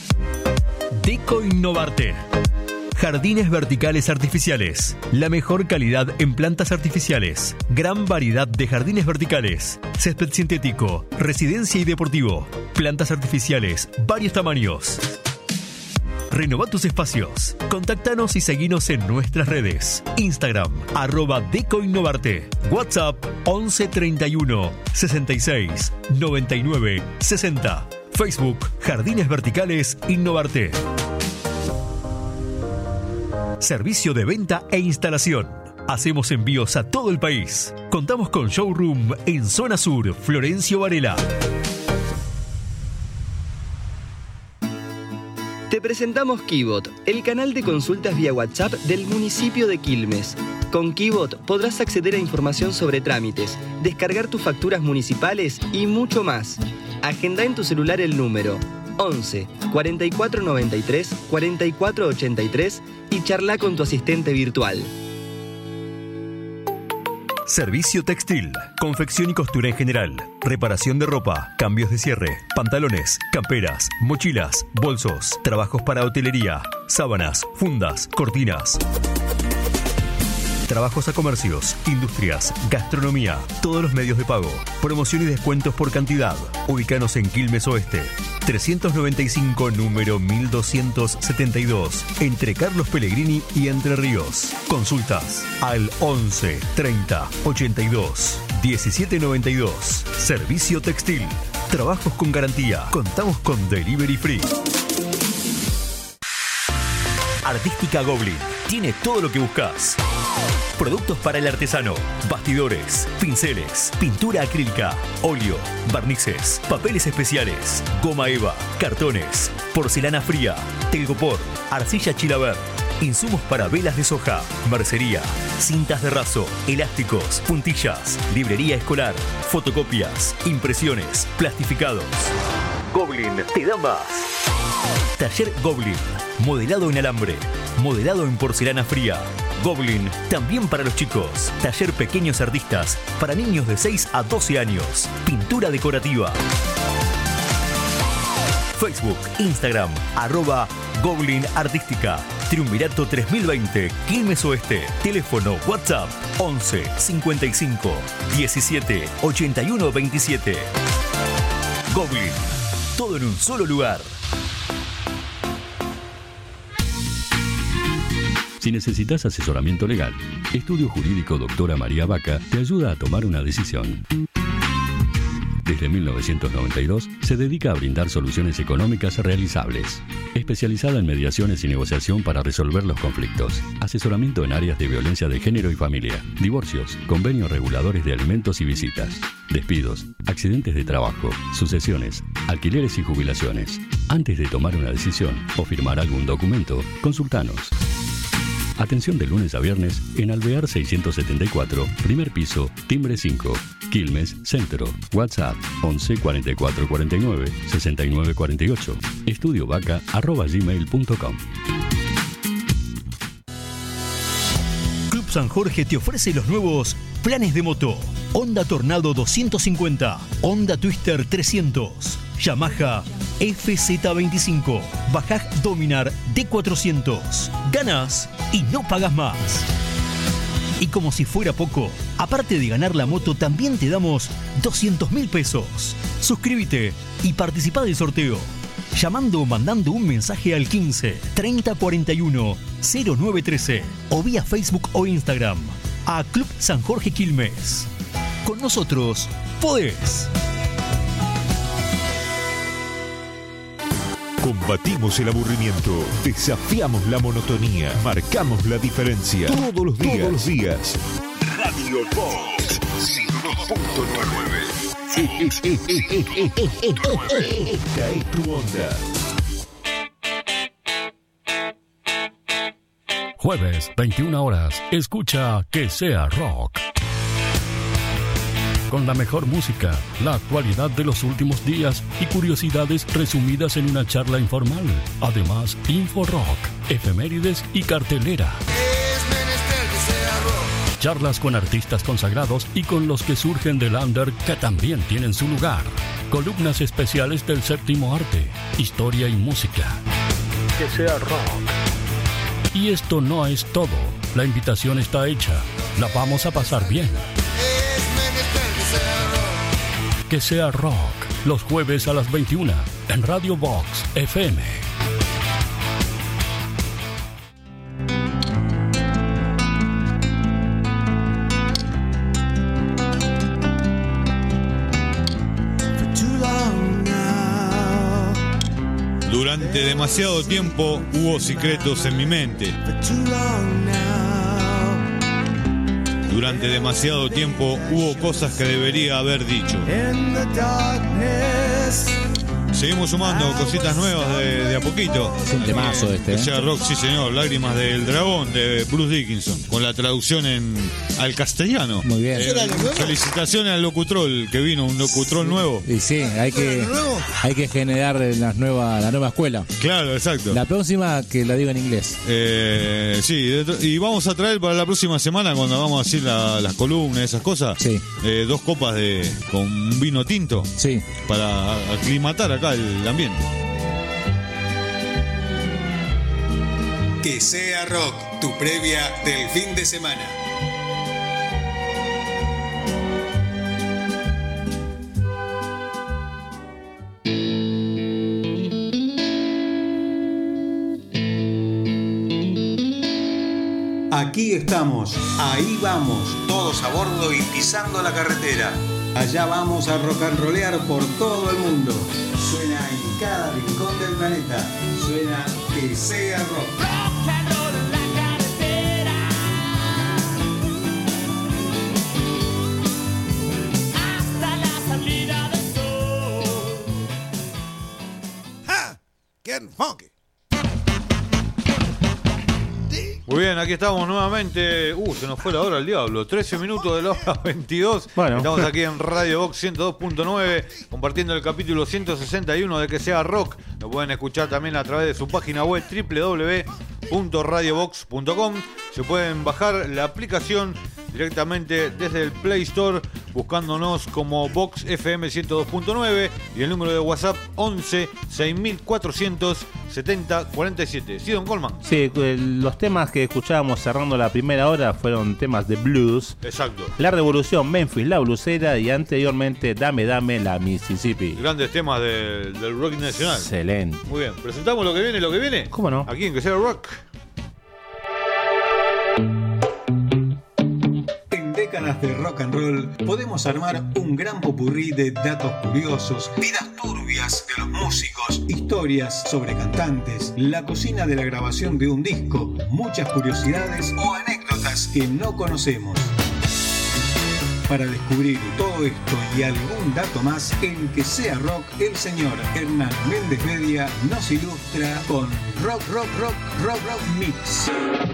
Deco Innovarte. Jardines verticales artificiales. La mejor calidad en plantas artificiales. Gran variedad de jardines verticales. Césped sintético, residencia y deportivo. Plantas artificiales, varios tamaños. Renova tus espacios. Contáctanos y seguinos en nuestras redes. Instagram, arroba Deco Innovarte. WhatsApp, once treinta y uno, sesenta y seis, noventa y nueve, sesenta. Facebook, Jardines Verticales Innovarte. Servicio de venta e instalación. Hacemos envíos a todo el país. Contamos con showroom en Zona Sur, Florencio Varela. Te presentamos Kibot, el canal de consultas vía WhatsApp del municipio de Quilmes. Con Kibot podrás acceder a información sobre trámites, descargar tus facturas municipales y mucho más. Agenda en tu celular el número once, cuarenta y cuatro noventa y tres, cuarenta y cuatro ochenta y tres y charla con tu asistente virtual. Servicio textil, confección y costura en general, reparación de ropa, cambios de cierre, pantalones, camperas, mochilas, bolsos, trabajos para hotelería, sábanas, fundas, cortinas. Trabajos a comercios, industrias, gastronomía, todos los medios de pago, promoción y descuentos por cantidad. Ubícanos en Quilmes Oeste, trescientos noventa y cinco, número mil doscientos setenta y dos, entre Carlos Pellegrini y Entre Ríos. Consultas al once, treinta, ochenta y dos, diecisiete noventa y dos. Servicio textil. Trabajos con garantía. Contamos con Delivery Free. Artística Goblin. Tiene todo lo que buscas. Productos para el artesano, bastidores, pinceles, pintura acrílica, óleo, barnices, papeles especiales, goma eva, cartones, porcelana fría, telgopor, arcilla Chilaver, insumos para velas de soja, mercería, cintas de raso, elásticos, puntillas, librería escolar, fotocopias, impresiones, plastificados. Goblin te da más. Taller Goblin, modelado en alambre, modelado en porcelana fría. Goblin, también para los chicos. Taller Pequeños Artistas, para niños de seis a doce años. Pintura decorativa. Facebook, Instagram, arroba Goblin Artística. Triunvirato tres mil veinte, Quilmes Oeste. Teléfono WhatsApp once cincuenta y cinco diecisiete ochenta y uno veintisiete. Goblin, todo en un solo lugar. Si necesitas asesoramiento legal, Estudio Jurídico Doctora María Vaca te ayuda a tomar una decisión. Desde mil novecientos noventa y dos se dedica a brindar soluciones económicas realizables. Especializada en mediaciones y negociación para resolver los conflictos. Asesoramiento en áreas de violencia de género y familia. Divorcios, convenios reguladores de alimentos y visitas. Despidos, accidentes de trabajo, sucesiones, alquileres y jubilaciones. Antes de tomar una decisión o firmar algún documento, consultanos. Atención de lunes a viernes en Alvear seiscientos setenta y cuatro, primer piso, timbre cinco, Quilmes, Centro. WhatsApp once cuarenta y cuatro cuarenta y nueve sesenta y nueve cuarenta y ocho. estudiovaca arroba gmail punto com. Club San Jorge te ofrece los nuevos planes de moto. Honda Tornado doscientos cincuenta, Honda Twister trescientos, Yamaha F Z veinticinco, Bajaj Dominar D cuatrocientos. Ganas y no pagas más. Y como si fuera poco, aparte de ganar la moto, también te damos doscientos mil pesos. Suscríbete y participa del sorteo, llamando o mandando un mensaje al quince treinta cuarenta y uno cero nueve trece o vía Facebook o Instagram a Club San Jorge Quilmes. Con nosotros podés. Combatimos el aburrimiento, desafiamos la monotonía, marcamos la diferencia. Todos los días. Todos los días. Radio Box ciento dos punto nueve. Esta es tu onda. Jueves, veintiuna horas. Escucha Que Sea Rock. Con la mejor música, la actualidad de los últimos días y curiosidades resumidas en una charla informal. Además, Info Rock, efemérides y cartelera. Charlas con artistas consagrados y con los que surgen del under que también tienen su lugar. Columnas especiales del séptimo arte, historia y música. Que sea rock. Y esto no es todo. La invitación está hecha. La vamos a pasar bien. Que sea rock, los jueves a las veintiuna en Radio Box F M. Durante demasiado tiempo hubo secretos en mi mente. Durante demasiado tiempo hubo cosas que debería haber dicho. Seguimos sumando cositas nuevas de, de a poquito. Es un temazo este. Que sea rock, sí señor. Lágrimas del dragón de Bruce Dickinson. Con la traducción en al castellano. Muy bien. Eh, felicitaciones al locutrol, que vino un locutrol nuevo. Y sí, hay que, hay que generar la nueva, la nueva escuela. Claro, exacto. La próxima que la diga en inglés. Eh, sí, y vamos a traer para la próxima semana, cuando vamos a hacer la, las columnas, esas cosas, sí. eh, dos copas de con un vino tinto. Sí. Para aclimatar acá el ambiente. Que sea rock, tu previa del fin de semana. Aquí estamos, ahí vamos, todos a bordo y pisando la carretera. Allá vamos a rock and rollear por todo el mundo. Suena en cada rincón del planeta. Suena Que Sea Rock. getting funky. Muy bien, aquí estamos nuevamente. Uh, se nos fue la hora al diablo. trece minutos de la hora veintidós. Bueno. Estamos aquí en Radio Box ciento dos punto nueve, compartiendo el capítulo ciento sesenta y uno de Que Sea Rock. Lo pueden escuchar también a través de su página web doble u doble u doble u punto radio box punto com. Se pueden bajar la aplicación directamente desde el Play Store, buscándonos como Box F M ciento dos punto nueve, y el número de WhatsApp once seis mil cuatrocientos setenta cuarenta y siete. ¿Sí, don Colman? Sí, los temas que escuchábamos cerrando la primera hora fueron temas de blues. Exacto. La Revolución, Memphis, la blusera, y anteriormente Dame Dame, la Mississippi. Grandes temas de, del rock nacional. Excelente. Muy bien, presentamos lo que viene, lo que viene. ¿Cómo no? Aquí en Que Sea Rock. En Décadas de Rock and Roll podemos armar un gran popurrí de datos curiosos, vidas turbias de los músicos, historias sobre cantantes, la cocina de la grabación de un disco, muchas curiosidades o anécdotas que no conocemos. Para descubrir todo esto y algún dato más, en Que Sea Rock, el señor Hernán Méndez Bedia nos ilustra con Rock, Rock, Rock, Rock, Rock Mix.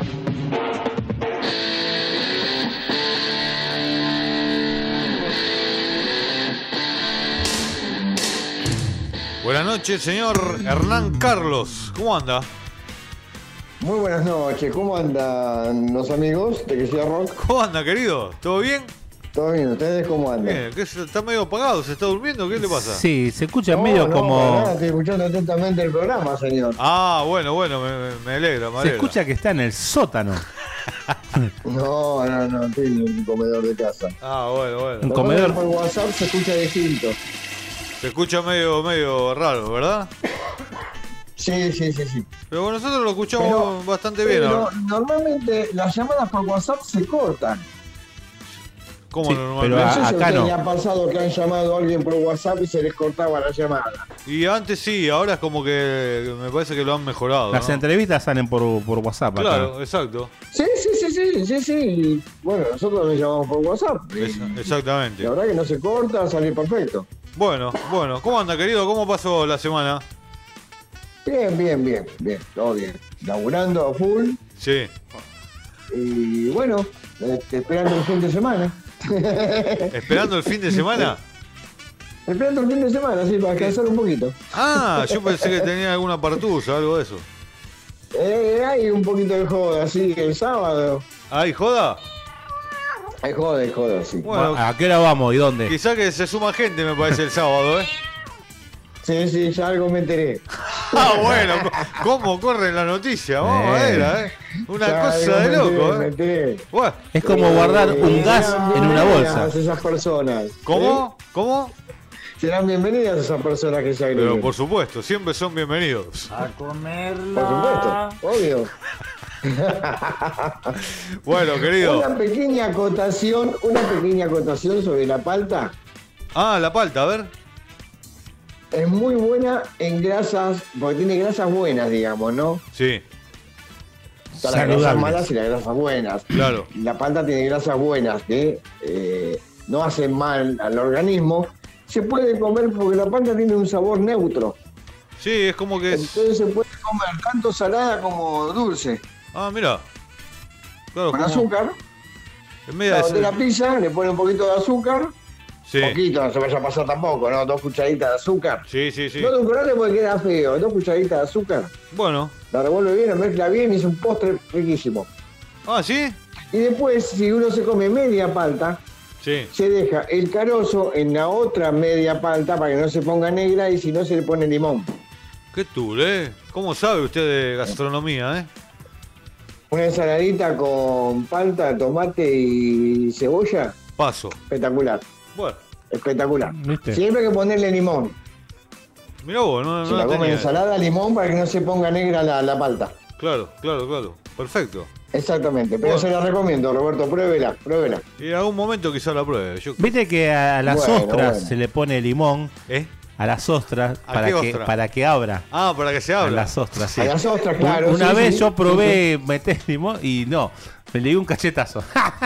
Buenas noches, señor Hernán Carlos. ¿Cómo anda? Muy buenas noches. ¿Cómo andan los amigos de Que Sea Rock? ¿Cómo anda, querido? ¿Todo bien? Todo bien. ¿Ustedes cómo andan? Bien. ¿Qué, está medio apagado? ¿Se está durmiendo? ¿Qué le pasa? Sí, se escucha no, medio no, como... No, estoy escuchando atentamente el programa, señor. Ah, bueno, bueno, me, me alegra, me alegra. Se escucha que está en el sótano. No, no, no, estoy en un comedor de casa. Ah, bueno, bueno. Un comedor... Por WhatsApp se escucha distinto. Se escucha medio, medio raro, ¿verdad? Sí, sí, sí, sí. Pero nosotros lo escuchamos pero, bastante bien. Pero normalmente las llamadas por WhatsApp se cortan. ¿Cómo sí, normalmente? Pero a, no sé si acá no. ¿Le ha pasado que han llamado a alguien por WhatsApp y se les cortaba la llamada? Y antes sí, ahora es como que me parece que lo han mejorado. Las ¿no? entrevistas salen por, por WhatsApp. Claro, acá. Exacto. Sí, sí, sí, sí, sí, sí. Bueno, nosotros nos llamamos por WhatsApp. Es, exactamente. La verdad que no se corta, sale perfecto. Bueno, bueno. ¿Cómo anda, querido? ¿Cómo pasó la semana? Bien, bien, bien, bien, todo bien. Laburando a full. Sí. Y bueno, este, esperando el fin de semana. ¿Esperando el fin de semana? Esperando el fin de semana, sí, para descansar un poquito. Ah, yo pensé que tenía alguna partusa, algo de eso. Eh, hay un poquito de joda, sí, el sábado. ¿Hay joda? Hay joda, hay joda, sí. Bueno, ¿a qué hora vamos y dónde? Quizá que se suma gente, me parece, el sábado, ¿eh? Sí, sí, ya algo me enteré. Ah, bueno, ¿cómo corre la noticia? Vamos a ver, ¿eh? Una ya cosa de loco, enteré, ¿eh? Me enteré. Bueno, es como eh, guardar un gas en una bolsa. Esas personas. ¿Cómo? ¿Eh? ¿Cómo? Serán bienvenidas esas personas que se agreguen. Pero por supuesto, siempre son bienvenidos. A comerla. Por supuesto, obvio. Bueno, querido. Una pequeña acotación, una pequeña acotación sobre la palta. Ah, la palta, a ver. Es muy buena en grasas, porque tiene grasas buenas, digamos, ¿no? Sí. Las grasas malas y las grasas buenas. Claro. La palta tiene grasas buenas que eh, no hacen mal al organismo. Se puede comer porque la palta tiene un sabor neutro. Sí, es como que... Entonces es... se puede comer tanto salada como dulce. Ah, mira. Claro, con como... azúcar. En medio de de la pizza le pone un poquito de azúcar. Sí. Poquito, no se vaya a pasar tampoco, ¿no? Dos cucharitas de azúcar. Sí, sí, sí. No edulcorate porque queda feo. Dos cucharitas de azúcar. Bueno. La revuelve bien, la mezcla bien y es un postre riquísimo. Ah, ¿sí? Y después, si uno se come media palta, sí, se deja el carozo en la otra media palta para que no se ponga negra y si no se le pone limón. Qué tool, ¿eh? ¿Cómo sabe usted de gastronomía, eh? Una ensaladita con palta, tomate y cebolla. Paso. Espectacular. Bueno. Espectacular. ¿Viste? Siempre hay que ponerle limón. Mirá vos, no, si no la la come tenía. ensalada, limón para que no se ponga negra la, la palta. Claro, claro, claro. Perfecto. Exactamente, pero bueno, se la recomiendo, Roberto, pruébela, pruébela. Y en algún momento quizá la pruebe. Yo... Viste que a las bueno, ostras bueno. se le pone limón. ¿Eh? A las ostras ¿A para qué que, ostra? para que abra. Ah, para que se abra. A las ostras, sí. A las ostras, claro. Una sí, vez sí, yo probé sí, sí. meter limón y no, me le di un cachetazo.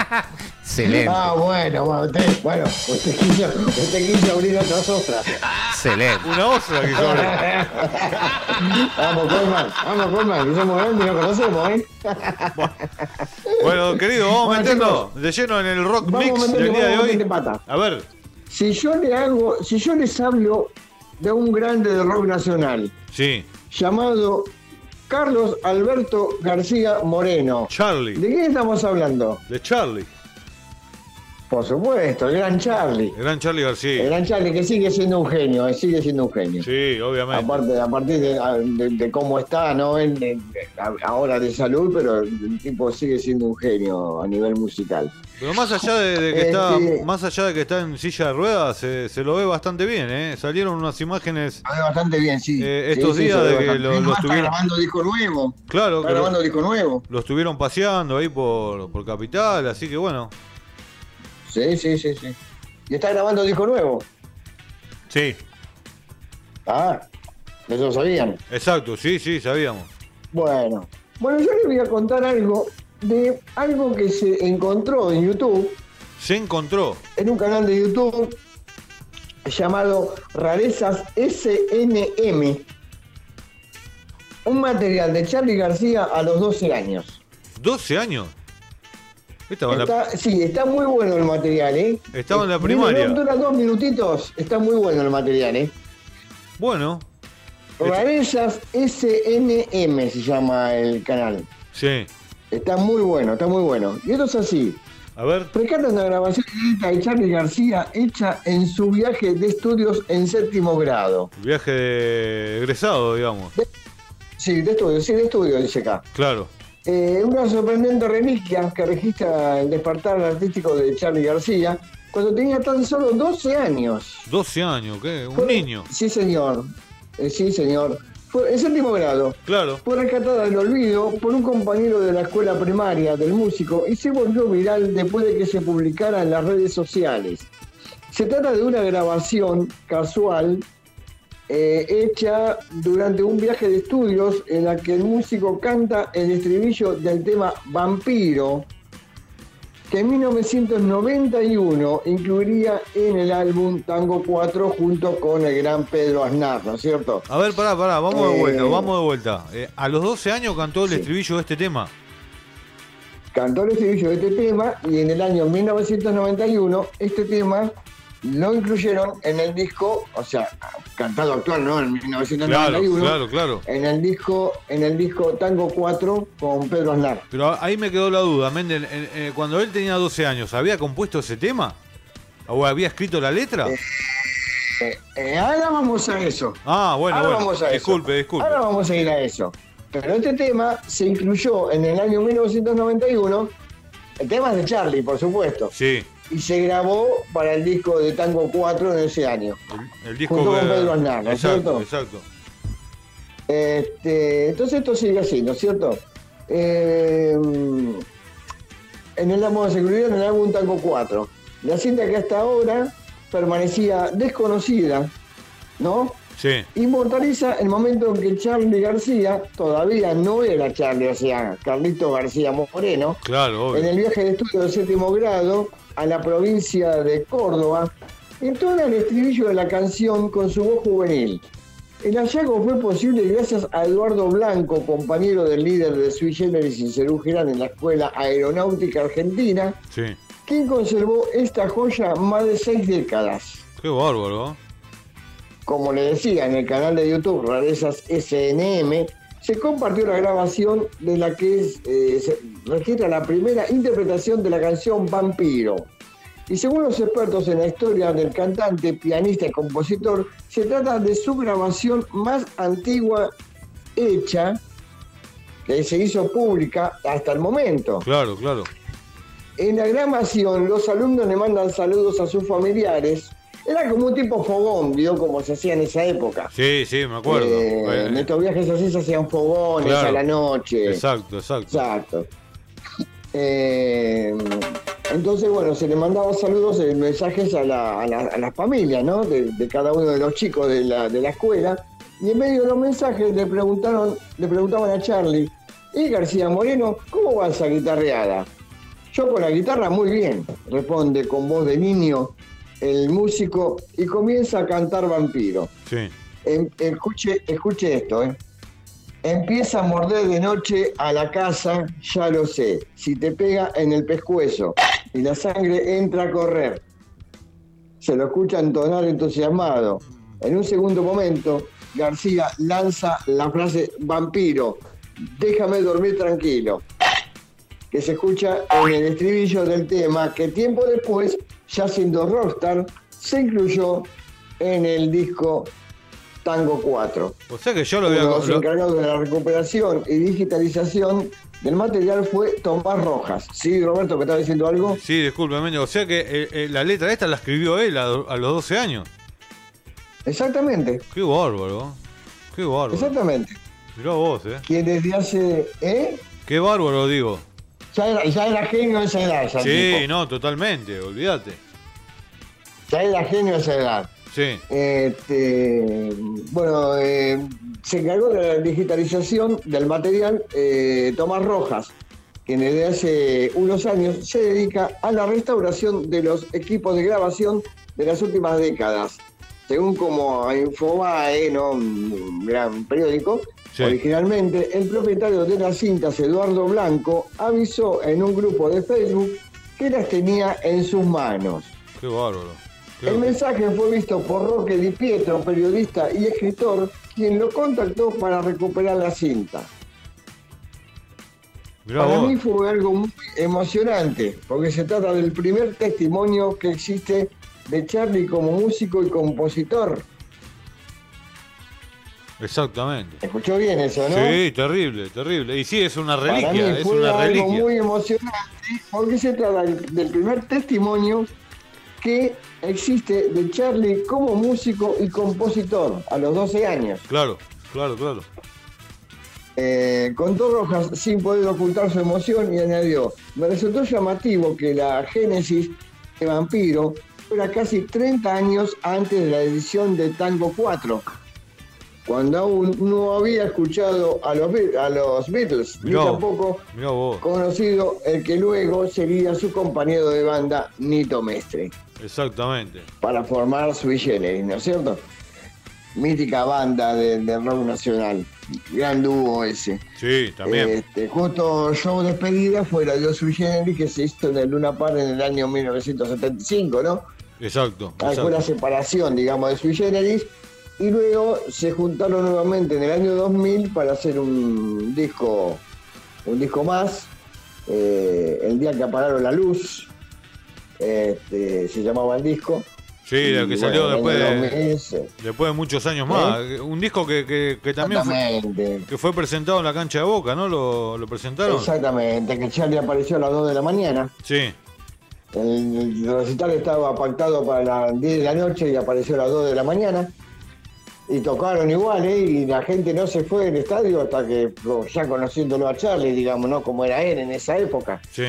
Excelente. Ah, bueno, bueno, usted, bueno, usted quiso, usted quiso abrir otras ostras. Excelente. Una ostra que sobre. Vamos, Colman, vamos, Colman, que somos grandes y nos conocemos, ¿eh? Bueno, querido, vamos Bueno, metiendo chicos, de lleno en el rock vamos mix a meterle, del día de vamos a hoy. meterle pata. A ver, Si yo le hago, si yo les hablo de un grande del rock nacional sí, llamado Carlos Alberto García Moreno. Charlie. ¿De quién estamos hablando? De Charlie. Por supuesto, el gran Charlie. El gran Charlie García. El gran Charlie que sigue siendo un genio, eh, sigue siendo un genio. Sí, obviamente. Aparte, a partir de, de- de cómo está, ¿no? En- en- ahora de salud, pero el tipo sigue siendo un genio a nivel musical. Pero más allá de, de que está, Este- más allá de que está en silla de ruedas, se, se lo ve bastante bien, ¿eh? Salieron unas imágenes Lo ve bastante bien, sí. eh, Sí, estos sí, días se ve de que bastante lo, bien. lo Además, está estuvieron. grabando disco nuevo. Claro, Está que lo- grabando disco nuevo. lo estuvieron paseando ahí por, por Capital, así que bueno. Sí, sí, sí, sí. Y está grabando disco nuevo. Sí. Ah, eso lo sabían. Exacto, sí, sí, sabíamos. Bueno, bueno, yo les voy a contar algo de algo que se encontró en YouTube, Se encontró. en un canal de YouTube llamado Rarezas S N M, un material de Charly García a los doce años. ¿doce años? Estaba en la, Está, sí, está muy bueno el material, ¿eh? estaba en la Dura- primaria. Dura dos minutitos, está muy bueno el material, ¿eh? Bueno, Rarezas S N M se llama el canal. sí. Está muy bueno, está muy bueno. Y esto es así. A ver, Rescata una grabación inédita de Charly García hecha en su viaje de estudios en séptimo grado. viaje de egresado, digamos. Sí, de estudios, sí, de estudios, dice acá. Claro. Eh, una sorprendente reliquia que registra el despertar artístico de Charly García cuando tenía tan solo doce años. doce años, ¿qué? Un Fue- niño. Sí, señor. Eh, sí, señor. Fue en séptimo grado. Claro. Fue rescatada del olvido por un compañero de la escuela primaria del músico y se volvió viral después de que se publicara en las redes sociales. Se trata de una grabación casual eh, hecha durante un viaje de estudios en la que el músico canta el estribillo del tema Vampiro, que en mil novecientos noventa y uno incluiría en el álbum Tango cuatro junto con el gran Pedro Aznar, ¿no es cierto? A ver, pará, pará, vamos de Eh, vuelta, vamos de vuelta. Eh, a los doce años cantó el Sí. estribillo de este tema. Cantó el estribillo de este tema y en el año mil novecientos noventa y uno este tema lo incluyeron en el disco, o sea, cantado actual, ¿no? En mil novecientos noventa y uno. Claro, claro, claro. En el disco, en el disco Tango cuatro con Pedro Aznar. Pero ahí me quedó la duda, Mendel, eh, eh, cuando él tenía doce años, ¿había compuesto ese tema? ¿O había escrito la letra? Eh, eh, ahora vamos a eso. Ah, bueno, ahora bueno. vamos a disculpe, eso. disculpe. Ahora vamos a ir a eso. Pero este tema se incluyó en el año mil novecientos noventa y uno. El tema es de Charly, por supuesto. Sí. Y se grabó para el disco de Tango cuatro en ese año. El disco junto que- con Pedro Aznar, ¿no es Exacto, cierto? exacto. Este, entonces esto sigue así, ¿no es cierto? Eh, en el vamos a incluir en el álbum Tango cuatro. La cinta que hasta ahora permanecía desconocida, ¿no? Sí. Inmortaliza el momento en que Charly García, todavía no era Charly, o sea, Carlito García Moreno, Claro, en obvio. el viaje de estudio de séptimo grado a la provincia de Córdoba, entona el estribillo de la canción con su voz juvenil. El hallazgo fue posible gracias a Eduardo Blanco, compañero del líder de Sui Generis y Cerú Girán en la Escuela Aeronáutica Argentina, Sí. quien conservó esta joya más de seis décadas. Qué bárbaro. ¿eh? Como le decía, en el canal de YouTube Rarezas S N M se compartió la grabación de la que es, eh, se registra la primera interpretación de la canción Vampiro. Y según los expertos en la historia del cantante, pianista y compositor, se trata de su grabación más antigua hecha, que se hizo pública hasta el momento. Claro, claro. En la grabación, los alumnos le mandan saludos a sus familiares. Era como un tipo fogón, ¿vio? Como se hacía en esa época. Sí, sí, me acuerdo. Eh, Eh, en estos viajes así se hacían fogones Claro. a la noche. Exacto, exacto. Exacto. Eh, entonces, bueno, se le mandaba saludos, eh, mensajes a la, a la, a la familia, ¿no? De, de cada uno de los chicos de la, de la escuela. Y en medio de los mensajes le preguntaron, le preguntaban a Charly, y García Moreno, ¿cómo va esa guitarreada? Yo con la guitarra muy bien, responde con voz de niño el músico, y comienza a cantar Vampiro. Sí. Em, escuche, escuche esto, ¿eh? Empieza a morder de noche a la casa, ya lo sé. Si te pega en el pescuezo y la sangre entra a correr. Se lo escucha entonar entusiasmado. En un segundo momento, García lanza la frase vampiro, déjame dormir tranquilo, que se escucha en el estribillo del tema que tiempo después, ya siendo rockstar, se incluyó en el disco Tango cuatro. O sea que yo lo había... Los lo- encargados de la recuperación y digitalización del material fue Tomás Rojas. ¿Sí, Roberto, me estaba diciendo algo? Sí, discúlpeme. O sea que eh, eh, la letra esta la escribió él a, a los doce años. Exactamente. Qué bárbaro. Qué bárbaro. Exactamente. Mirá vos, eh. Quien desde hace... ¿Eh? Qué bárbaro, digo. Ya era, ya era genio a esa edad. Ya, Sí, tipo. no, totalmente, olvídate. Ya era genio a esa edad. Sí. Este, bueno, eh, se encargó de la digitalización del material eh, Tomás Rojas, quien desde hace unos años se dedica a la restauración de los equipos de grabación de las últimas décadas. Según como Infobae, ¿no? Un gran periódico, Sí. originalmente el propietario de las cintas, Eduardo Blanco, avisó en un grupo de Facebook que las tenía en sus manos. Qué bárbaro. Qué El bárbaro. mensaje fue visto por Roque Di Pietro, periodista y escritor, quien lo contactó para recuperar la cinta. Mirá Para vos. mí fue algo muy emocionante, porque se trata del primer testimonio que existe de Charlie como músico y compositor. Exactamente. ¿Escuchó bien eso, no? Sí, terrible, terrible. Y sí, es una Para mí reliquia, es fue una algo reliquia. muy emocionante, porque se trata del, del primer testimonio que existe de Charlie como músico y compositor a los doce años. Claro, claro, claro. Eh, contó Rojas sin poder ocultar su emoción y añadió: me resultó llamativo que la génesis de Vampiro fuera casi treinta años antes de la edición de Tango cuatro, cuando aún no había escuchado a los, Be- a los Beatles, ni Mirá vos, tampoco mirá vos. conocido el que luego sería su compañero de banda, Nito Mestre, Exactamente. para formar Sui Generis, ¿no es cierto? Mítica banda de- del rock nacional, gran dúo ese. Sí, también. Este, justo show de despedida fue la de Sui Generis, que se hizo en el Luna Park en el año mil novecientos setenta y cinco, ¿no? Exacto. Ahí fue la exacto. separación, digamos, de Sui Generis, y luego se juntaron nuevamente en el año dos mil para hacer un disco, un disco más, eh, El día que apagaron la luz, este, se llamaba el disco. Sí, de que Y, salió bueno, después en el de, dos mil, ese. después de muchos años más. Un disco que, que, que también fue, Exactamente. que fue presentado en la cancha de Boca, ¿no? ¿Lo, lo presentaron? Exactamente, que Charlie apareció a las dos de la mañana. Sí. El, el recital estaba pactado para las diez de la noche y apareció a las dos de la mañana. Y tocaron igual, ¿eh? Y la gente no se fue del estadio hasta que, ya conociéndolo a Charlie, digamos, ¿no? Como era él en esa época. Sí.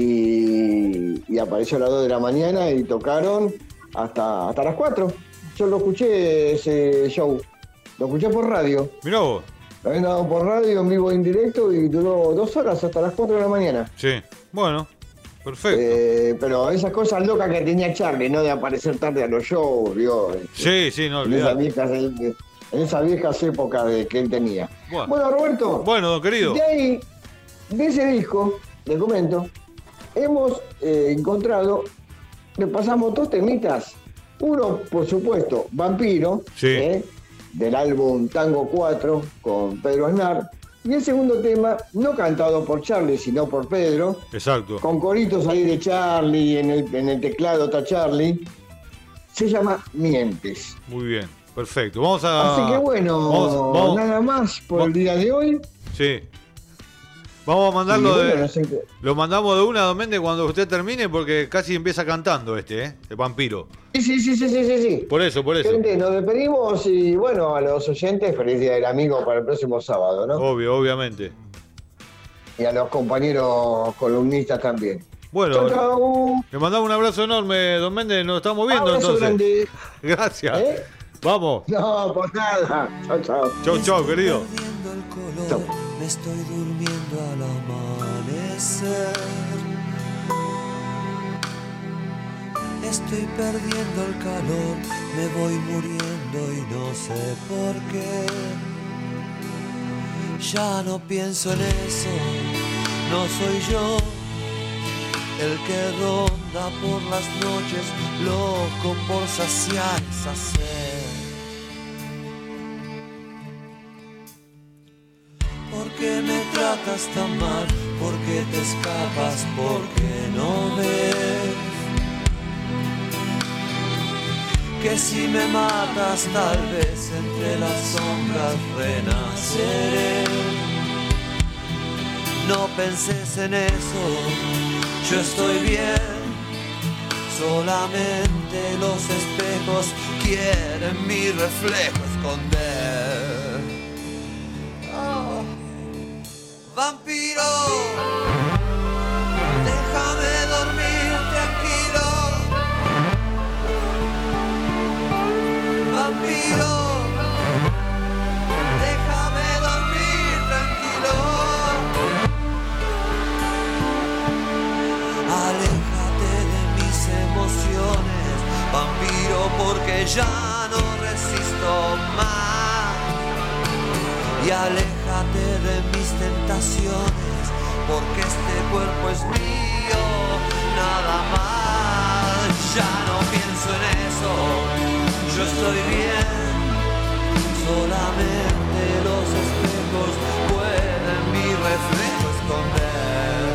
Y, y apareció a las dos de la mañana y tocaron hasta, hasta las cuatro. Yo lo escuché ese show. Lo escuché por radio. Mirá vos. Lo habían dado por radio en vivo e indirecto y duró dos horas hasta las cuatro de la mañana. Sí. Bueno, perfecto. Eh, pero esas cosas locas que tenía Charlie, ¿no? De aparecer tarde a los shows, ¿vio? Sí, sí, no En esas olvidate. viejas, en esas viejas épocas de que él tenía. Bueno. Bueno, Roberto. Bueno, don querido. De ahí, de ese disco, le comento, hemos eh, encontrado, le pasamos dos temitas. Uno, por supuesto, Vampiro, Sí. ¿eh? Del álbum Tango cuatro con Pedro Aznar. Y el segundo tema, no cantado por Charlie, sino por Pedro, Exacto. con coritos ahí de Charlie, en el, en el teclado está Charlie, se llama Mientes. Muy bien. Perfecto. Vamos a. Así que bueno, vamos- vamos- nada más por el día de hoy. Sí. Vamos a mandarlo Y bueno, de. no sé qué- Lo mandamos de una, don Méndez, cuando usted termine, porque casi empieza cantando este, ¿eh? El vampiro. Sí, sí, sí, sí, sí, sí, sí. Por eso, por eso. Gente, nos despedimos y bueno, a los oyentes, feliz día del amigo para el próximo sábado, ¿no? Obvio, obviamente. Y a los compañeros columnistas también. Bueno, Chau, chau. le mandamos un abrazo enorme, don Méndez. Nos estamos viendo Abrazo entonces. grande. Gracias. ¿Eh? Vamos. No, por nada. Chau, chau. Chau, chau, querido. Chau. Me estoy durmiendo al amanecer. Estoy perdiendo el calor, me voy muriendo y no sé por qué. Ya no pienso en eso, no soy yo el que ronda por las noches, loco por saciar esa sed. ¿Por qué me tratas tan mal? ¿Por qué te escapas? ¿Por qué no ves que si me matas tal vez entre las sombras renaceré? No penses en eso, yo estoy bien. Solamente los espejos quieren mi reflejo esconder. Oh. Vampiro, déjame dormir tranquilo. Vampiro, déjame dormir tranquilo. Aléjate de mis emociones, vampiro, porque ya no resisto más. Y aléjate de mis tentaciones, porque este cuerpo es mío, nada más. Ya no pienso en eso, yo estoy bien. Solamente los espejos pueden mi reflejo esconder.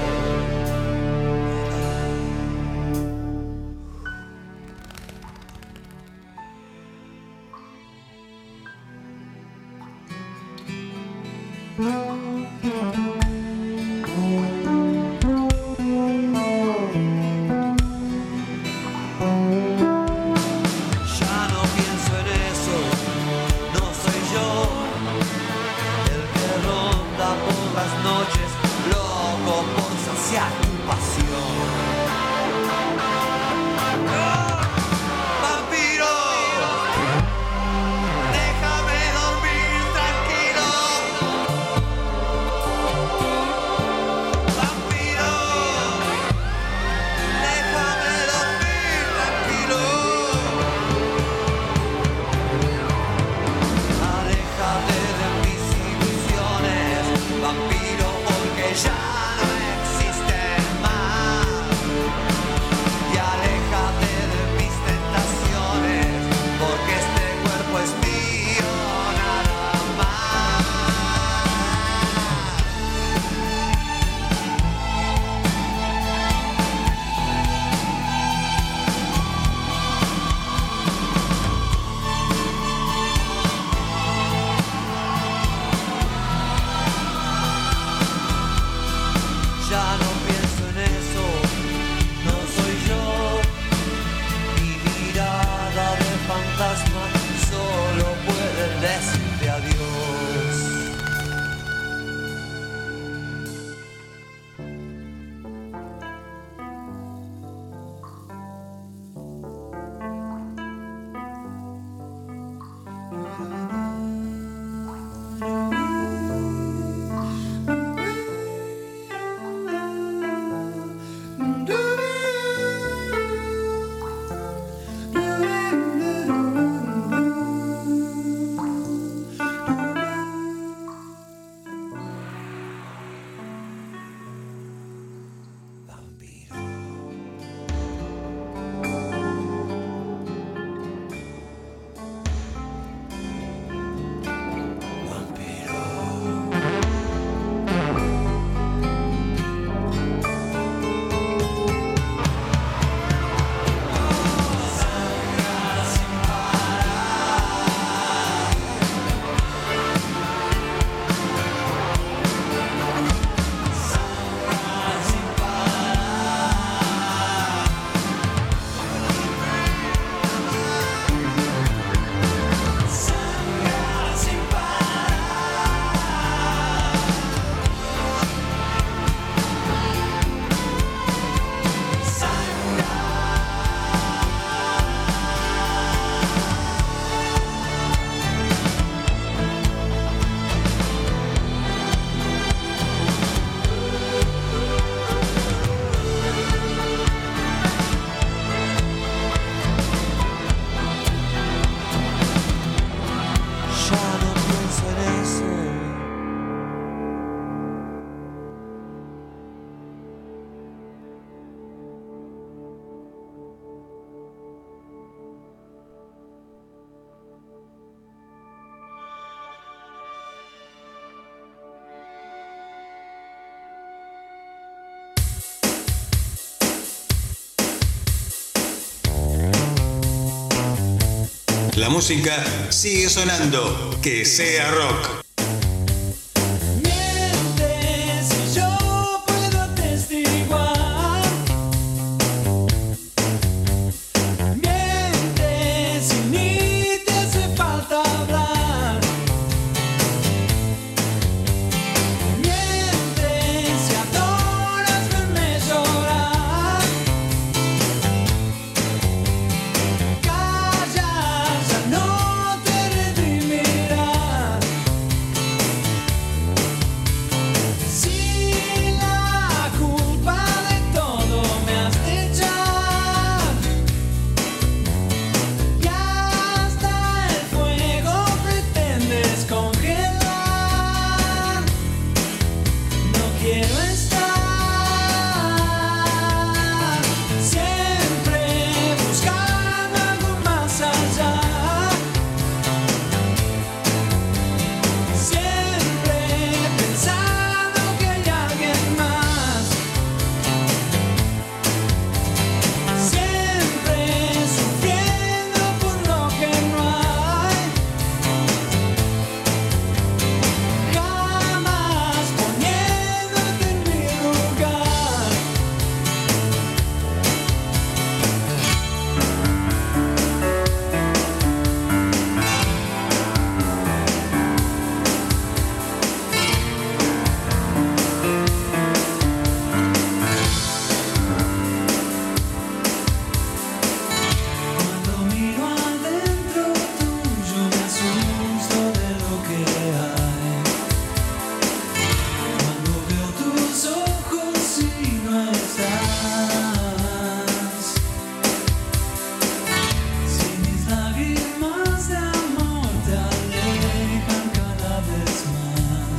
La música sigue sonando. Que sea rock. Si yo puedo atestiguar, miente si ni te hace falta hablar, miente si adoras verme llorar, calla, ya no te redimirás. Si la culpa de todo me has de echar, y hasta el fuego pretendes congelar, no quiero estar siempre buscando algo más allá, siempre pensando que hay alguien más, siempre sufriendo por lo que no hay, jamás poniéndote en mi lugar. Cuando miro adentro tuyo me asusto de lo que hay. Cuando veo tus ojos y no estás, si mis lágrimas de amor te alejan cada vez más,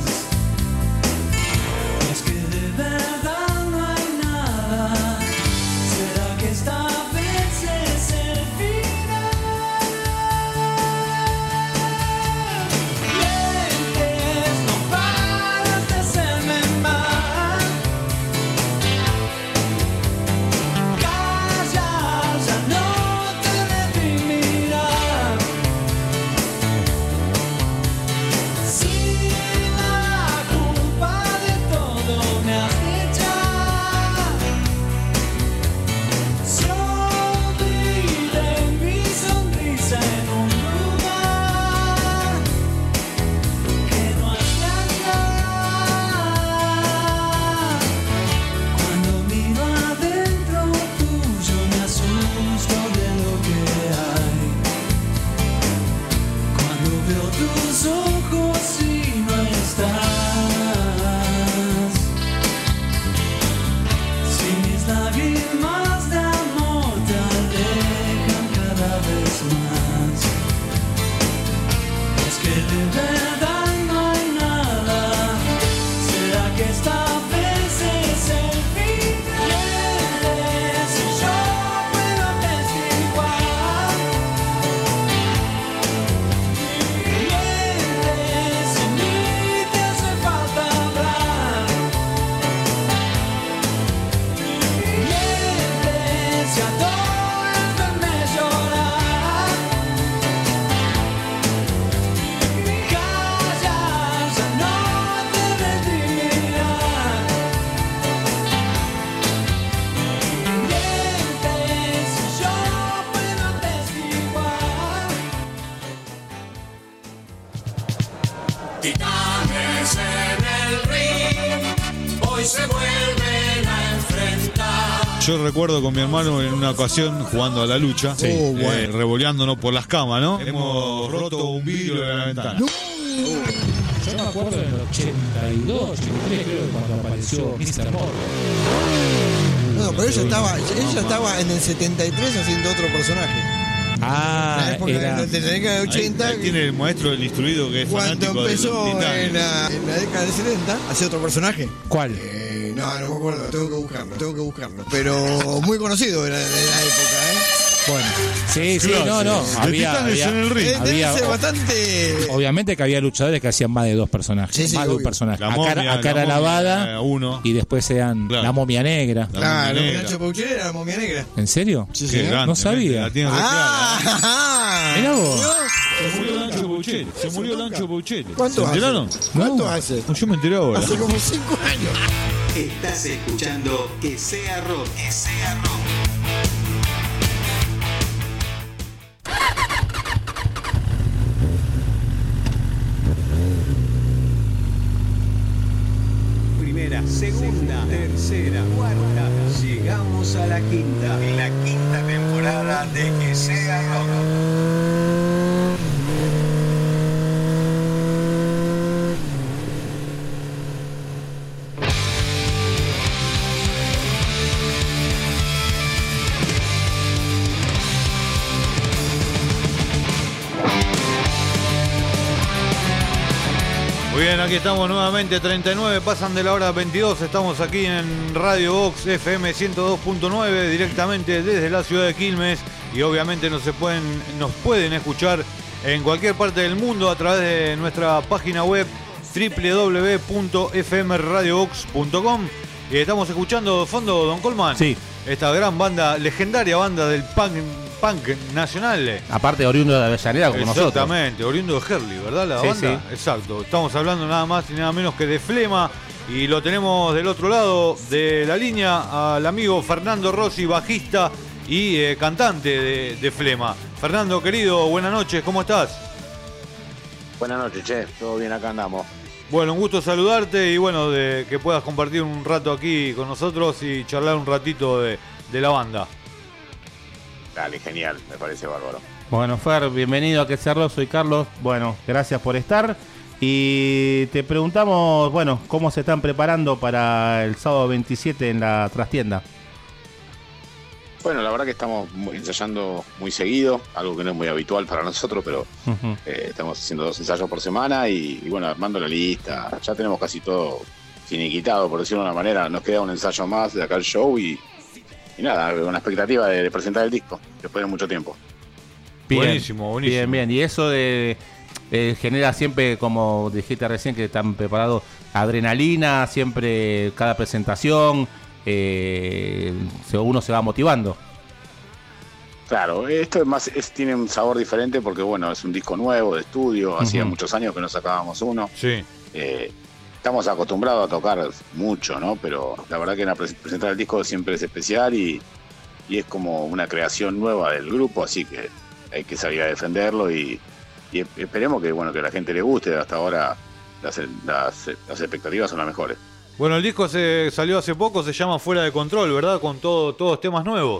es que de verdad no hay nada. ¿Será que esta vez es el final? Mientes, no paras de hacerme mal, calla, ya no te redimirás. Si la culpa de todo me has de echar, si olvidé mi sonrisa en un lugar que no has de hallar. Cuando miro adentro tuyo me asusto de lo que hay. Cuando veo tus ojos y no estás, si mis lágrimas de amor te alejan cada vez más, es que de verdad no hay nada. ¿Será que esta vez es el final? Si yo puedo atestiguar, miente si ni te hace falta hablar, miente si adoras verme llorar, calla, ya no te redimirás. Miente si yo puedo atestiguar. Titanes en el ring, hoy se vuelven a enfrentar. Yo recuerdo con mi hermano en una ocasión jugando a la lucha, Sí. Oh, bueno. eh, revoleándonos por las camas, ¿no? Hemos roto un vidrio de la ventana. Yo me acuerdo en el ochenta y dos, ochenta y tres, creo que cuando apareció mister Morgan. No, pero ella estaba, ella estaba en el setenta y tres haciendo otro personaje. Ah, la época era... de la década de ochenta. Ahí, ahí tiene el maestro del instruido que es Cuando fanático empezó de los Titanes. en la, en la década del setenta, hacía otro personaje. ¿Cuál? Eh, no, no me acuerdo, tengo que buscarlo, tengo que buscarlo. Pero muy conocido era de la época, ¿eh? Bueno, sí, sí, Claro, no, no. sí. Había, De Titanes había, en el ring. Eh, había- debe ser bastante. obviamente que había luchadores que hacían más de dos personajes. Sí, sí, más de un obvio. personaje. La a momia, cara, a la cara momia, lavada. eh, uno. Y después sean Claro. la momia negra. La Claro, momia negra. Nacho Pauchera era la momia negra. ¿En serio? Sí, Qué sí. grande, No sabía. la tiene re clara, ¿eh? Ah, Mirá vos. Se murió Lancho Bouchel. Se murió Lancho Bouchel. ¿Cuánto ¿Se hace? enteraron? ¿Cuánto No. hace? No, yo me enteré ahora. Hace como cinco años. Estás escuchando Que Sea Rock. Que Sea Rock. Primera, segunda, tercera, cuarta. Llegamos a la quinta. La quinta temporada de Que Sea Rock. Muy bien, aquí estamos nuevamente, treinta y nueve, pasan de la hora veintidós, estamos aquí en Radio Box F M ciento dos punto nueve, directamente desde la ciudad de Quilmes, y obviamente nos, se pueden, nos pueden escuchar en cualquier parte del mundo a través de nuestra página web doble u doble u doble u punto f m radio box punto com. Y estamos escuchando de fondo, Don Colman, sí, esta gran banda, legendaria banda del punk, punk nacional. Aparte oriundo de Avellaneda como nosotros. Exactamente, oriundo de Herli, ¿verdad? La Sí, banda. sí. Exacto. Estamos hablando nada más y nada menos que de Flema. Y lo tenemos del otro lado de la línea al amigo Fernando Rossi, bajista y eh, cantante de, de Flema. Fernando, querido, buenas noches, ¿cómo estás? Buenas noches, che. Todo bien, acá andamos. Bueno, un gusto saludarte y bueno, de que puedas compartir un rato aquí con nosotros y charlar un ratito de, de la banda. Dale, genial, me parece bárbaro. Bueno, Fer, bienvenido a Que Sea Rock, soy Carlos. Bueno, gracias por estar. Y te preguntamos, bueno, ¿cómo se están preparando para el sábado veintisiete en la trastienda? Bueno, la verdad que estamos muy- ensayando muy seguido, algo que no es muy habitual para nosotros, pero Ujú. eh, estamos haciendo dos ensayos por semana y, y bueno, armando la lista. Ya tenemos casi todo finiquitado, por decirlo de una manera. Nos queda un ensayo más de acá el show y, y nada, una expectativa de, de presentar el disco después de mucho tiempo. Bien, Buenísimo, buenísimo. Bien, bien. Y eso de, eh, genera siempre, como dijiste recién, que están preparados, adrenalina, siempre cada presentación, eh, se- uno se va motivando. Claro, esto es más, es, tiene un sabor diferente porque bueno, es un disco nuevo de estudio, hacía Ujú. muchos años que no sacábamos uno. Sí. Eh, estamos acostumbrados a tocar mucho, ¿no? Pero la verdad que en la pres- presentar el disco siempre es especial y, y es como una creación nueva del grupo, así que hay que salir a defenderlo y, y esperemos que bueno que a la gente le guste. Hasta ahora las, las, las expectativas son las mejores. Bueno, el disco se salió hace poco, se llama Fuera de Control, ¿verdad? Con todo, todos temas nuevos.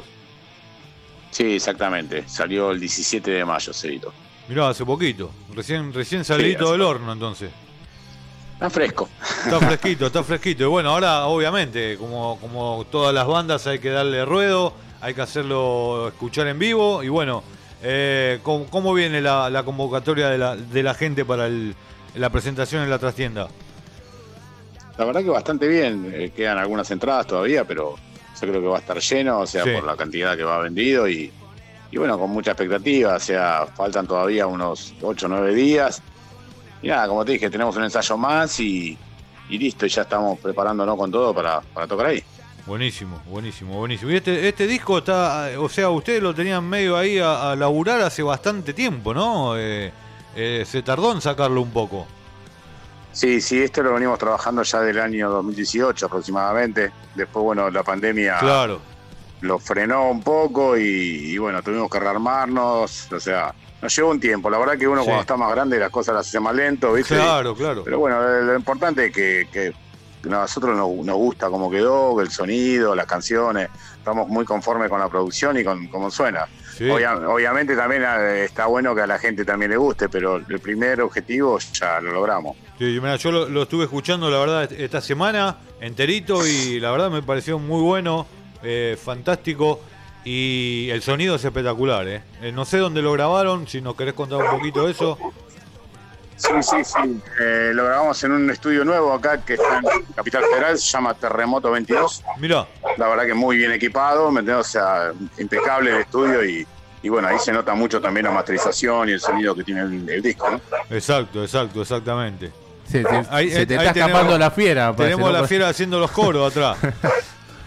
Sí, exactamente. Salió el diecisiete de mayo, Cerito. Mirá, hace poquito. Recién, recién salidito hace del horno, entonces. Está fresco. Está fresquito, está fresquito. Y bueno, ahora obviamente, como, como todas las bandas, hay que darle ruedo, hay que hacerlo escuchar en vivo. Y bueno, eh, ¿cómo, cómo viene la, la convocatoria de la, de la gente para el- la presentación en la trastienda? La verdad que bastante bien. Eh, quedan algunas entradas todavía, pero yo creo que va a estar lleno, o sea, Sí. por la cantidad que va vendido y, y bueno, con mucha expectativa. O sea, faltan todavía unos ocho o nueve días. Y nada, como te dije, tenemos un ensayo más y, y listo, y ya estamos preparándonos con todo para, para tocar ahí. Buenísimo, buenísimo, buenísimo. Y este, este disco está, o sea, ustedes lo tenían medio ahí a, a laburar hace bastante tiempo, ¿no? Eh, eh, se tardó en sacarlo un poco. Sí, sí, esto lo venimos trabajando ya del año dos mil dieciocho aproximadamente. Después, bueno, la pandemia Claro. lo frenó un poco y, y bueno, tuvimos que rearmarnos. O sea, nos llevó un tiempo. La verdad que uno Sí. cuando está más grande las cosas las hace más lento, ¿viste? Claro, claro. Pero bueno, lo, lo importante es que, que a nosotros nos, nos gusta cómo quedó, el sonido, las canciones. Estamos muy conformes con la producción y con cómo suena. Sí. Obvia- obviamente también eh, está bueno que a la gente también le guste, pero el primer objetivo ya lo logramos. Sí, mira, yo lo, lo estuve escuchando, la verdad, esta semana enterito y la verdad me pareció muy bueno, eh, fantástico y el sonido es espectacular. Eh. Eh, no sé dónde lo grabaron, si nos querés contar un poquito de eso. Sí, sí, sí. Eh, lo grabamos en un estudio nuevo acá que está en Capital Federal, se llama Terremoto veintidós. Mirá. La verdad que muy bien equipado, ¿me entendés? O sea, impecable el estudio y, y bueno, ahí se nota mucho también la masterización y el sonido que tiene el, el disco, ¿no? Exacto, exacto, exactamente. Se, te- Ahí- se te ahí está tenemos- escapando la fiera. parece, Tenemos ¿no? la fiera haciendo los coros atrás.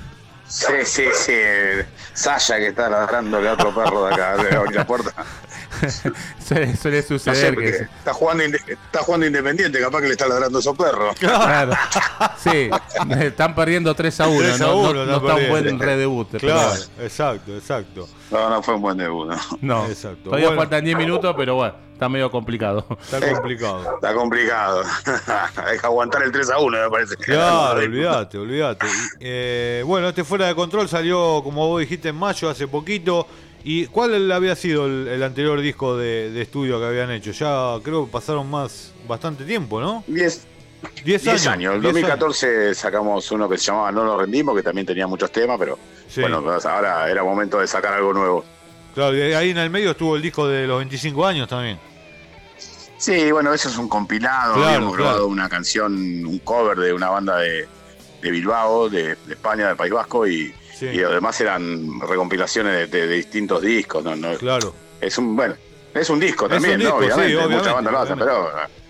Sí, sí, sí. Sasha que está ladrando a otro perro de acá, de abrir la puerta. suele, suele No sé, suceder porque que... está jugando, inde- está jugando Independiente, capaz que le está ladrando a esos perros. Claro. Sí, están perdiendo tres a uno, tres a no, uno, no, está no está un perdiendo. buen redebut. Claro, pero- exacto, exacto. No, no fue un buen debut, no. No, Exacto. todavía Bueno. faltan diez minutos, pero bueno, está medio complicado. Está complicado. Está complicado. Hay que aguantar el tres a uno, me parece. Claro, olvídate, olvídate. Y, eh, bueno, este Fuera de Control salió, como vos dijiste, en mayo, hace poquito. ¿Y cuál había sido el, el anterior disco de, de estudio que habían hecho? Ya creo que pasaron más, bastante tiempo, ¿no? Diez, Diez diez años. años. En diez dos mil catorce sacamos uno que se llamaba No nos rendimos, que también tenía muchos temas, pero Sí. bueno, ahora era momento de sacar algo nuevo. Claro, y ahí en el medio estuvo el disco de los veinticinco años también. Sí, bueno, eso es un compilado. Claro, Habíamos claro. grabado una canción, un cover de una banda de, de Bilbao, de, de España, del País Vasco, y, Sí. y además eran recompilaciones de, de- de distintos discos. ¿no? No, Claro. Es un, bueno, es un disco Es también, un ¿no? disco, sí, Obviamente, obviamente, muchas bandas lo hacen, pero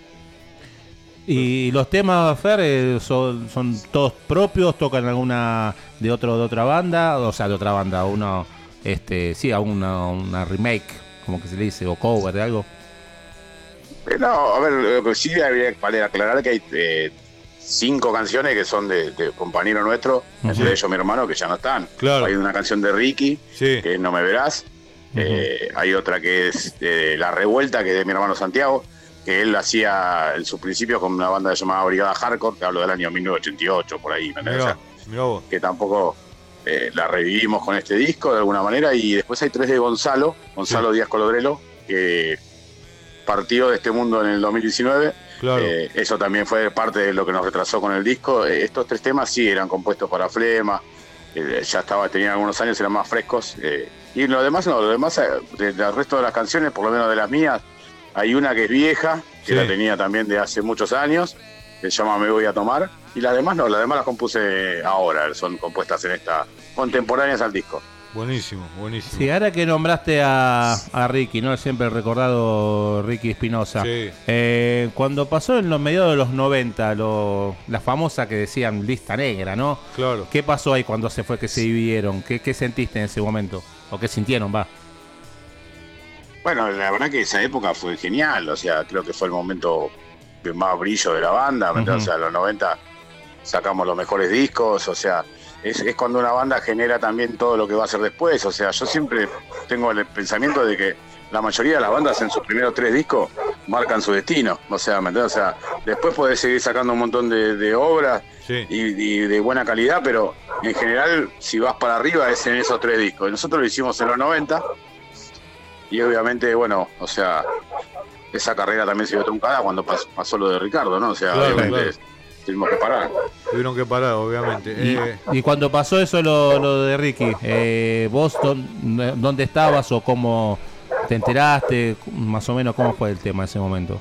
Y los temas, Fer, eh, son, son todos propios, tocan alguna de otro de otra banda, o sea, de otra banda, uno, este, sí, a una, una remake, como que se le dice, o cover de algo. Eh, No, a ver, lo que sí habría que vale aclarar que hay eh, cinco canciones que son de, de compañero nuestro, Ujú. entre ellos mi hermano, que ya no están. Claro. Hay una canción de Ricky, Sí. que es No me verás. Eh, hay otra que es eh, La Revuelta, que es de mi hermano Santiago, que él hacía en sus principios con una banda llamada Brigada Hardcore, que hablo del año mil novecientos ochenta y ocho, por ahí, ¿me entendés? Mirá, O sea, mirá vos. que tampoco eh, la revivimos con este disco de alguna manera. Y después hay tres de Gonzalo, Gonzalo Díaz Colodrelo, que partió de este mundo en el dos mil diecinueve. Claro. Eh, eso también fue parte de lo que nos retrasó con el disco. Eh, estos tres temas sí eran compuestos para Flema, eh, ya estaba, tenían algunos años, eran más frescos. eh, y lo demás no, lo demás, eh, de- del resto de las canciones, por lo menos de las mías, hay una que es vieja, que Sí. la tenía también de hace muchos años, que se llama Me Voy a Tomar, y las demás no, las demás las compuse ahora, son compuestas en esta, contemporáneas al disco. Buenísimo, buenísimo. Sí, ahora que nombraste a, a Ricky, ¿no? El siempre recordado Ricky Espinosa. Sí. Eh, cuando pasó en los mediados de los noventa, lo, la famosa que decían lista negra, ¿no? Claro. ¿Qué pasó ahí cuando se fue, que se dividieron? ¿Qué, qué sentiste en ese momento? ¿O qué sintieron, va? Bueno, la verdad que esa época fue genial, o sea, creo que fue el momento de más brillo de la banda, ¿me entiendes? Ujú. O sea, en los noventa sacamos los mejores discos, o sea, es, es cuando una banda genera también todo lo que va a hacer después, o sea, yo siempre tengo el pensamiento de que la mayoría de las bandas en sus primeros tres discos marcan su destino, o sea, ¿me entiendes? O sea, después podés seguir sacando un montón de, de obras Sí. y, y de buena calidad, pero en general, si vas para arriba es en esos tres discos. Y nosotros lo hicimos en los noventa, y obviamente, bueno, o sea, esa carrera también se vio truncada cuando pas- pasó lo de Ricardo, ¿no? O sea, Claro, obviamente claro. tuvimos que parar. Tuvieron que parar, obviamente. Y, Eh, y cuando pasó eso, lo, lo de Ricky, eh, ¿vos dónde, dónde estabas o cómo te enteraste? Más o menos, ¿cómo fue el tema en ese momento?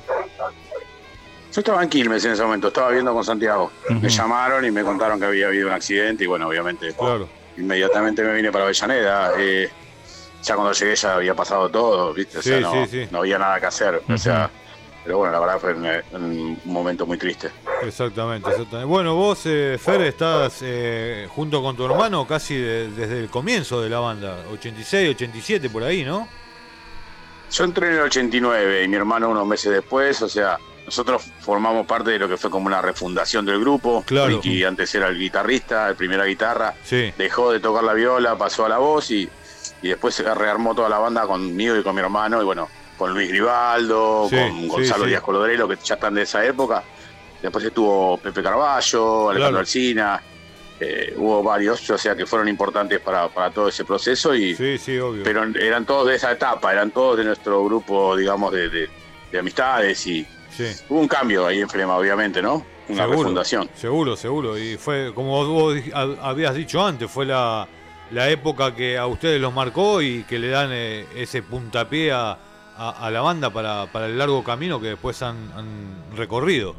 Yo estaba en Quilmes en ese momento, estaba viendo con Santiago. Ujú. Me llamaron y me contaron que había habido un accidente y bueno, obviamente claro. inmediatamente me vine para Avellaneda. Eh, ya cuando llegué ya había pasado todo, ¿viste? O sea, Sí, no, sí, sí. no había nada que hacer. O Ujú. sea, pero bueno, la verdad fue un, un momento muy triste. Exactamente, exactamente. Bueno, vos, eh, Fer, estás eh, junto con tu hermano casi de- desde el comienzo de la banda, ochenta y seis, ochenta y siete, por ahí, ¿no? Yo entré en el ochenta y nueve y mi hermano unos meses después, o sea, nosotros formamos parte de lo que fue como una refundación del grupo. Claro. Ricky antes era el guitarrista, el primera guitarra, Sí. dejó de tocar la viola, pasó a la voz y, y después se rearmó toda la banda conmigo y con mi hermano y bueno, con Luis Gribaldo, Sí, con sí, Gonzalo sí. Díaz Colodrelo, que ya están de esa época. Después estuvo Pepe Carballo, Alejandro Claro. Alsina, eh, hubo varios, o sea, que fueron importantes para, para todo ese proceso y Sí, sí, obvio. pero eran todos de esa etapa, eran todos de nuestro grupo, digamos, de, de- de amistades y Sí. hubo un cambio ahí en Flema, obviamente, ¿no? Una Seguro, refundación. Seguro, seguro. Y fue, como vos di- hab- habías dicho antes, fue la, la época que a ustedes los marcó y que le dan eh, ese puntapié a, a- a la banda para, para el largo camino que después han, han recorrido.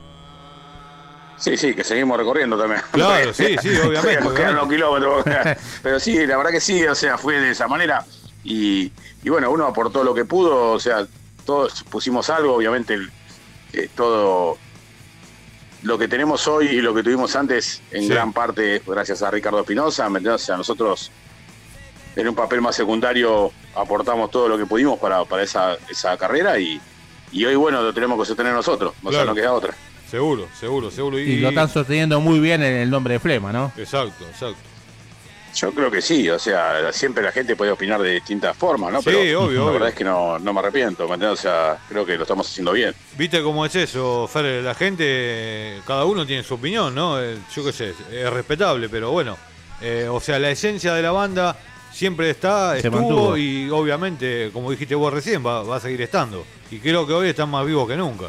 Sí, sí, que seguimos recorriendo también. Claro, sí, sí, obviamente, Nos quedan obviamente. los kilómetros. Pero sí, la verdad que sí, o sea, fue de esa manera. Y, y bueno, uno aportó lo que pudo, o sea, todos pusimos algo, obviamente, el- eh, todo lo que tenemos hoy y lo que tuvimos antes, en Sí. gran parte, gracias a Ricardo Espinosa, ¿me entiendes? O sea, nosotros en un papel más secundario aportamos todo lo que pudimos para, para esa, esa carrera y, y hoy, bueno, lo tenemos que sostener nosotros, o sea, no queda otra. Seguro, seguro, seguro. Y, y lo están sosteniendo muy bien en el nombre de Flema, ¿no? Exacto, exacto. Yo creo que sí, o sea, siempre la gente puede opinar de distintas formas, ¿no? Sí, Pero obvio, la obvio. verdad es que no, no me arrepiento, ¿me entiendes? O sea, creo que lo estamos haciendo bien. ¿Viste cómo es eso, Fer? La gente, cada uno tiene su opinión, ¿no? Eh, Yo qué sé, es respetable, pero bueno. Eh, o sea, la esencia de la banda siempre está, Se estuvo mantuvo. y obviamente, como dijiste vos recién, va, va a seguir estando. Y creo que hoy están más vivos que nunca.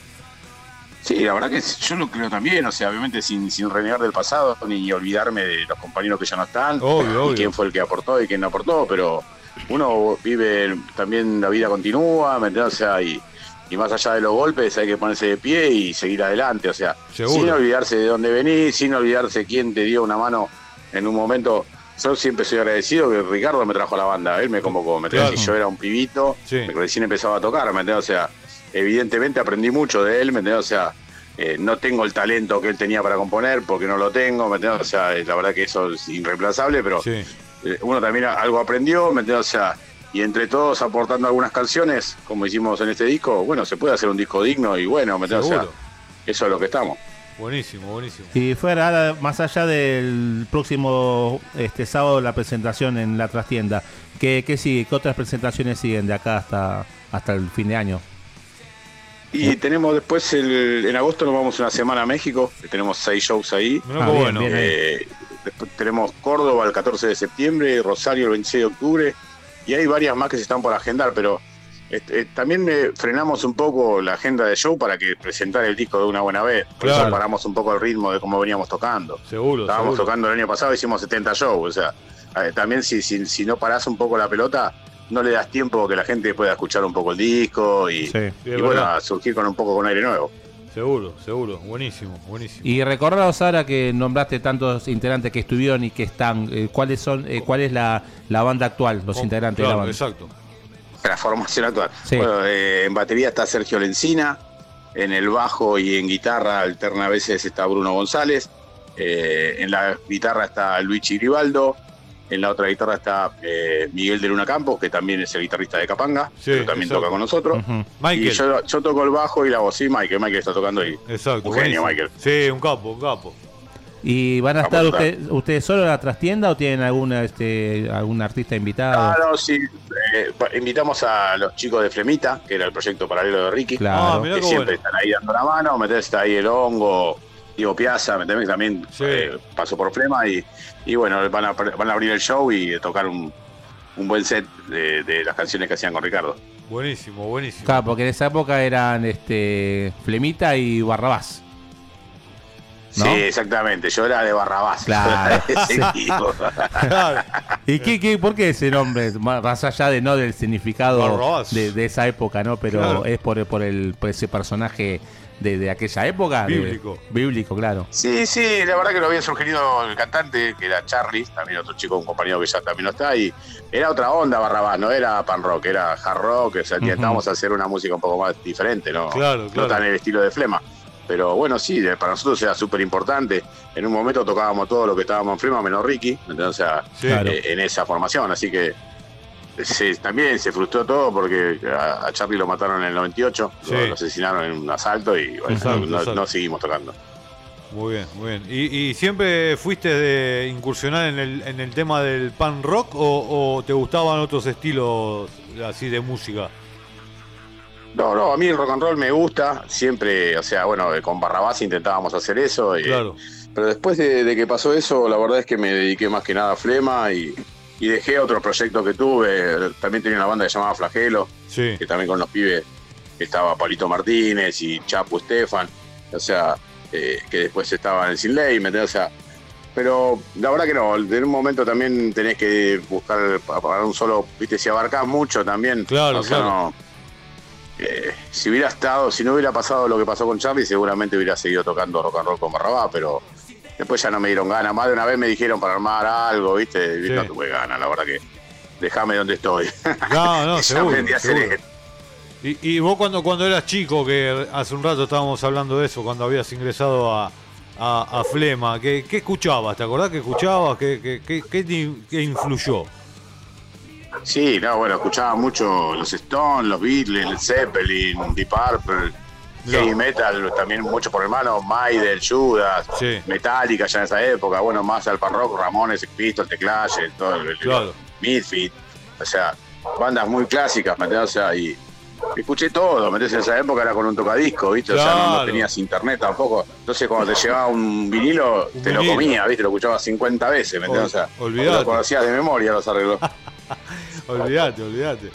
Sí, la verdad que yo lo creo también, o sea, obviamente sin, sin renegar del pasado ni olvidarme de los compañeros que ya no están, Obvio, y obvio. quién fue el que aportó y quién no aportó, pero uno vive también, la vida continúa, ¿me entiendes? O sea, y, y más allá de los golpes hay que ponerse de pie y seguir adelante, o sea, Seguro. sin olvidarse de dónde venís, sin olvidarse quién te dio una mano en un momento. Yo siempre soy agradecido que Ricardo me trajo a la banda, él me convocó, me trajo, Claro. si yo era un pibito, Sí. recién empezaba a tocar, ¿me entiendes? O sea, evidentemente aprendí mucho de él, ¿me entiendes? O sea, eh, no tengo el talento que él tenía para componer, porque no lo tengo, ¿me entiendes? O sea, eh, la verdad que eso es irreemplazable, pero Sí. eh, uno también algo aprendió, ¿me entiendes? O sea, y entre todos aportando algunas canciones, como hicimos en este disco, bueno, se puede hacer un disco digno y bueno, ¿me entiendes? O sea, Seguro. eso es lo que estamos. Buenísimo, buenísimo. Y fuera, ahora, más allá del próximo este sábado, la presentación en la trastienda, ¿qué, qué sigue? ¿Qué otras presentaciones siguen de acá hasta, hasta el fin de año? Y tenemos después, el, en agosto nos vamos una semana a México, que tenemos seis shows ahí. Mirá qué bueno. bien, bien. Eh, después tenemos Córdoba el catorce de septiembre, Rosario el veintiséis de octubre, y hay varias más que se están por agendar, pero este, eh, también eh, frenamos un poco la agenda de show para que presentar el disco de una buena vez. Por Claro. eso paramos un poco el ritmo de cómo veníamos tocando. Seguro, Estábamos seguro. tocando el año pasado, hicimos setenta shows, o sea, eh, también si, si, si no parás un poco la pelota, no le das tiempo que la gente pueda escuchar un poco el disco y, Sí. y Es bueno, verdad. a surgir con un poco con aire nuevo. Seguro, seguro. Buenísimo, buenísimo. Y recordados ahora que nombraste tantos integrantes que estuvieron y que están, eh, ¿cuáles son, eh, cuál es la, la banda actual, los Oh, integrantes claro, de la banda? exacto. La formación actual. Sí. Bueno, eh, en batería está Sergio Lencina, en el bajo y en guitarra alterna a veces está Bruno González, eh, en la guitarra está Luigi Gribaldo, en la otra guitarra está eh, Miguel de Luna Campos, que también es el guitarrista de Capanga, Sí, pero también exacto. toca con nosotros. Ujú. Michael. Y yo, yo toco el bajo y la voz, sí, Michael, Michael está tocando ahí. Exacto. Un genio, buenísimo. Michael. Sí, un capo, un capo. ¿Y van a Vamos estar a estar. usted- ustedes solo en la trastienda o tienen alguna este algún artista invitado? Ah, no, sí. eh, pa- invitamos a los chicos de Flemita, que era el proyecto paralelo de Ricky, Claro. Ah, mirá que qué siempre bueno. están ahí dando la mano, metés, está ahí el hongo, Diego Piazza, ¿me entendés? Que también Sí. eh, pasó por Flema y, y bueno, van a, van a abrir el show y tocar un, un buen set de, de las canciones que hacían con Ricardo. Buenísimo, buenísimo. Claro, porque en esa época eran este Flemita y Barrabás. ¿No? Sí, exactamente, yo era de Barrabás. Claro, Ese sí. equipo. Claro. ¿Y qué, qué, por qué ese nombre? Más más allá de no del significado Barrabás. de, de esa época, ¿no? Pero Claro. es por, por, el, por ese personaje de, de aquella época. de- Bíblico. bíblico, claro. Sí, sí, la verdad que lo había sugerido el cantante, que era Charlie, también otro chico, un compañero que ya también no está, y era otra onda Barrabás, no era pan rock, era hard rock, o sea, Ujú. intentábamos hacer una música un poco más diferente, ¿no? Claro, No claro. tan el estilo de Flema. Pero bueno, sí, de- para nosotros era súper importante. En un momento tocábamos todo lo que estábamos en Flema, menos Ricky, entonces, o sea, Sí. Claro. eh, en esa formación, así que se- también se frustró todo porque a, a Charlie lo mataron en el noventa y ocho, Sí. lo, lo asesinaron en un asalto y bueno, Exacto, no, exacto. no seguimos tocando. Muy bien, muy bien. ¿Y, y siempre fuiste de incursionar en el, en el tema del pan rock o, o te gustaban otros estilos así de música? No, no, a mí el rock and roll me gusta, siempre, o sea, bueno, con Barrabás intentábamos hacer eso, y- Claro. pero después de, de que pasó eso, la verdad es que me dediqué más que nada a Flema y, y dejé otros proyectos que tuve, también tenía una banda que se llamaba Flagelo, Sí. que también con los pibes estaba Palito Martínez y Chapu Estefan, o sea, eh, que después estaba en el Sin Ley, ¿me entendés? O sea, pero la verdad que no, en un momento también tenés que buscar para un solo, viste, si abarcás mucho también, Claro, o sea, claro. no. Eh, si hubiera estado, si no hubiera pasado lo que pasó con Charlie, seguramente hubiera seguido tocando rock and roll con Barrabás, pero después ya no me dieron ganas. Más de una vez me dijeron para armar algo, ¿viste? Sí. No tuve ganas, la verdad que déjame donde estoy. No, no, Ya seguro, aprendí a hacer seguro. esto. Y, y vos cuando, cuando eras chico, que hace un rato estábamos hablando de eso, cuando habías ingresado a, a, a Flema, ¿qué, qué escuchabas? ¿Te acordás que escuchabas? ¿Qué, qué, qué, qué te- qué influyó? Sí, no, bueno, escuchaba mucho los Stones, los Beatles, Led Zeppelin, Deep Purple, No. heavy metal, también mucho por hermano, Maiden, Judas, Sí. Metallica ya en esa época, bueno, más al pan rock, Ramones, Sex Pistols, The Clash, todo el, Claro. Misfit, o sea, bandas muy clásicas, ¿me entendés? O sea, y escuché todo, ¿me entendés? En esa época era con un tocadisco, ¿viste? O sea, no, no Claro. tenías internet tampoco. Entonces, cuando te llevaba un vinilo, Un te lo vinilo. comía, ¿viste? Lo escuchabas cincuenta veces, ¿me entendés? O sea, Olvidate. lo conocías de memoria los arreglos. Olvídate, olvídate.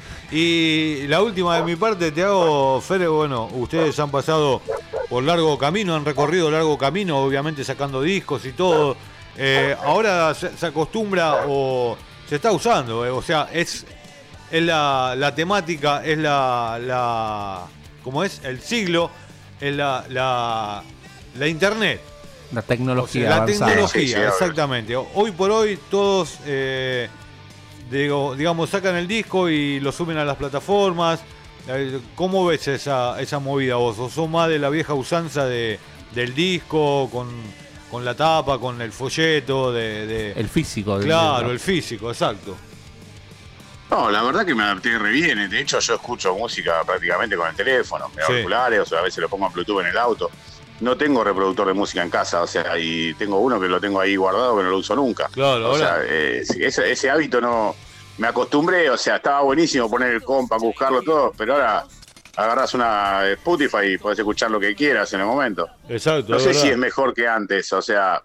Y la última de mi parte te hago, Fer, bueno, ustedes han pasado por largo camino, han recorrido largo camino, obviamente sacando discos y todo. Eh, ahora se, se acostumbra o se está usando, eh, o sea, es, es la, la temática, es la, la, ¿cómo es? El siglo, es la, la, la internet. La tecnología O sea, la avanzada. tecnología, Sí, sí, ahora. exactamente. Hoy por hoy todos, eh, digo, digamos, sacan el disco y lo suben a las plataformas. Eh, ¿Cómo ves esa, esa movida vos? ¿O sos más de la vieja usanza de, del disco, con, con la tapa, con el folleto? De, de- El físico. del- Claro, el físico, exacto. No, la verdad que me adapté re bien. De hecho, yo escucho música prácticamente con el teléfono, me Sí. auriculares, o sea, a veces lo pongo en Bluetooth en el auto. No tengo reproductor de música en casa, o sea, y tengo uno que lo tengo ahí guardado que no lo uso nunca. Claro, o ahora- sea, eh, sí, ese, ese hábito no. Me acostumbré, o sea, estaba buenísimo poner el compa, buscarlo todo, pero ahora agarras una Spotify y podés escuchar lo que quieras en el momento. Exacto. No es sé verdad. si es mejor que antes, o sea,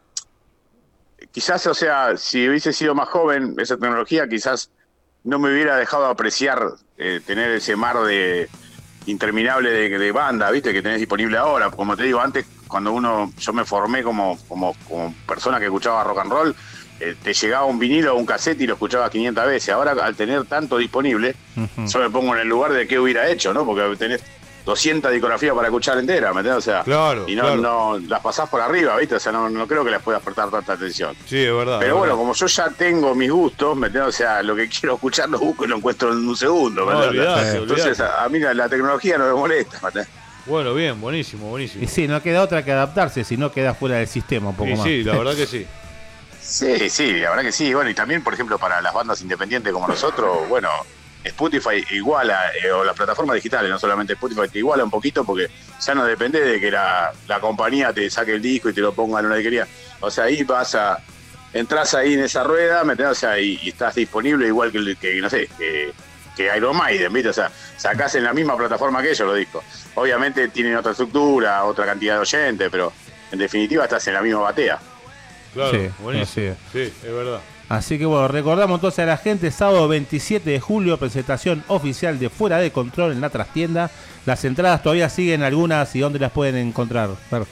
quizás, o sea, si hubiese sido más joven, esa tecnología quizás no me hubiera dejado apreciar eh, tener ese mar de interminable de, de banda, ¿viste? Que tenés disponible ahora. Como te digo, antes, cuando uno, yo me formé como, como, como persona que escuchaba rock and roll, eh, te llegaba un vinilo o un cassette y lo escuchabas quinientas veces. Ahora, al tener tanto disponible, Ujú. yo me pongo en el lugar de qué hubiera hecho, ¿no? Porque tenés doscientas discografías para escuchar entera, ¿me entiendes? O sea, Claro, y no, claro. no las pasás por arriba, ¿viste? O sea, no, no creo que les puedas prestar tanta atención. Sí, es verdad. Pero es bueno, verdad. como yo ya tengo mis gustos, ¿me entiendes? O sea, lo que quiero escuchar lo busco y lo encuentro en un segundo, ¿me No, entiendes? olvidate, Entonces, olvidate. a, a mí la, la tecnología no me molesta, ¿me entiendes? Bueno, bien, buenísimo, buenísimo. Y sí, no queda otra que adaptarse, si no queda fuera del sistema un poco Y más. sí, la verdad que sí. Sí, sí, la verdad que sí. Bueno, y también, por ejemplo, para las bandas independientes como nosotros, bueno, Spotify iguala, eh, o las plataformas digitales, no solamente Spotify, te iguala un poquito porque ya no depende de que la, la compañía te saque el disco y te lo ponga en una disquería. O sea, ahí vas a, entras ahí en esa rueda, ¿me entendés? O sea, y, y estás disponible igual que, el- que no sé, que, que Iron Maiden, ¿viste? O sea, sacás en la misma plataforma que ellos los discos. Obviamente tienen otra estructura, otra cantidad de oyentes, pero en definitiva estás en la misma batea. Claro, Sí, buenísimo. así es. Sí, es verdad. Así que bueno, recordamos entonces a la gente, sábado veintisiete de julio, presentación oficial de Fuera de Control en la trastienda. Las entradas todavía siguen algunas y ¿dónde las pueden encontrar? Fer?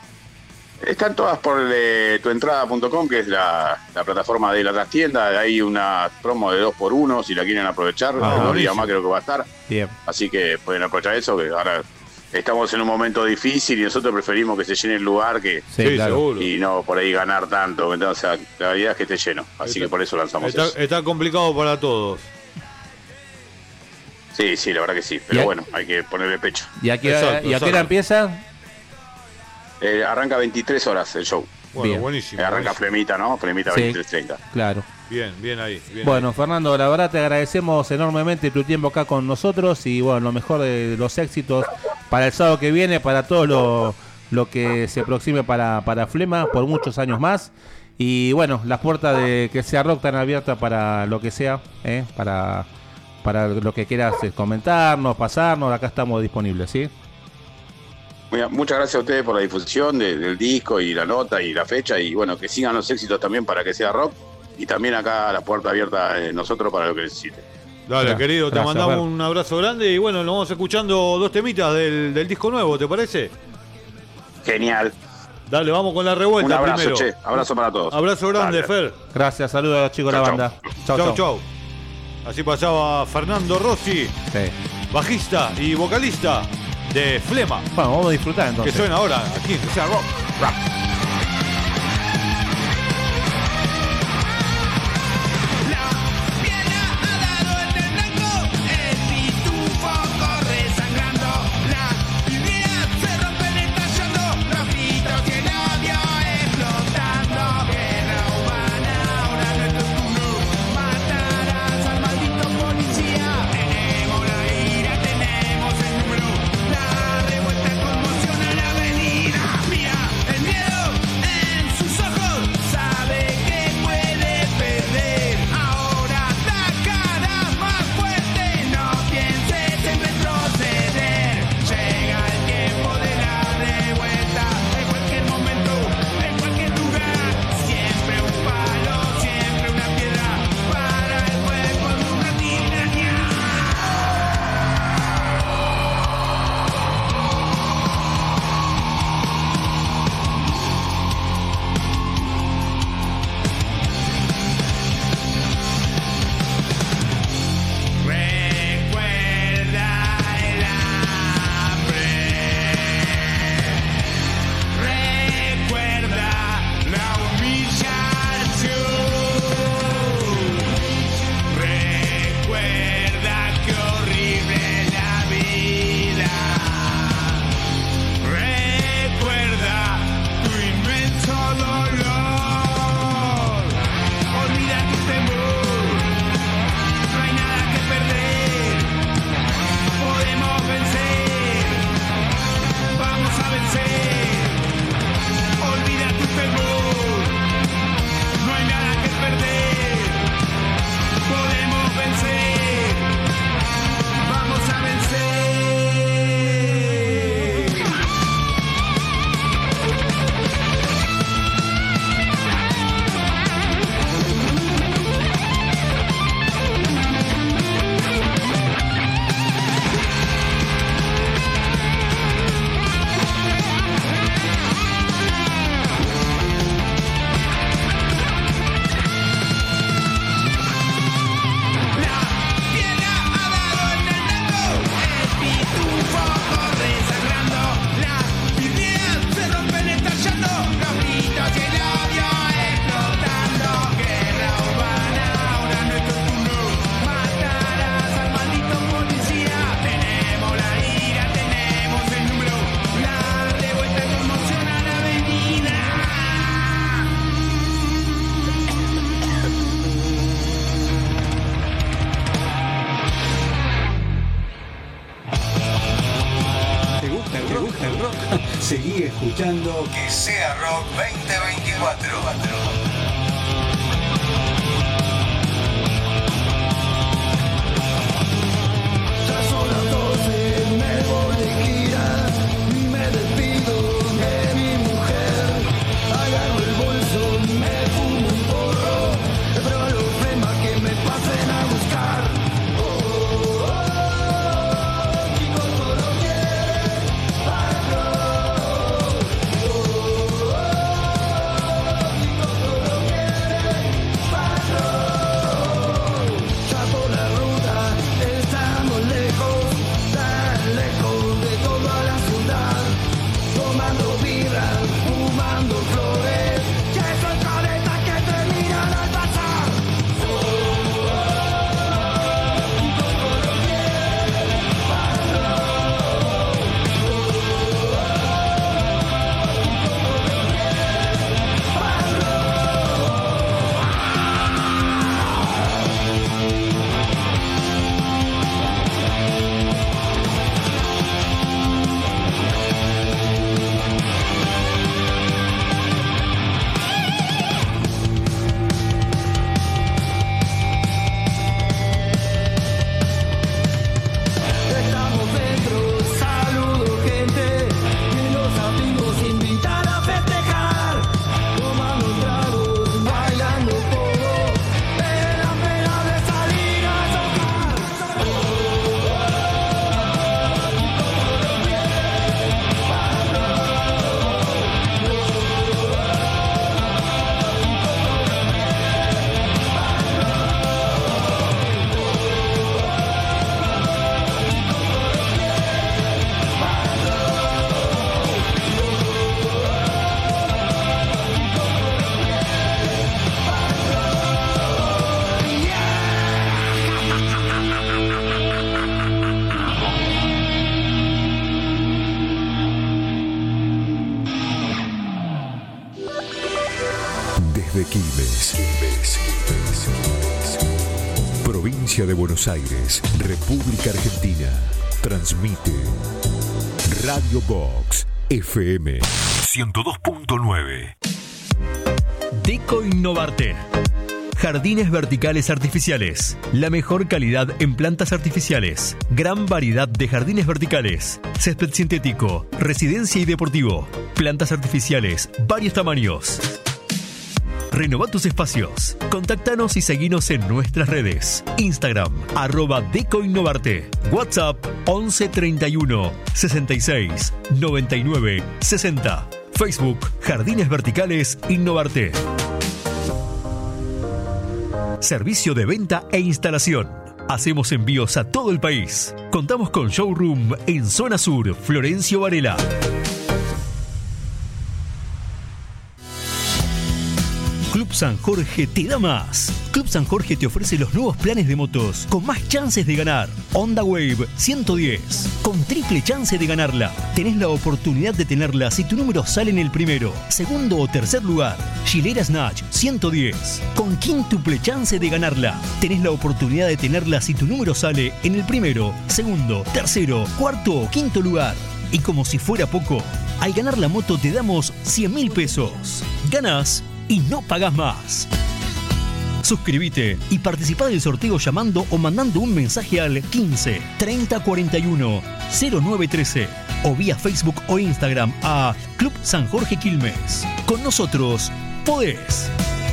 Están todas por eh, tuentrada punto com, que es la, la plataforma de la trastienda. Hay una promo de dos por uno si la quieren aprovechar. Ah, dos días buenísimo. más creo que va a estar. Bien. Así que pueden aprovechar eso, que ahora estamos en un momento difícil y nosotros preferimos que se llene el lugar que Sí, Sí, claro. seguro. y no por ahí ganar tanto. Entonces, o sea, la realidad es que esté lleno. Así Está- que por eso lanzamos Está, eso. está complicado para todos. Sí, sí, la verdad que sí. Pero ¿Y a- bueno, hay que ponerle pecho. ¿Y a qué, Exacto, ¿y a qué hora exacto. empieza? Eh, arranca veintitrés horas el show. Bueno, Bien. buenísimo. Eh, arranca buenísimo. Fremita, ¿no? Fremita Sí. veintitrés treinta. Claro. Bien, bien ahí. Bien Bueno, Fernando, la verdad te agradecemos enormemente tu tiempo acá con nosotros y bueno, lo mejor de los éxitos para el sábado que viene, para todo lo, lo que se aproxime para, para Flema por muchos años más. Y bueno, las puertas de que sea rock están abiertas para lo que sea, ¿eh? para, para lo que quieras eh, comentarnos, pasarnos, acá estamos disponibles, ¿sí? Muy- Muchas gracias a ustedes por la difusión de- del disco y la nota y la fecha y bueno, que sigan los éxitos también para que sea rock y también acá la puerta abierta de nosotros para lo que necesiten. Dale, Gra- querido, te gracias, mandamos Fer. un abrazo grande y bueno, nos vamos escuchando dos temitas del, del disco nuevo, ¿te parece? Genial. Dale, vamos con la revuelta Un abrazo, primero. che. Abrazo para todos. Abrazo grande, Dale. Fer. Gracias, saludos a los chicos de la Chau, banda. Chau, Chau, chau. chau. Así pasaba Fernando Rossi, Sí. bajista y vocalista de Flema, Bueno, vamos a disfrutar que entonces. suena ahora aquí en Que Sea Rock. Rap. El pitufo corre sangrando, las vidrieras se rompen estallando, grafitos y el odio explotando. Guerra humana, ahora no es tu turno, matarás al maldito por Seguí escuchando Que Sea Rock veinte veinticuatro. Ya son las doce, me voy de gira, me despido de mi mujer, agarro el bolso, me fumo un porro, pero a los demás que me pasen a buscar. Oh, oh, oh, chicos, todo quiere barro. Oh, oh, oh, chicos, todo quiere barro. Ya por la ruta estamos lejos, tan lejos de toda la ciudad, tomando birra, fumando flores, que son caretas que terminan al pasar. Oh, oh, oh, chicos, todo quiere barro. Oh, oh, oh, chicos, todo quiere Estamos dentro, saludo gente, y los amigos invitan a festejar, tomando tragos, bailando todo, en la pena de salir a tocar. Oh, oh, oh, chicos, todo quiere barro. Oh, oh, oh, chicos, todo quiere Desde Quilmes, provincia de Buenos Aires, República Argentina, transmite Radio Box F M ciento dos punto nueve. Deco Innovarte. Jardines verticales artificiales. La mejor calidad en plantas artificiales. Gran variedad de jardines verticales. Césped sintético, residencia y deportivo. Plantas artificiales, varios tamaños. Renova tus espacios. Contáctanos y seguinos en nuestras redes. Instagram, arroba Deco Innovarte. WhatsApp, once treinta y uno, sesenta y seis, noventa y nueve, sesenta. Facebook, Jardines Verticales Innovarte. Servicio de venta e instalación. Hacemos envíos a todo el país. Contamos con showroom en Zona Sur, Florencio Varela. Club San Jorge te da más. Club San Jorge te ofrece los nuevos planes de motos con más chances de ganar. Honda Wave ciento diez, con triple chance de ganarla. Tenés la oportunidad de tenerla si tu número sale en el primero, segundo o tercer lugar. Gilera Snatch ciento diez, con quíntuple chance de ganarla. Tenés la oportunidad de tenerla si tu número sale en el primero, segundo, tercero, cuarto o quinto lugar. Y como si fuera poco, al ganar la moto te damos cien mil pesos. Ganás y no pagás más. Suscríbete y participá del sorteo llamando o mandando un mensaje al quince, treinta, cuarenta y uno, cero nueve trece o vía Facebook o Instagram a Club San Jorge Quilmes. Con nosotros podés.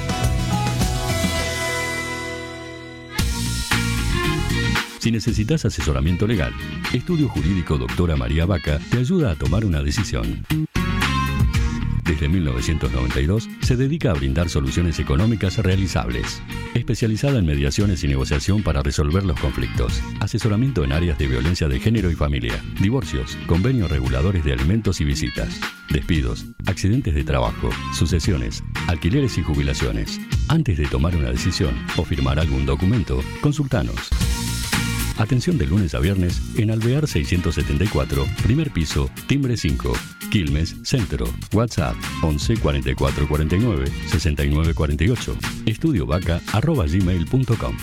Si necesitas asesoramiento legal, Estudio Jurídico Doctora María Vaca te ayuda a tomar una decisión. Desde mil novecientos noventa y dos se dedica a brindar soluciones económicas realizables. Especializada en mediaciones y negociación para resolver los conflictos. Asesoramiento en áreas de violencia de género y familia. Divorcios, convenios reguladores de alimentos y visitas. Despidos, accidentes de trabajo, sucesiones, alquileres y jubilaciones. Antes de tomar una decisión o firmar algún documento, consultanos. Atención de lunes a viernes en Alvear seiscientos setenta y cuatro, primer piso, timbre cinco, Quilmes, Centro. WhatsApp once, cuarenta y cuatro, cuarenta y nueve, sesenta y nueve, cuarenta y ocho. Estudiovaca arroba gmail punto com.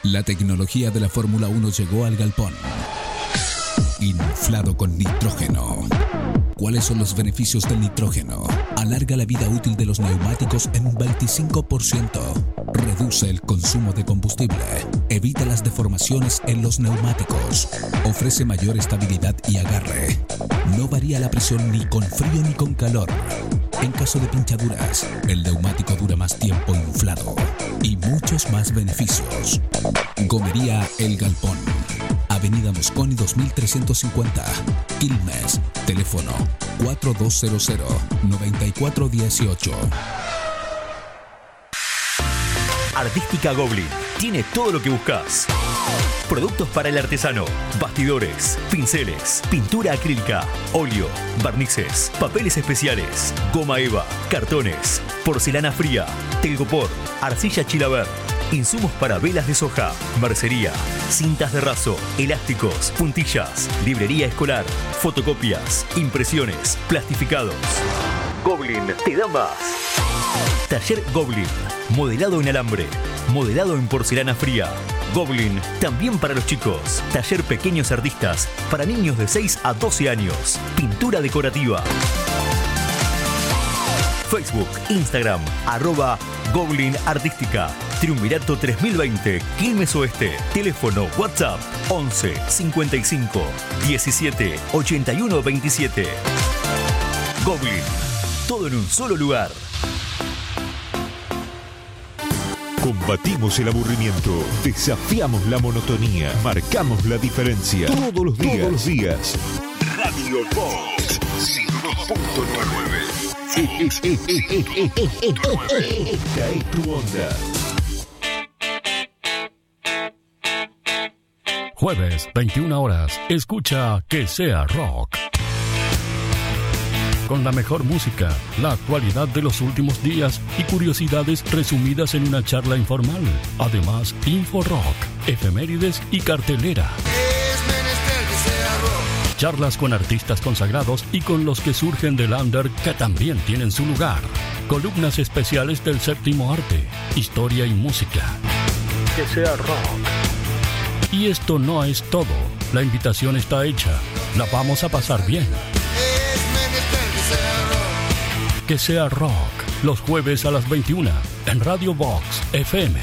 La tecnología de la Fórmula uno llegó al galpón. Inflado con nitrógeno. ¿Cuáles son los beneficios del nitrógeno? Alarga la vida útil de los neumáticos en un veinticinco por ciento. Reduce el consumo de combustible. Evita las deformaciones en los neumáticos. Ofrece mayor estabilidad y agarre. No varía la presión ni con frío ni con calor. En caso de pinchaduras, el neumático dura más tiempo inflado. Y muchos más beneficios. Gomería El Galpón. Avenida Mosconi dos mil trescientos cincuenta, Quilmes. Teléfono cuatro dos cero cero, nueve cuatro uno ocho. Artística Goblin tiene todo lo que buscas. Productos para el artesano, bastidores, pinceles, pintura acrílica, óleo, barnices, papeles especiales, goma eva, cartones, porcelana fría, telgopor, arcilla chilaver, insumos para velas de soja, mercería, cintas de raso, elásticos, puntillas, librería escolar, fotocopias, impresiones, plastificados. Goblin te da más. Taller Goblin, modelado en alambre, modelado en porcelana fría. Goblin, también para los chicos. Taller Pequeños Artistas, para niños de seis a doce años. Pintura decorativa. Facebook, Instagram, arroba Goblin Artística. Triunvirato tres mil veinte, Quilmes Oeste. Teléfono WhatsApp once cincuenta y cinco diecisiete ochenta y uno veintisiete. Goblin, todo en un solo lugar. Combatimos el aburrimiento, desafiamos la monotonía, marcamos la diferencia. Todos los días. Todos los días. Radio Box ciento dos punto nueve. Esta es tu onda. Jueves, veintiuna horas. Escucha Que Sea Rock. Con la mejor música, la actualidad de los últimos días y curiosidades resumidas en una charla informal. Además, Info Rock, efemérides y cartelera. Charlas con artistas consagrados y con los que surgen del under que también tienen su lugar. Columnas especiales del séptimo arte, historia y música. Que sea rock. Y esto no es todo. La invitación está hecha. La vamos a pasar bien. Que sea rock. Los jueves a las veintiuna en Radio Box F M.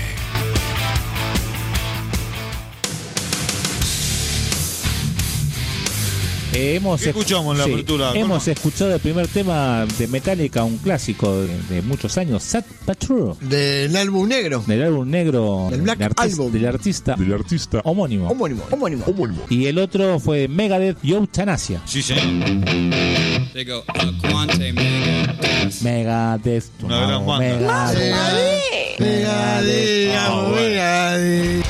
Eh, hemos ¿Qué escuchamos en la sí, apertura? Hemos escuchado el primer tema de Metallica, un clásico de, de muchos años, Sad But True. Del álbum negro. Del álbum negro. Del Black del artista, Album. Del artista. Del artista. Homónimo. Homónimo. Homónimo. Homónimo. Y el otro fue Megadeth, Euthanasia. Sí, sí. They go, uh, Quante, Megadeth. Megadeth. Una gran banda. Megadeth. Megadeth. Ah, bueno. Megadeth.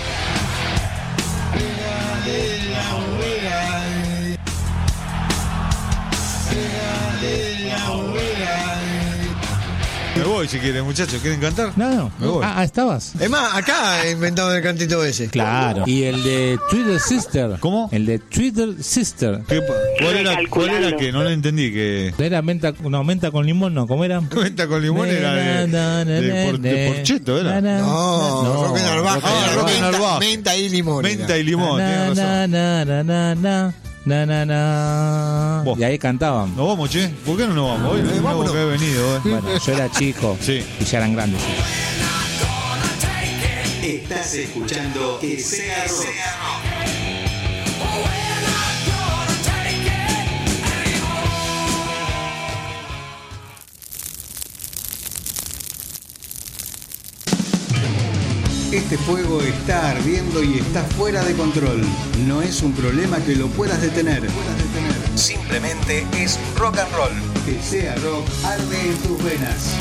Me voy si quieren, muchachos. ¿Quieren cantar? No, no. Me voy. Ah, estabas. Es más, acá he inventado el cantito ese. Claro. Y el de Twitter Sister. ¿Cómo? El de Twitter Sister. ¿Qué, ¿Cuál era, cuál era que? No le entendí que... Era menta, una menta con limón, ¿no? ¿Cómo era? Menta con limón era de, de, por, de Porcheto, ¿era? No, No, Roque Narvaja. Ah, Roque Menta- Narvaja. Menta y limón. Menta y limón, Na, tiene razón. na, na, na, na, na, na, na. Vos. Y ahí cantaban. ¿Nos vamos, che? ¿Por qué no nos vamos? Hoy no vámonos. que he venido, eh. Bueno, yo era chico Sí. y ya eran grandes. Estás escuchando Que Sea Rock. Este fuego está ardiendo y está fuera de control. No es un problema que lo puedas detener. Simplemente es rock and roll. Que Sea Rock arde en tus venas.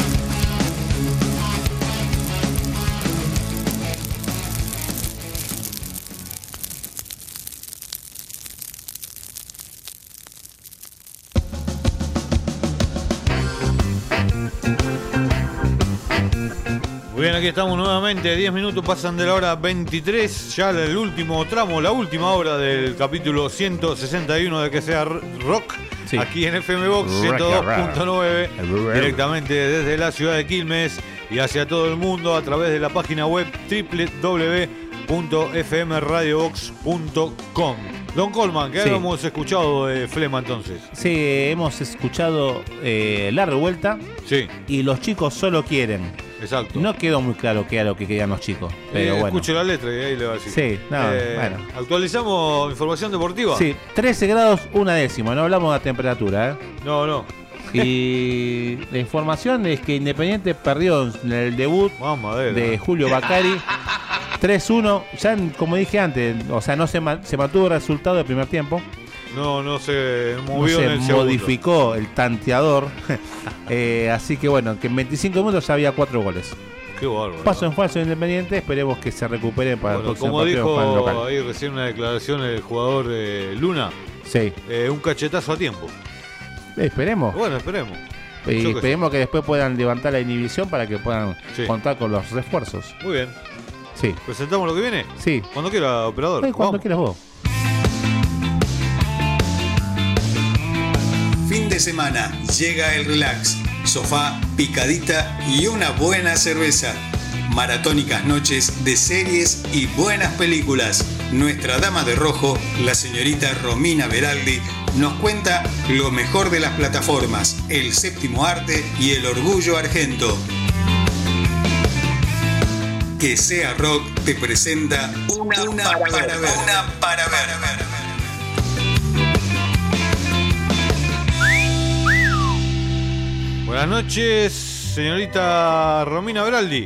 Muy bien, aquí estamos nuevamente. diez minutos pasan de la hora veintitrés. Ya el último tramo, la última hora del capítulo ciento sesenta y uno de Que Sea Rock. Sí. Aquí en F M Box ciento dos punto nueve. Directamente desde la ciudad de Quilmes y hacia todo el mundo a través de la página web doble u doble u doble u punto f m radio box punto com. Don Colman, ¿qué Sí. habíamos escuchado de Flema entonces? Sí, hemos escuchado eh, La Revuelta. Sí. Y Los chicos solo quieren. Exacto. No quedó muy claro qué era lo que querían los chicos. Pero Eh, bueno. Escuche la letra y ahí le va a decir. Sí, no, Eh, bueno. ¿Actualizamos información deportiva? Sí, trece grados, una décima. No hablamos de la temperatura, ¿eh? No, no. Y la información es que Independiente perdió en el debut de Julio Bacari tres uno. Ya, como dije antes, o sea, no se, ma- se mantuvo el resultado del primer tiempo. No, no se No movió se en el segundo. modificó el tanteador. Eh, así que bueno, que en veinticinco minutos ya había cuatro goles. Qué bárbaro. Paso en falso de Independiente, esperemos que se recupere para Bueno, el próximo como partido con el dijo local. ahí recién una declaración el jugador eh, Luna, Sí, eh, un cachetazo a tiempo. esperemos. Bueno, esperemos. Y Yo qué esperemos que después puedan levantar la inhibición para que puedan Sí. contar con los refuerzos. Muy bien. Sí. ¿Presentamos lo que viene? Sí. Cuando quiera, operador. Ay, cuando Vamos. quieras vos. Fin de semana, llega el relax, sofá, picadita y una buena cerveza. Maratónicas noches de series y buenas películas. Nuestra dama de rojo, la señorita Romina Beraldi, nos cuenta lo mejor de las plataformas, el séptimo arte y el orgullo argento. Que sea rock te presenta una, una para, ver, una para ver. Buenas noches, señorita Romina Beraldi.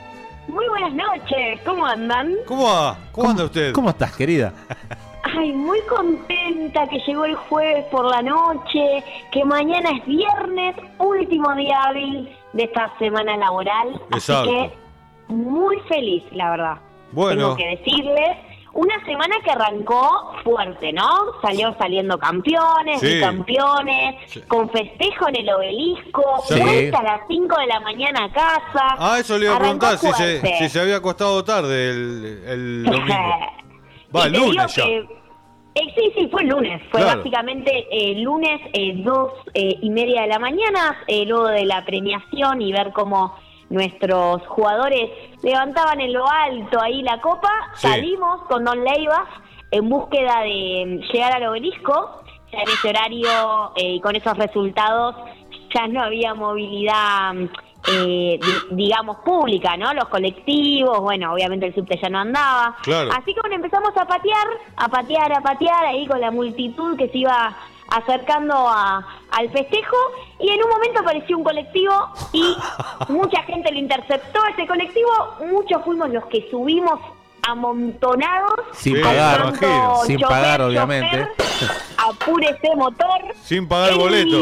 Muy buenas noches, ¿cómo andan? ¿Cómo va? ¿Cómo anda usted? ¿Cómo estás, querida? Ay, muy contenta que llegó el jueves por la noche, que mañana es viernes, último día hábil de esta semana laboral. Exacto. Así que muy feliz, la verdad. Bueno. Tengo que decirles, una semana que arrancó fuerte, ¿no? Salió saliendo campeones, Sí. bicampeones, con festejo en el Obelisco, Sí. vuelta a las cinco de la mañana a casa. Ah, eso le iba a Arrancó preguntar si se, fuerte. si se había acostado tarde el, el domingo. Va, Y el te digo lunes ya. que, eh, sí, sí, fue el lunes. Fue Claro. básicamente el lunes, eh, dos eh, y media de la mañana, eh, luego de la premiación y ver cómo nuestros jugadores levantaban en lo alto ahí la copa. Sí. Salimos con Don Leivas en búsqueda de llegar al Obelisco. Ya en ese horario eh, y con esos resultados ya no había movilidad, eh, di- digamos, pública, ¿no? Los colectivos, bueno, obviamente el subte ya no andaba. Claro. Así que bueno, empezamos a patear, a patear, a patear, ahí con la multitud que se iba acercando a, al festejo, y en un momento apareció un colectivo y mucha gente lo interceptó, ese colectivo, muchos fuimos los que subimos amontonados. Sin Sí, pagar, me imagino. sin Chofer, pagar, chofer. obviamente. Apúrese motor. Sin pagar el Y- boleto.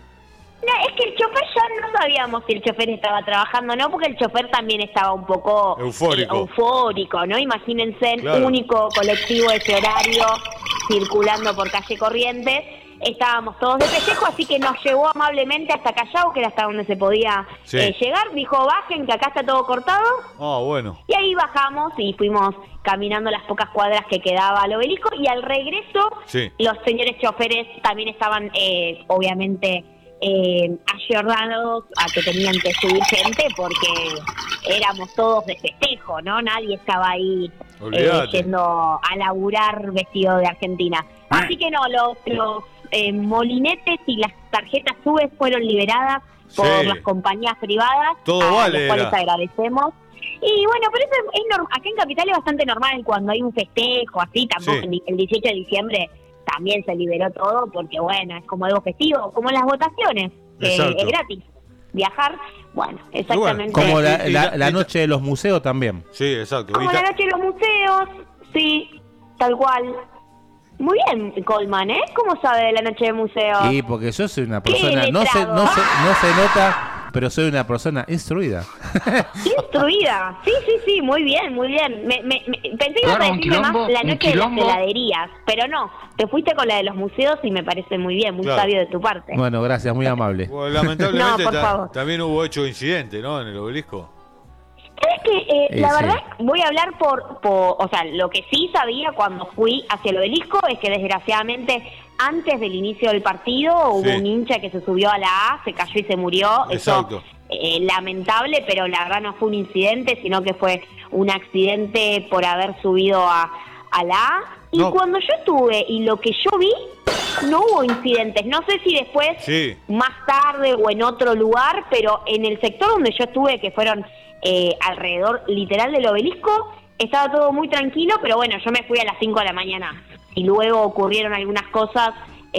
No, es que el chofer ya no sabíamos si el chofer estaba trabajando o no, porque el chofer también estaba un poco Eufórico. eh, eufórico, ¿no? Imagínense, el Claro. único colectivo de ese horario circulando por calle Corrientes. Estábamos todos de festejo, así que nos llevó amablemente hasta Callao, que era hasta donde se podía Sí. eh, llegar. Dijo, bajen, que acá está todo cortado. Ah, bueno. Y ahí bajamos y fuimos caminando las pocas cuadras que quedaba al Obelisco. Y al regreso, Sí. los señores choferes también estaban, eh, obviamente, eh, ayornados a que tenían que subir gente porque éramos todos de festejo, ¿no? Nadie estaba ahí eh, Olvídate. yendo a laburar vestido de Argentina. Así que no, los, los eh, molinetes y las tarjetas SUBE fueron liberadas por Sí. las compañías privadas, Todo a vale las cuales era. agradecemos. Y bueno, pero eso es, es norm- acá en Capital es bastante normal cuando hay un festejo así, tampoco Sí. el di- el dieciocho de diciembre también se liberó todo porque bueno, es como algo festivo, como las votaciones, que Exacto. es gratis viajar, bueno, exactamente. Como la, la- la noche de los museos también. Sí, exacto. Como la noche de los museos, sí, tal cual. Muy bien, Colman, ¿eh? ¿Cómo sabe de la noche de museos? Y porque yo soy una Qué persona, no se, letrado. no, se, no se nota, pero soy una persona instruida. Instruida, sí, sí, sí, muy bien, muy bien. Me, me- me- pensé que ibas a Claro, un decirme más quilombo, la un noche de las quilombo. heladerías, pero no, te fuiste con la de los museos y me parece muy bien, muy Claro. sabio de tu parte. Bueno, gracias, muy amable. Bueno, lamentablemente No, por ta- favor. también hubo hecho incidente, ¿no? En el Obelisco. ¿Sabes que eh, Eh, la sí. verdad, voy a hablar por, por, o sea, lo que sí sabía cuando fui hacia el Obelisco es que desgraciadamente antes del inicio del partido hubo Sí. un hincha que se subió a la A, se cayó y se murió. Exacto. Eso eh, lamentable, pero la verdad no fue un incidente, sino que fue un accidente por haber subido a, a la A. Y No. cuando yo estuve y lo que yo vi, no hubo incidentes. No sé si después, Sí. más tarde o en otro lugar, pero en el sector donde yo estuve, que fueron eh, alrededor literal del obelisco, estaba todo muy tranquilo, pero bueno, yo me fui a las cinco de la mañana. Y luego ocurrieron algunas cosas.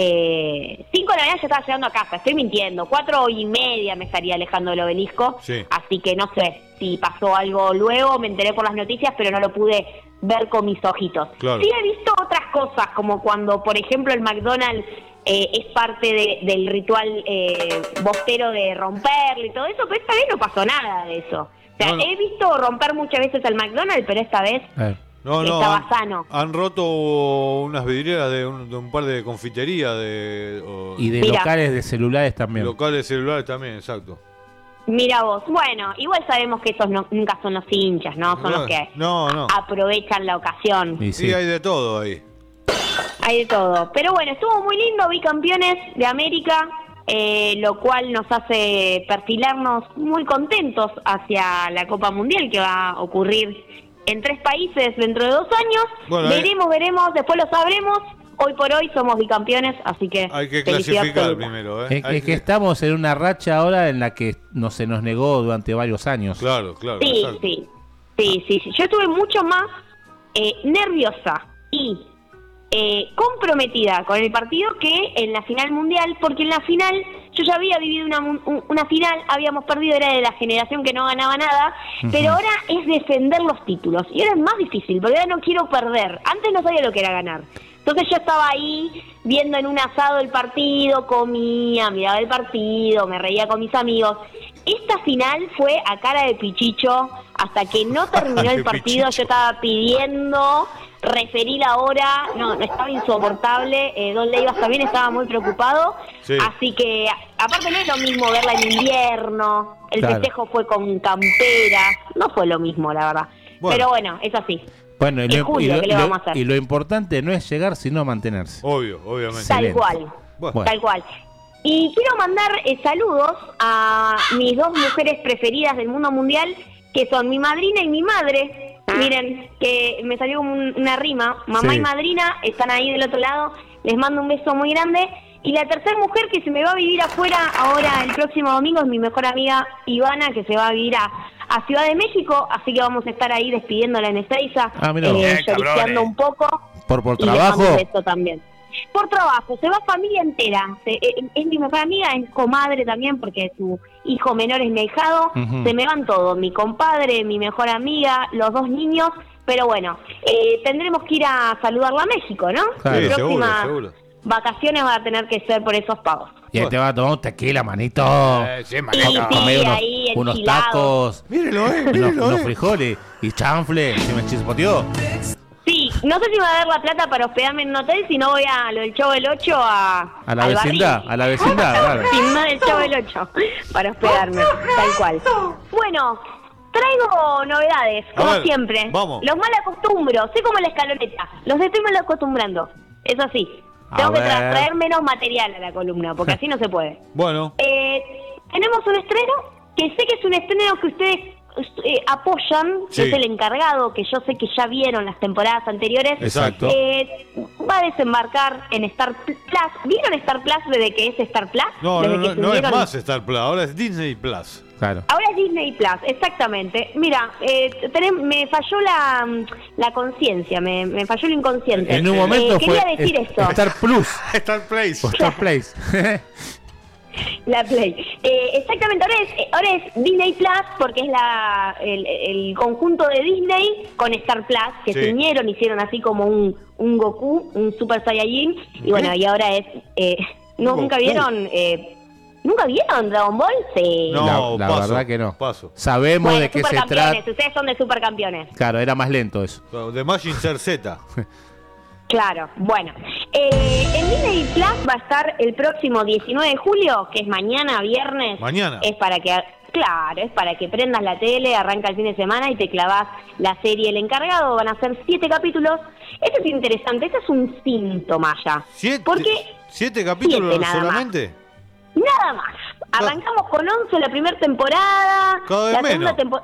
Eh, cinco de la mañana yo estaba llegando a casa, estoy mintiendo. Cuatro y media me estaría alejando del obelisco. Sí. Así que no sé si pasó algo luego, me enteré por las noticias, pero no lo pude ver con mis ojitos. Claro. Sí he visto otras cosas, como cuando, por ejemplo, el McDonald's eh, es parte de, del ritual eh, bostero de romperlo y todo eso, pero esta vez no pasó nada de eso. O sea, No, no. he visto romper muchas veces al McDonald's, pero esta vez No, no, estaba han, sano. han roto unas vidrieras de un, de un par de confiterías de, o- Y de Mira. locales de celulares también. locales celulares también, exacto. Mira vos, bueno, igual sabemos que esos no- nunca son los hinchas, ¿no? Son No, los que no, no. aprovechan la ocasión. Y Sí, sí. hay de todo ahí. Hay de todo. Pero bueno, estuvo muy lindo, bicampeones de América, eh, lo cual nos hace perfilarnos muy contentos hacia la Copa Mundial que va a ocurrir en tres países dentro de dos años. Bueno, hay- veremos, veremos, después lo sabremos. Hoy por hoy somos bicampeones, así que Hay que felicidad clasificar absoluta. primero, ¿eh? Es, Hay es que estamos en una racha ahora en la que no se nos negó durante varios años. Claro, claro. Sí, exacto. sí, sí, sí, sí. Yo estuve mucho más eh, nerviosa y eh, comprometida con el partido que en la final mundial, porque en la final yo ya había vivido una, mu- un- una final, habíamos perdido, era de la generación que no ganaba nada, Ujú. pero ahora es defender los títulos y ahora es más difícil, porque ahora no quiero perder. Antes no sabía lo que era ganar. Entonces yo estaba ahí viendo en un asado el partido, comía, miraba el partido, me reía con mis amigos. Esta final fue a cara de pichicho, hasta que no terminó el De partido yo estaba pidiendo, referí la hora, no, no estaba insoportable, eh, Don Leivas también estaba muy preocupado, Sí. así que a- aparte no es lo mismo verla en invierno, el Claro. festejo fue con camperas, no fue lo mismo la verdad, Bueno. pero bueno, es así. Bueno, y Es lo, julio, y lo- ¿qué le y lo- vamos a hacer? y lo importante no es llegar, sino mantenerse. Obvio, obviamente. Tal Excelente. cual, Bueno. tal cual. Y quiero mandar eh, saludos a mis dos mujeres preferidas del mundo mundial, que son mi madrina y mi madre. Miren, que me salió un- una rima. Mamá Sí. y madrina están ahí del otro lado. Les mando un beso muy grande. Y la tercera mujer que se me va a vivir afuera ahora el próximo domingo es mi mejor amiga Ivana, que se va a vivir a, a Ciudad de México. Así que vamos a estar ahí despidiéndola en Ezeiza, Ah, mirá vos. Bien, lloriqueando cabrones. un poco. Por, por Y le mando trabajo. un beso también. Por trabajo, se va familia entera. Se- eh, es mi mejor amiga, es comadre también, porque su hijo menor es mi ahijado. Ujú. Se me van todos, mi compadre, mi mejor amiga, los dos niños. Pero bueno, eh, tendremos que ir a saludarla a México, ¿no? Claro. Las Sí, próximas seguro, vacaciones van a tener que ser por esos pagos. Y ahí te va a tomar un tequila, manito. sí, Comer manito. Sí, unos, ahí, unos enchilado. tacos. Mírelo, eh, unos, mírelo, unos eh. frijoles y chanfle. Se me chispoteó. Sí, no sé si me va a dar la plata para hospedarme en un hotel, si no voy a lo del Chavo del ocho a... A la al vecindad, barril. a la vecindad, claro. Sin más del Chavo del ocho para hospedarme, tal cual. Bueno, traigo novedades, como A ver, siempre. vamos. Los mal acostumbro, sé como la escaloneta, los estoy mal acostumbrando. Es así. A Tengo que tra- ver. traer menos material a la columna, porque así no se puede. Bueno, Eh, tenemos un estreno, que sé que es un estreno que ustedes eh, apoyan, que Sí. es el encargado, que yo sé que ya vieron las temporadas anteriores. Exacto. Eh, va a desembarcar en Star Plus. ¿Vieron Star Plus desde que es Star Plus? no, Desde no, que no, se no es unieron- más Star Plus, ahora es Disney Plus. Claro. Ahora es Disney Plus, exactamente. Mira, eh, tenem- me falló la, la conciencia, me, me falló el inconsciente. En un momento Eh, fue quería decir es- esto. Star Plus. Star Place. O Star Place. La Play. Eh, exactamente, ahora es, eh, ahora es Disney Plus porque es la el, el conjunto de Disney con Star Plus que Sí. se unieron, hicieron así como un, un Goku, un Super Saiyajin y bueno, y ahora es... Eh, ¿no, Goku. ¿Nunca vieron eh, ¿Nunca vieron Dragon Ball? Sí. la la verdad que no. Sabemos Bueno, de qué se supercampeones, trata. ustedes son de supercampeones. Claro, era más lento eso. De Mazinger Z. Claro, bueno. Eh, en Disney Plus va a estar el próximo diecinueve de julio, que es mañana, viernes. Mañana. Es para que, claro, es para que prendas la tele, arranca el fin de semana y te clavas la serie El Encargado. Van a ser siete capítulos. Esto es interesante, este es un síntoma ya. ¿Siete? Porque ¿Siete capítulos Siete nada más. solamente? nada más. Arrancamos con once la primera temporada. Cada vez la segunda menos. temporada.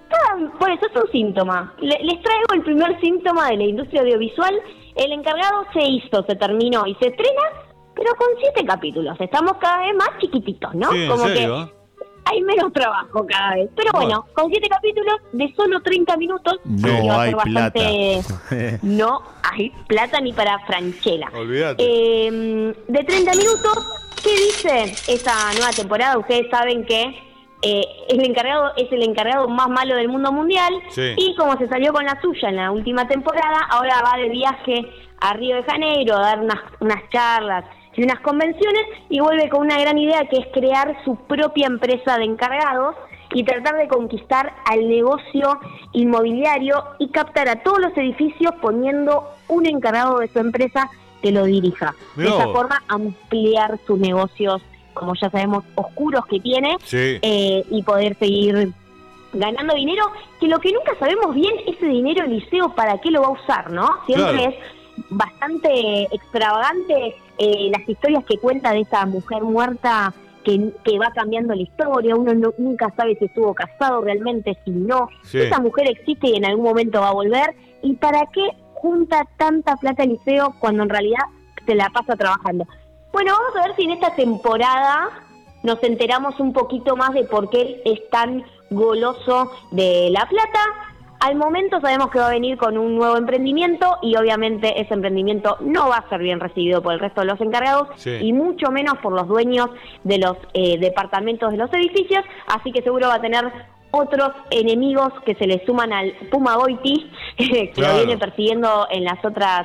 Cada- por eso es un síntoma. Le- les traigo el primer síntoma de la industria audiovisual. El encargado se hizo, se terminó y se estrena, pero con siete capítulos. Estamos cada vez más chiquititos, ¿no? Sí, en Como serio, que ¿eh? hay menos trabajo cada vez. Pero bueno, con siete capítulos de solo treinta minutos. No que va a hay ser bastante- plata. No hay plata ni para Franchella. Olvídate. Eh, de treinta minutos, ¿qué dice esa nueva temporada? Ustedes saben que eh, el encargado es el encargado más malo del mundo mundial. Sí. Y como se salió con la suya en la última temporada, ahora va de viaje a Río de Janeiro a dar unas, unas charlas y unas convenciones y vuelve con una gran idea que es crear su propia empresa de encargados y tratar de conquistar al negocio inmobiliario y captar a todos los edificios poniendo un encargado de su empresa que lo dirija. Mirá De esa vos. forma ampliar sus negocios, como ya sabemos, oscuros que tiene, Sí. eh, y poder seguir ganando dinero, que lo que nunca sabemos bien, ese dinero Eliseo, ¿para qué lo va a usar, no? Siempre Claro. es bastante extravagante eh, las historias que cuenta de esa mujer muerta que, que va cambiando la historia, uno no- nunca sabe si estuvo casado realmente, si no, Sí. esa mujer existe y en algún momento va a volver, y para qué junta tanta plata Eliseo cuando en realidad se la pasa trabajando. Bueno, vamos a ver si en esta temporada nos enteramos un poquito más de por qué él es tan goloso de la plata. Al momento sabemos que va a venir con un nuevo emprendimiento y obviamente ese emprendimiento no va a ser bien recibido por el resto de los encargados, Sí. y mucho menos por los dueños de los eh, departamentos de los edificios, así que seguro va a tener otros enemigos que se le suman al Puma Goiti, que Claro. lo viene persiguiendo en las otras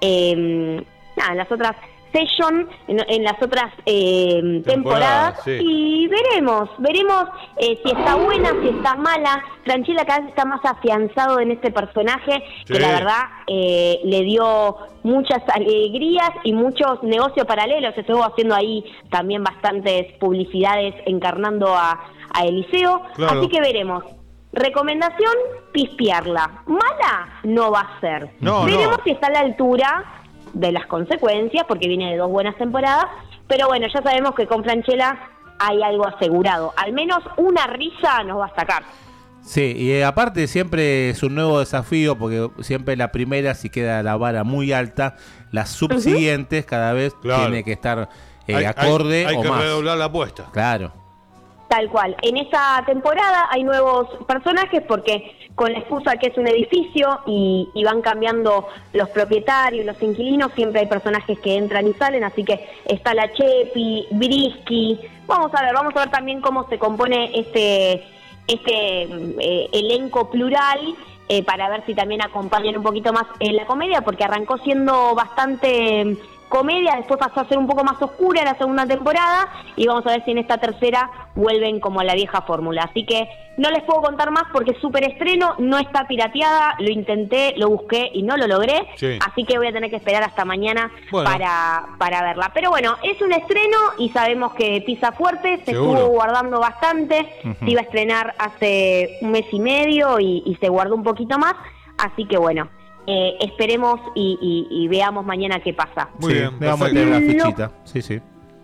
eh, nada, en las otras session, en, en las otras eh, temporadas, sí. y veremos, veremos eh, si está buena, si está mala. Franchella cada vez está más afianzado en este personaje, Sí. que la verdad eh, le dio muchas alegrías y muchos negocios paralelos. Estuvo haciendo ahí también bastantes publicidades encarnando a, a Eliseo, Claro. así que veremos. Recomendación, pispearla. Mala no va a ser. No, veremos no. si está a la altura de las consecuencias, porque viene de dos buenas temporadas, pero bueno, ya sabemos que con Franchella hay algo asegurado. Al menos una risa nos va a sacar. Sí, y eh, aparte siempre es un nuevo desafío, porque siempre la primera, si queda la vara muy alta, las subsiguientes cada vez Claro. tiene que estar eh, Hay- acorde hay, hay o que más. redoblar la apuesta. Claro. Tal cual. En esta temporada hay nuevos personajes porque con la excusa que es un edificio y, y van cambiando los propietarios, los inquilinos, siempre hay personajes que entran y salen, así que está la Chepi, Brisky. Vamos a ver, vamos a ver también cómo se compone este, este eh, elenco plural, eh, para ver si también acompañan un poquito más en la comedia, porque arrancó siendo bastante comedia, después pasó a ser un poco más oscura en la segunda temporada, y vamos a ver si en esta tercera vuelven como a la vieja fórmula. Así que no les puedo contar más porque es súper estreno, no está pirateada, lo intenté, lo busqué y no lo logré, Sí. así que voy a tener que esperar hasta mañana Bueno. para, para verla. Pero bueno, es un estreno y sabemos que pisa fuerte, se Seguro. estuvo guardando bastante, Ujú. se iba a estrenar hace un mes y medio y, y se guardó un poquito más, así que bueno, eh, esperemos y, y- y veamos mañana qué pasa. Muy Sí, bien, le vamos a perfecto. meter la No. fichita. Sí, sí.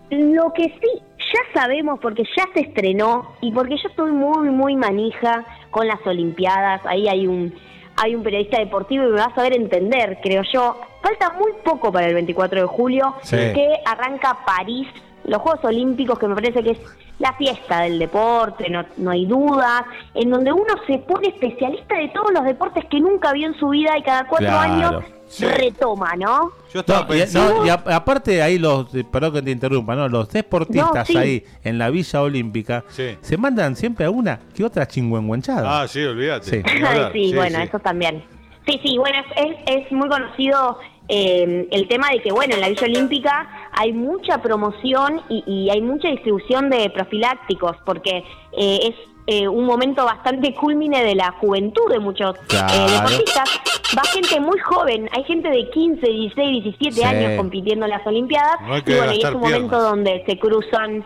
Lo que sí, ya sabemos, porque ya se estrenó y porque yo estoy muy, muy manija con las Olimpiadas, ahí hay un hay un periodista deportivo y me va a saber entender, creo yo. Falta muy poco para el veinticuatro de julio, Sí. que arranca París, los Juegos Olímpicos, que me parece que es la fiesta del deporte, no, no hay dudas, en donde uno se pone especialista de todos los deportes que nunca vio en su vida y cada cuatro Claro. años Sí. retoma, ¿no? Yo estaba No, y, pensando. no, y a- aparte ahí los, eh, perdón que te interrumpa, ¿no? Los deportistas No, sí. ahí en la Villa Olímpica Sí. se mandan siempre a una que otra chingüengüenchada. Ah, sí, olvídate. Sí. Ni hablar. sí, bueno, sí. eso también. Sí, sí, bueno, es, es, es muy conocido eh, el tema de que, bueno, en la Villa Olímpica hay mucha promoción y, y hay mucha distribución de profilácticos, porque eh, es eh, un momento bastante culmine de la juventud de muchos eh, Claro. deportistas. Va gente muy joven, hay gente de quince, dieciséis, diecisiete Sí. años compitiendo en las Olimpiadas, No hay que y bueno, y es gastar un momento piernas. donde se cruzan,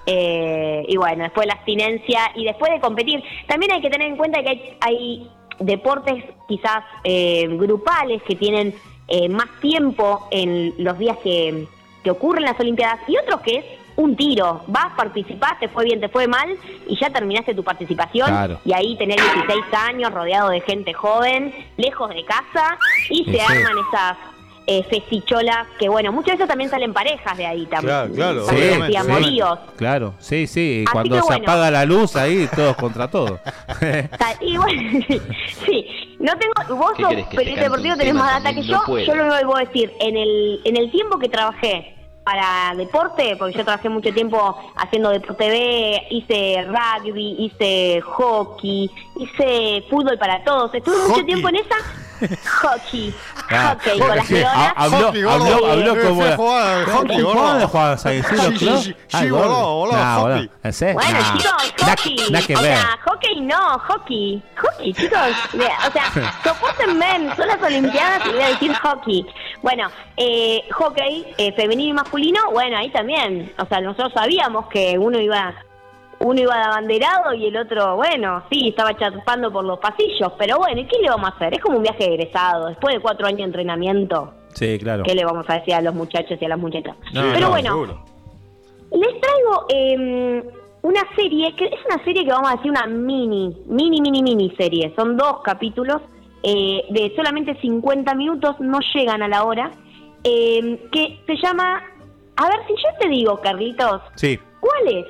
eh, y bueno, después la abstinencia y después de competir. También hay que tener en cuenta que hay, hay deportes quizás eh, grupales que tienen eh, más tiempo en los días que, que ocurren las Olimpiadas y otros que es un tiro. Vas, participás, te fue bien, te fue mal, y ya terminaste tu participación. Claro. Y ahí tenés dieciséis años, rodeado de gente joven, lejos de casa, y Sí, se sí. arman esas eh, festicholas, que bueno, muchas veces también salen parejas de ahí también. Claro, claro, Salen obviamente, así, sí. amoríos. Claro, sí, sí. Así Cuando que se bueno. apaga la luz, ahí todos contra todos. Ta- Y bueno, sí, no tengo, vos ¿Qué sos querés que te periodista cante deportivo, un tenés tema más data también? que No yo. puedo. Yo lo único que puedo decir, en el, en el tiempo que trabajé para deporte, porque yo trabajé mucho tiempo haciendo Deporte B, hice rugby, hice hockey, hice fútbol para todos, estuve mucho Hockey. tiempo en esa. Hockey, Ah, hockey con las sí, leonas. ha- habló, Hockey, gordo. habló, habló Eh, como fue la- jugar al hockey, ¿Cómo gordo. dónde jugabas ahí? ¿Sí, Sí, lo sí, club? sí, Ah, sí, gordo. boludo, boludo, Nah, hockey. boludo. ¿En serio? Bueno, Nah. chicos, Nada hockey. que- nada que o ver. sea, hockey no, hockey. Hockey, chicos. O sea, sopórtenme, son las Olimpiadas y voy a decir hockey. Bueno, eh, hockey eh, femenino y masculino, bueno, ahí también. O sea, nosotros sabíamos que uno iba uno iba de abanderado y el otro, bueno, sí, estaba chapando por los pasillos. Pero bueno, ¿y qué le vamos a hacer? Es como un viaje de egresado. Después de cuatro años de entrenamiento, Sí, claro. ¿qué le vamos a decir a los muchachos y a las muchachas? No, Pero no, bueno, seguro. les traigo eh, una serie, que es una serie que vamos a decir una mini, mini, mini, mini serie. Son dos capítulos eh, de solamente cincuenta minutos, no llegan a la hora, eh, que se llama... A ver, si yo te digo, Carlitos, Sí. ¿cuál es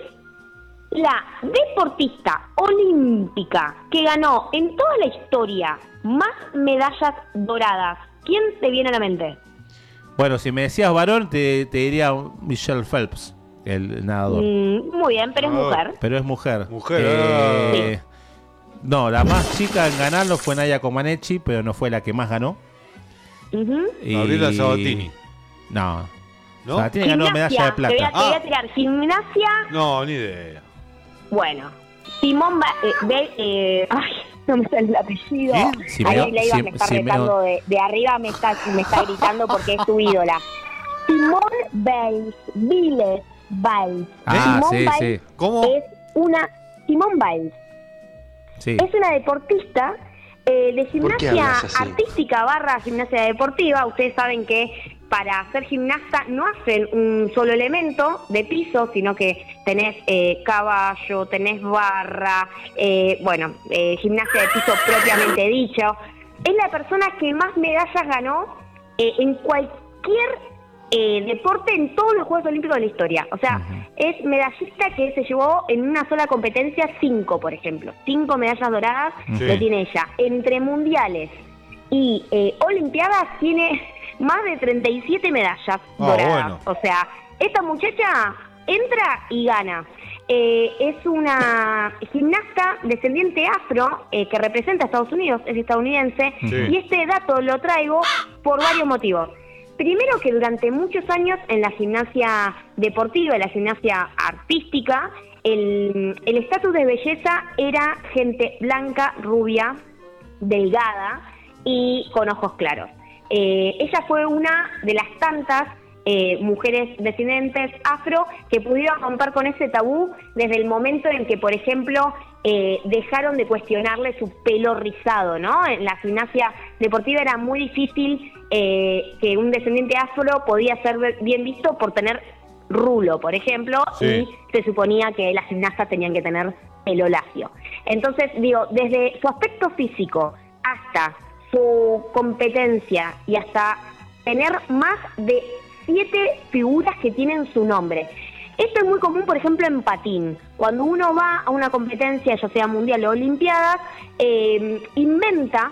la deportista olímpica que ganó en toda la historia más medallas doradas? ¿Quién te viene a la mente? Bueno, si me decías varón, te, te diría Michelle Phelps, el nadador. Mm, muy bien, pero es mujer. Pero es mujer. Mujer, Eh, No, la más chica en ganarlo fue Nadia Comaneci, pero no fue la que más ganó. Ujú. Y- Gabriela Sabatini. No. ¿No? Sabatini ganó medalla de Te voy, a, plata. te voy a tirar gimnasia. No, ni idea. Bueno, Simón ba eh, Be- eh, ay, no me sale el apellido. ¿Qué? Simeo- Ahí Leiva Sim- me está Simeo- retando de, de arriba, me está, me está gritando porque es su ídola. Simón Biles, Biles, Biles. Ah, Simón sí, Biles sí. ¿Cómo? es una Simón Biles. Sí. Es una deportista eh, de ¿Por qué gimnasia hablas así? artística barra gimnasia deportiva. Ustedes saben que para ser gimnasta no hacen un solo elemento de piso, sino que tenés eh, caballo, tenés barra, eh, bueno, eh, gimnasia de piso propiamente dicho. Es la persona que más medallas ganó eh, en cualquier eh, deporte en todos los Juegos Olímpicos de la historia. O sea, es medallista que se llevó en una sola competencia cinco, por ejemplo. Cinco medallas doradas Sí. lo tiene ella. Entre mundiales y eh, olimpiadas tiene más de treinta y siete medallas Ah, doradas. bueno. O sea, esta muchacha entra y gana. Eh, es una gimnasta descendiente afro eh, que representa a Estados Unidos, es estadounidense, Sí. y este dato lo traigo por varios motivos. Primero, que durante muchos años en la gimnasia deportiva, en la gimnasia artística, el el estatus de belleza era gente blanca, rubia, delgada y con ojos claros. Eh, ella fue una de las tantas eh, mujeres descendientes afro que pudieron romper con ese tabú desde el momento en que, por ejemplo, eh, dejaron de cuestionarle su pelo rizado, ¿no? En la gimnasia deportiva era muy difícil eh, que un descendiente afro podía ser bien visto por tener rulo, por ejemplo, Sí. y se suponía que las gimnastas tenían que tener pelo lacio. Entonces, digo, desde su aspecto físico hasta su competencia y hasta tener más de siete figuras que tienen su nombre. Esto es muy común, por ejemplo, en patín. Cuando uno va a una competencia, ya sea mundial o olimpiadas, eh, inventa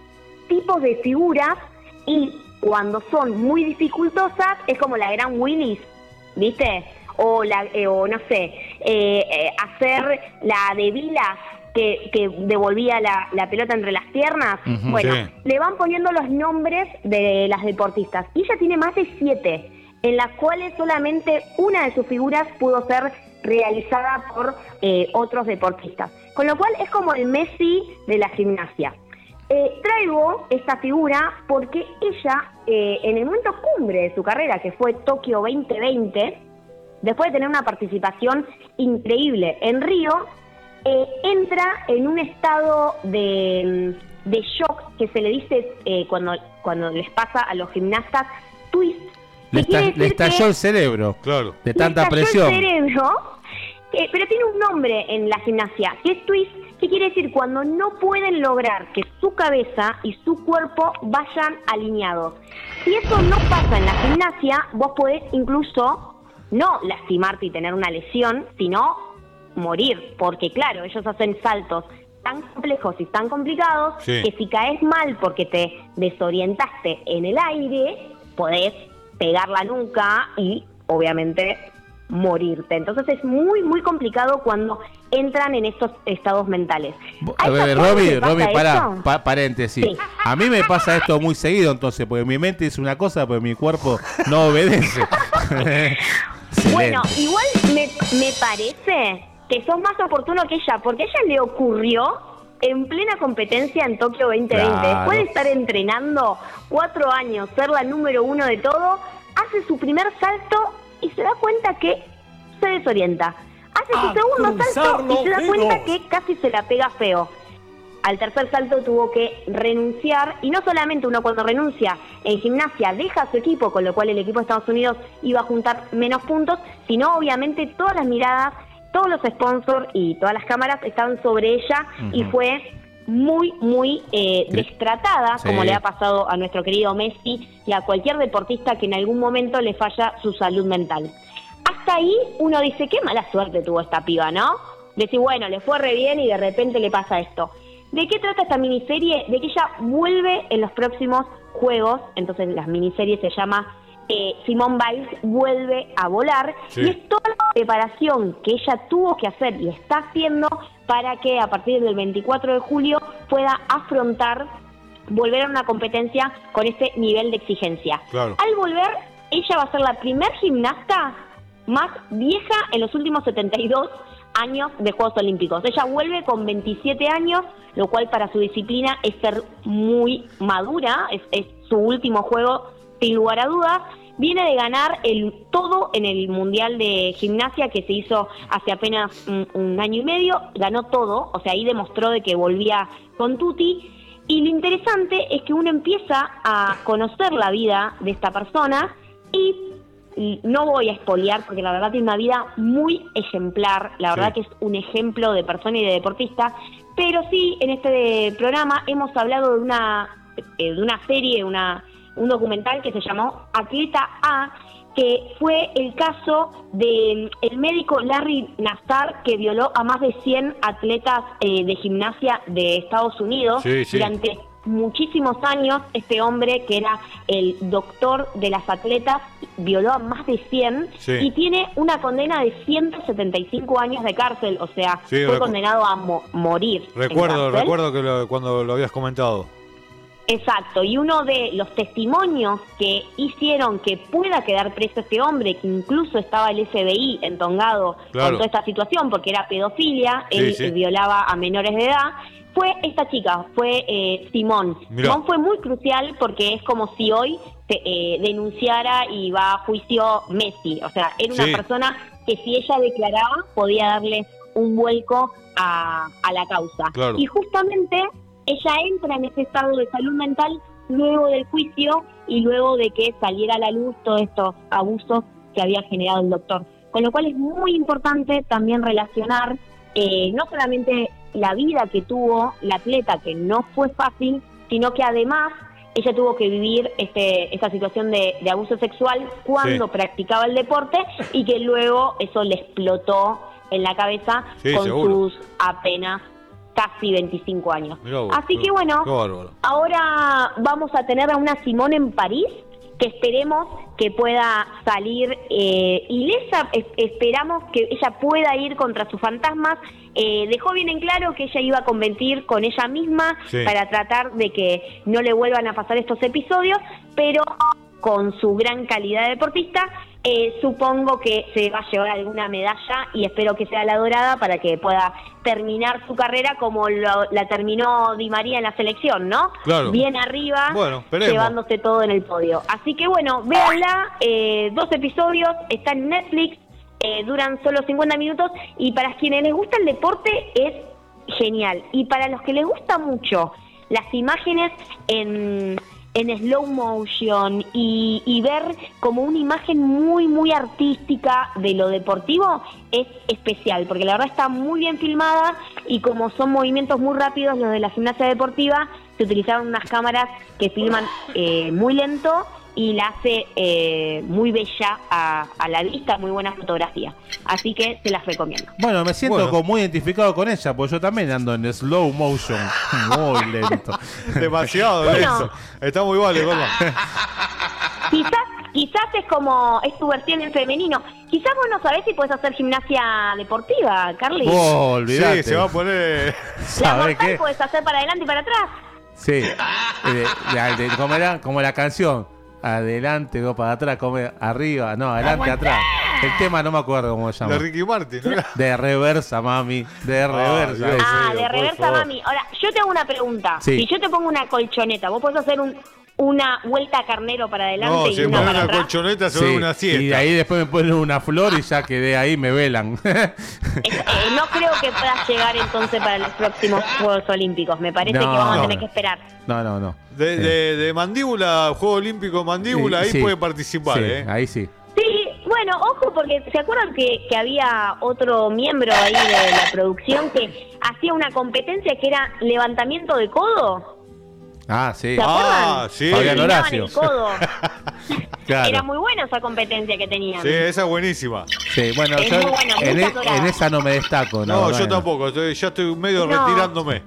tipos de figuras y cuando son muy dificultosas es como la gran Willis, ¿viste? O, la, eh, o no sé, eh, eh, hacer la de Vilas que, que devolvía la, la pelota entre las piernas. Ujú. Bueno, Sí. le van poniendo los nombres de las deportistas. Y ella tiene más de siete, en las cuales solamente una de sus figuras pudo ser realizada por eh, otros deportistas. Con lo cual es como el Messi de la gimnasia. Eh, traigo esta figura porque ella, eh, en el momento cumbre de su carrera, que fue Tokio veinte veinte, después de tener una participación increíble en Río, eh, entra en un estado de, de shock que se le dice eh, cuando, cuando les pasa a los gimnastas twist, Le, quiere esta- le decir estalló que- el cerebro. Claro. De tanta Le estalló presión. el cerebro, eh, pero tiene un nombre en la gimnasia, que es twist, que quiere decir cuando no pueden lograr que su cabeza y su cuerpo vayan alineados. Si eso no pasa en la gimnasia, vos podés incluso no lastimarte y tener una lesión, sino morir, porque claro, ellos hacen saltos tan complejos y tan complicados Sí. que si caes mal porque te desorientaste en el aire, podés pegar la nuca y obviamente morirte. Entonces es muy, muy complicado cuando entran en estos estados mentales. A ver, ¿A todos Romy, les pasa Romy, pará, esto? pa- paréntesis. Sí. A mí me pasa esto muy seguido, entonces, porque mi mente es una cosa, pero mi cuerpo no obedece. Bueno, Excelente. igual me, me parece que sos más oportuno que ella, porque a ella le ocurrió en plena competencia en Tokio veinte veinte. Claro. Después de estar entrenando cuatro años, ser la número uno de todo, hace su primer salto y se da cuenta que se desorienta. Hace A su segundo cruzar salto y los se da cuenta dedos. que casi se la pega feo. Al tercer salto tuvo que renunciar, y no solamente uno cuando renuncia en gimnasia deja a su equipo, con lo cual el equipo de Estados Unidos iba a juntar menos puntos, sino obviamente todas las miradas, todos los sponsors y todas las cámaras estaban sobre ella y Ujú. fue muy, muy eh, destratada, Sí. como le ha pasado a nuestro querido Messi y a cualquier deportista que en algún momento le falla su salud mental. Hasta ahí uno dice, qué mala suerte tuvo esta piba, ¿no? Decir, bueno, le fue re bien y de repente le pasa esto. ¿De qué trata esta miniserie? De que ella vuelve en los próximos juegos, entonces la miniserie se llama eh, Simone Biles vuelve a volar, Sí. y es toda la preparación que ella tuvo que hacer y está haciendo para que a partir del veinticuatro de julio pueda afrontar, volver a una competencia con ese nivel de exigencia. Claro. Al volver, ella va a ser la primer gimnasta más vieja en los últimos setenta y dos años de Juegos Olímpicos. Ella vuelve con veintisiete años, lo cual para su disciplina es ser muy madura, es, es su último juego sin lugar a dudas. Viene de ganar el todo en el Mundial de Gimnasia que se hizo hace apenas un, un año y medio, ganó todo, o sea, ahí demostró de que volvía con tutti. Y lo interesante es que uno empieza a conocer la vida de esta persona y y no voy a espolear porque la verdad tiene una vida muy ejemplar, la verdad Sí. que es un ejemplo de persona y de deportista, pero sí en este programa hemos hablado de una eh, de una serie, una un documental que se llamó Atleta A, que fue el caso de el médico Larry Nassar, que violó a más de cien atletas eh, de gimnasia de Estados Unidos Sí, sí. durante muchísimos años. Este hombre, que era el doctor de las atletas, violó a más de cien Sí. y tiene una condena de ciento setenta y cinco años de cárcel, o sea, Sí, fue recu- condenado a mo- morir. en Recuerdo, cárcel. recuerdo que lo- cuando lo habías comentado. Exacto, y uno de los testimonios que hicieron que pueda quedar preso este hombre, que incluso estaba el F B I entongado Claro. con toda esta situación porque era pedofilia, Sí, él sí. eh, violaba a menores de edad, fue esta chica, fue eh, Simón. Mirá. Simón fue muy crucial porque es como si hoy te, eh, denunciara y va a juicio Messi, o sea, era una Sí. persona que si ella declaraba podía darle un vuelco a, a la causa. Claro. Y justamente ella entra en ese estado de salud mental luego del juicio y luego de que saliera a la luz todos estos abusos que había generado el doctor. Con lo cual es muy importante también relacionar eh, no solamente la vida que tuvo la atleta, que no fue fácil, sino que además ella tuvo que vivir este, esta situación de, de abuso sexual cuando Sí. practicaba el deporte y que luego eso le explotó en la cabeza Sí, con seguro. sus apenas casi veinticinco años. Mirá vos, Así qué- que bueno, qué bárbaro. ahora vamos a tener a una Simone en París que esperemos que pueda salir eh, ilesa. Es- esperamos que ella pueda ir contra sus fantasmas. Eh, dejó bien en claro que ella iba a competir con ella misma Sí. para tratar de que no le vuelvan a pasar estos episodios, pero con su gran calidad de deportista, eh, supongo que se va a llevar alguna medalla y espero que sea la dorada para que pueda terminar su carrera como lo- la terminó Di María en la selección, ¿no? Claro. Bien arriba, Bueno, esperemos. llevándose todo en el podio. Así que bueno, véanla, eh, dos episodios, está en Netflix, eh, duran solo cincuenta minutos y para quienes les gusta el deporte es genial. Y para los que les gusta mucho las imágenes en, en slow motion y, y ver como una imagen muy, muy artística de lo deportivo es especial, porque la verdad está muy bien filmada y como son movimientos muy rápidos los de la gimnasia deportiva, se utilizaron unas cámaras que filman eh, muy lento y la hace eh, muy bella a, a la vista, muy buena fotografía. Así que se las recomiendo. Bueno, me siento Bueno. como muy identificado con ella, porque yo también ando en slow motion, muy lento. Demasiado Bueno. lento. Está muy vale, Colma. Quizás, quizás es como, es tu versión en femenino. Quizás vos no sabés si podés hacer gimnasia deportiva, Carly. Oh, olvidate. Sí, se va a poner. La ¿Sabés mortal qué? podés hacer para adelante y para atrás. Sí, eh, de- de- como, era, como la canción, adelante, dos para atrás, como arriba, no, adelante, atrás. El tema no me acuerdo cómo se llama. De Ricky Martin, ¿no? De reversa, mami, de reversa. Dios. Ah, mío, de por reversa, favor. mami. Ahora, yo te hago una pregunta. Sí. Si yo te pongo una colchoneta, ¿vos podés hacer un, una vuelta a carnero para adelante No, y si una ponen para una atrás? colchoneta se Sí, ve una siesta. y de ahí después me ponen una flor y ya quedé ahí, me velan. Eh, no creo que puedas llegar entonces para los próximos Juegos Olímpicos. Me parece No, que vamos no. a tener que esperar. No, no, no. De, de, de mandíbula, Juego Olímpico mandíbula, ahí Sí, puede participar, sí, ¿eh? ahí sí. Sí, bueno, ojo, porque ¿se acuerdan que, que había otro miembro ahí de la producción que hacía una competencia que era levantamiento de codo? Ah, sí. ¿Se acuerdan? Ah, sí. Fabián Tiraban Horacio. el codo. Claro. Era muy buena esa competencia que tenían. Sí, esa es buenísima. Sí, bueno, Es yo muy buena, en, muchas e- horas. en esa no me destaco. No, verdad, yo tampoco, estoy- ya estoy medio No. retirándome.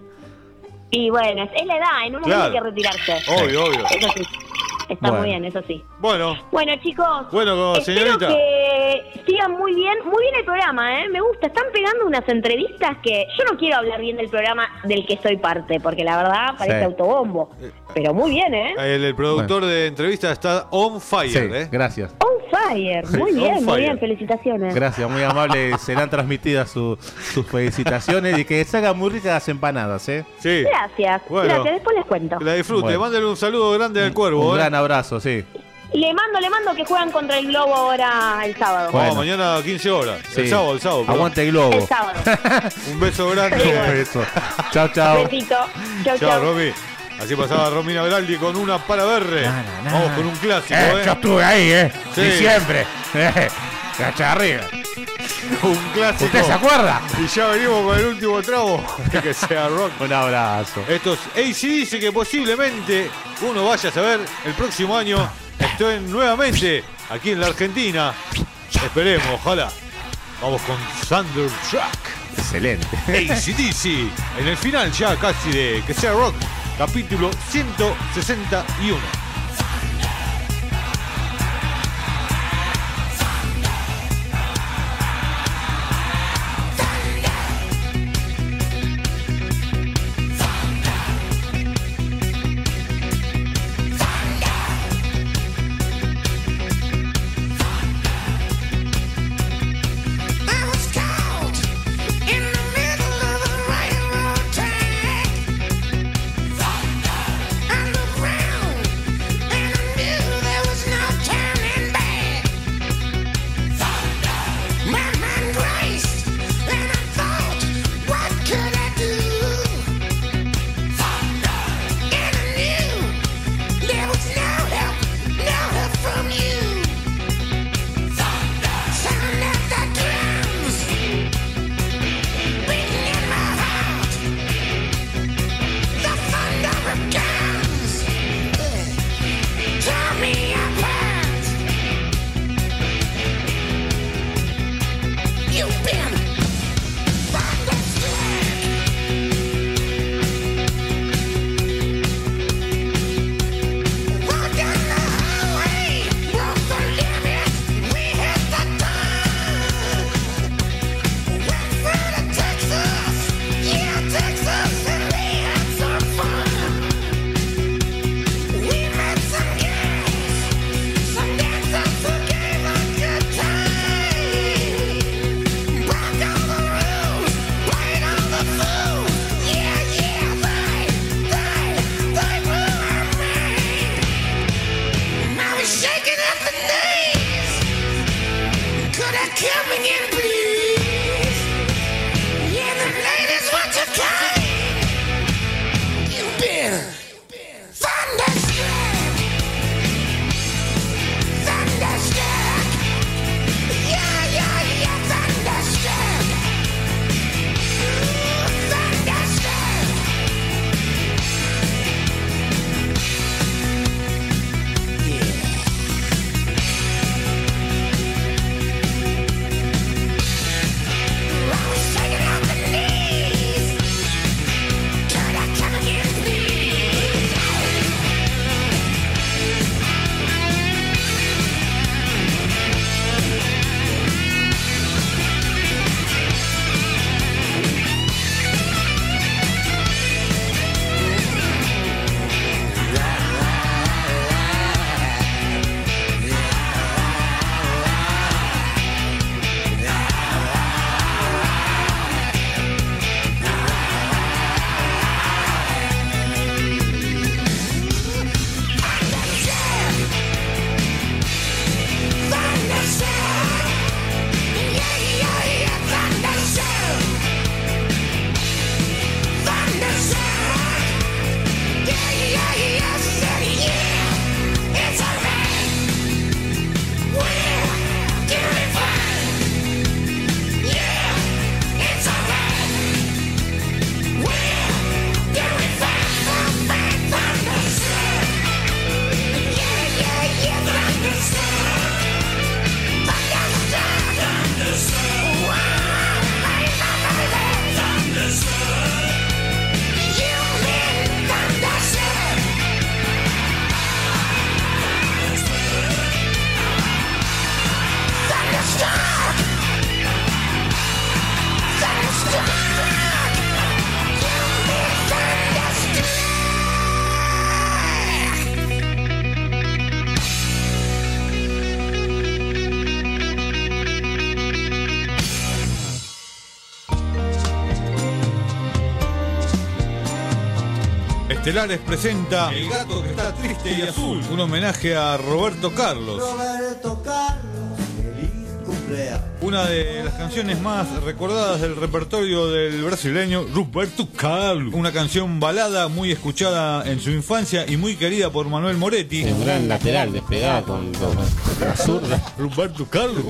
Y bueno, es, es la edad, en un momento Claro. hay que retirarse. Obvio, obvio. Eso sí, está Bueno. muy bien, eso sí. Bueno, Bueno, chicos, Bueno, espero señorita. que sigan muy bien, muy bien el programa, ¿eh? Me gusta, están pegando unas entrevistas que yo no quiero hablar bien del programa del que soy parte, porque la verdad parece Sí. autobombo, pero muy bien, ¿eh? el, el productor de entrevistas está on fire, Sí, ¿eh? gracias. On fire, muy Sí, bien, on muy fire. bien, felicitaciones. Gracias, muy amable. Serán transmitidas su- sus felicitaciones y que se hagan muy ricas las empanadas, ¿eh? Sí. Gracias, Bueno. gracias, después les cuento. Que la disfrute. Bueno. Mándale un saludo grande al cuervo, Un ¿eh? gran abrazo, sí. Le mando, le mando que juegan contra el Globo ahora el sábado. No, Bueno. mañana a quince horas. Sí. El sábado, el sábado. perdón. Aguante el globo. El sábado. Un beso grande. Un beso. Chao, chao. Besito. Chau, Chao, chau. Romy. Así pasaba Romina Beraldi con una para verre. Vamos con un clásico, Eh, ¿eh? yo estuve ahí, ¿eh? Sí. Diciembre. Eh, cacha arriba. Un clásico. ¿Usted se acuerda? Y ya venimos con el último tramo. Que sea rock. Un abrazo. Estos A C D C que posiblemente uno vaya a saber el próximo año estén nuevamente aquí en la Argentina. Esperemos, ojalá. Vamos con Thunderstruck. Excelente. A C D C. En el final ya casi de Que sea rock. Capítulo ciento sesenta y uno. I was caught in the middle of a railroad track. Underground, Estelares presenta El gato que está triste y azul, un homenaje a Roberto Carlos. Roberto Carlos, feliz cumpleaños. Una de las canciones más recordadas del repertorio del brasileño Roberto Carlos. Una canción balada muy escuchada en su infancia y muy querida por Manuel Moretti. Un gran lateral despegado con, con la zurda. Roberto Carlos.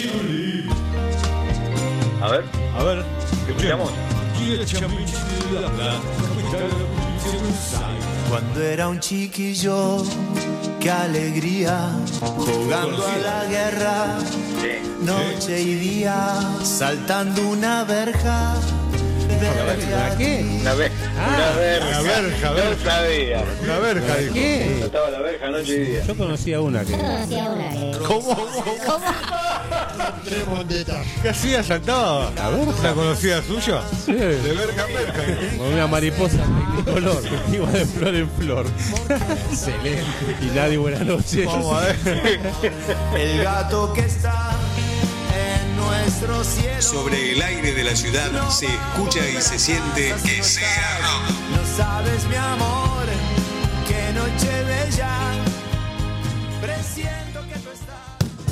A ver, A ver, escuchamos. Cuando era un chiquillo, qué alegría, jugando a la guerra, noche y día, saltando una verja. ¿Una qué? Una, ve Ah, una verja. una verja, No verja. sabía. Una verja, dijo. ¿Qué? Estaba la verja noche y día. Yo conocía una que. ¿Cómo? ¿Qué hacía? ¿Saltaba? ¿La verja? ¿Una conocida suya? Sí. De verja en verja. Con una mariposa de color, que iba de flor en flor. Excelente. Y nadie, buenas noches. Vamos a ver. El gato que está en nuestro cielo. Sobre el aire de la ciudad se escucha y se siente que sea rock. No sabes, mi amor, qué noche bella. Presiento que tú estás.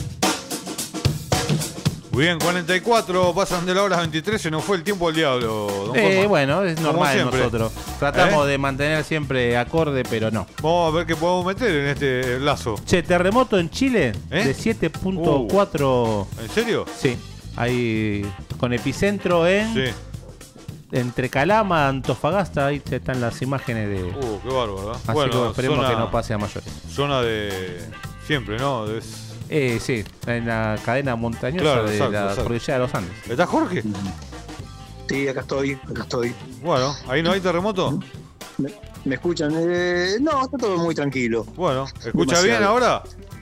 Muy bien, cuarenta y cuatro, pasan de la hora veintitrés, se nos fue el tiempo al diablo, don Eh, Juanma. bueno, es Como normal en siempre. nosotros. Tratamos ¿Eh? de mantener siempre acorde, pero no. Vamos a ver qué podemos meter en este lazo. Che, terremoto en Chile ¿Eh? de siete punto cuatro. ¿En serio? Sí. Ahí con epicentro en Sí. entre Calama, Antofagasta, ahí están las imágenes de. Uh, qué bárbaro, ¿eh? Así Bueno, que esperemos zona- que no pase a mayores. Zona de... Siempre, ¿no? Es- Eh, sí, en la cadena montañosa Claro, de exacto, la exacto. cordillera de los Andes. ¿Está Jorge? Sí, acá estoy, acá estoy. Bueno, ¿ahí no hay terremoto? ¿Me, me escuchan? Eh, no, está todo muy tranquilo. Bueno, ¿escucha Demasiado. bien ahora?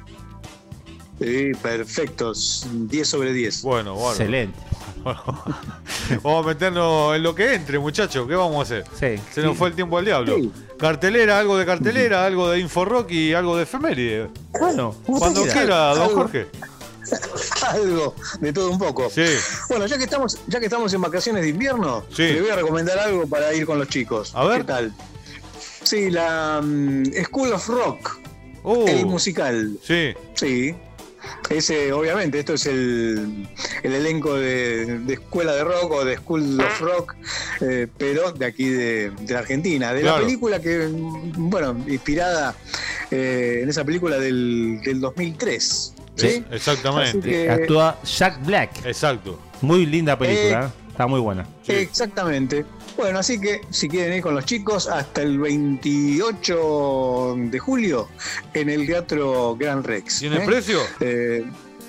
Sí, perfectos. diez sobre diez. Bueno, bueno. Excelente. Bueno, vamos a meternos en lo que entre, muchachos. ¿Qué vamos a hacer? Sí. Se nos fue el tiempo al diablo. Sí. Cartelera, algo de cartelera, algo de Inforock y algo de efeméride. Bueno, Cuando quiera, don Algo. Jorge. Algo, de todo un poco. Sí. Bueno, ya que estamos, ya que estamos en vacaciones de invierno, Sí. le voy a recomendar algo para ir con los chicos. A ver. ¿Qué tal? Sí, la mm, School of Rock, Uh, el musical. sí. Sí. Ese, obviamente, esto es el, el elenco de, de Escuela de Rock o de School of Rock, eh, pero de aquí de, de la Argentina. De Claro. la película que, mm, bueno, inspirada eh, en esa película del, del dos mil tres. ¿sí? Es- exactamente. Así que- Actúa Jack Black. Exacto. Muy linda película, Eh, ¿eh? Está muy buena. Sí. Exactamente. Bueno, así que si quieren ir con los chicos, hasta el veintiocho de julio en el Teatro Gran Rex. ¿Tiene ¿eh? precio? Eh,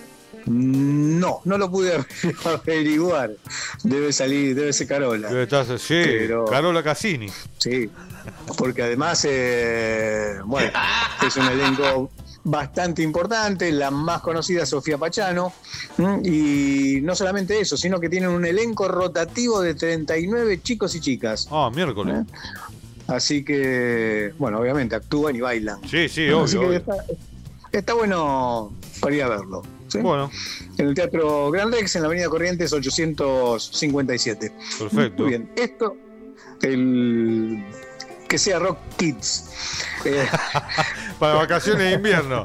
no, no lo pude averiguar. Debe salir, debe ser Carola. Debe estar- sí, Pero- Carola Cassini. Sí, porque además, eh, bueno, es un elenco bastante importante, la más conocida es Sofía Pachano, ¿m? y no solamente eso, sino que tienen un elenco rotativo de treinta y nueve chicos y chicas. Ah, miércoles. Así que, bueno, obviamente actúan y bailan. Sí, sí, Así obvio. que obvio. está, está bueno para ir a verlo. ¿sí? Bueno, En el Teatro Gran Rex, en la Avenida Corrientes ochocientos cincuenta y siete. perfecto. Muy bien. Esto, el que sea Rock Kids. Eh, Para vacaciones de invierno.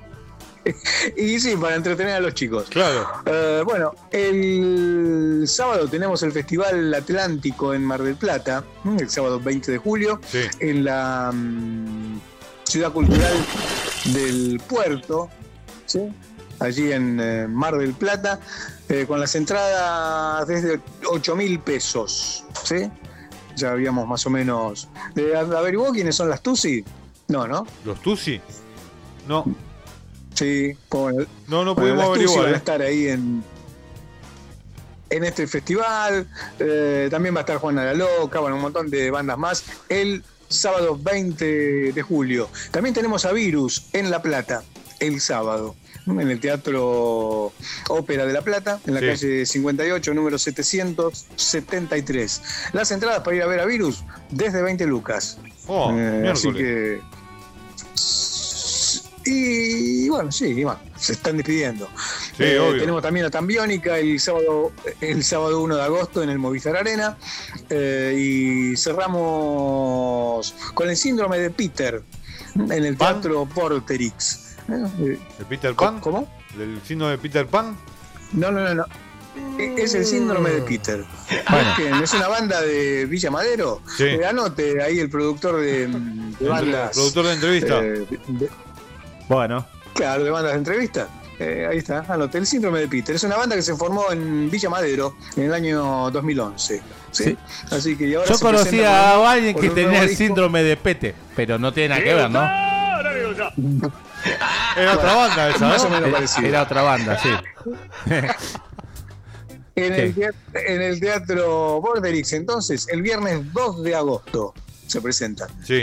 y sí, para entretener a los chicos. Claro. Eh, bueno, el sábado tenemos el Festival Atlántico en Mar del Plata, ¿m? el sábado veinte de julio, Sí. en la mm, Ciudad Cultural del Puerto, ¿sí? allí en eh, Mar del Plata, eh, con las entradas desde ocho mil pesos. ¿sí? Ya habíamos más o menos... Eh, ¿Averiguó quiénes son las Tusi? No, ¿no? ¿Los Tusi? No, Sí, bueno, no, no bueno, pudimos las Tusi averiguar. van a ¿eh? estar ahí en, en este festival. Eh, también va a estar Juana la Loca, bueno, un montón de bandas más. El sábado veinte de julio. También tenemos a Virus en La Plata, el sábado, en el Teatro Ópera de La Plata, en la Sí. calle cincuenta y ocho, número setecientos setenta y tres. Las entradas para ir a ver a Virus, desde veinte lucas. Oh, Eh, así miércoles. que Y bueno, sí, y bueno, se están despidiendo. Sí, Eh, obvio. tenemos también a Tambiónica el sábado, el sábado uno de agosto en el Movistar Arena. Eh, y cerramos con el síndrome de Peter en el Teatro Porterix. ¿De Peter Pan? ¿Cómo? ¿Del síndrome de Peter Pan? No, no, no, no. Es el síndrome de Peter. Busquen, es una banda de Villa Madero. Sí. Eh, anote ahí el productor de, de bandas. productor de entrevista. eh, de- Bueno. Claro, de bandas de entrevista. Eh, ahí está, anote el síndrome de Peter. Es una banda que se formó en Villa Madero en el año dos mil once. ¿sí? Sí. Así que y ahora Yo se presenta conocía con- a alguien con que un tenía nuevo el disco. síndrome de Pete, pero no tiene nada que ver, ¿no? Era otra banda esa, Más ¿no? o menos Era- parecido. Era otra banda, sí. En el, Sí. teatro, en el Teatro Borderix, entonces, el viernes dos de agosto se presenta. Sí.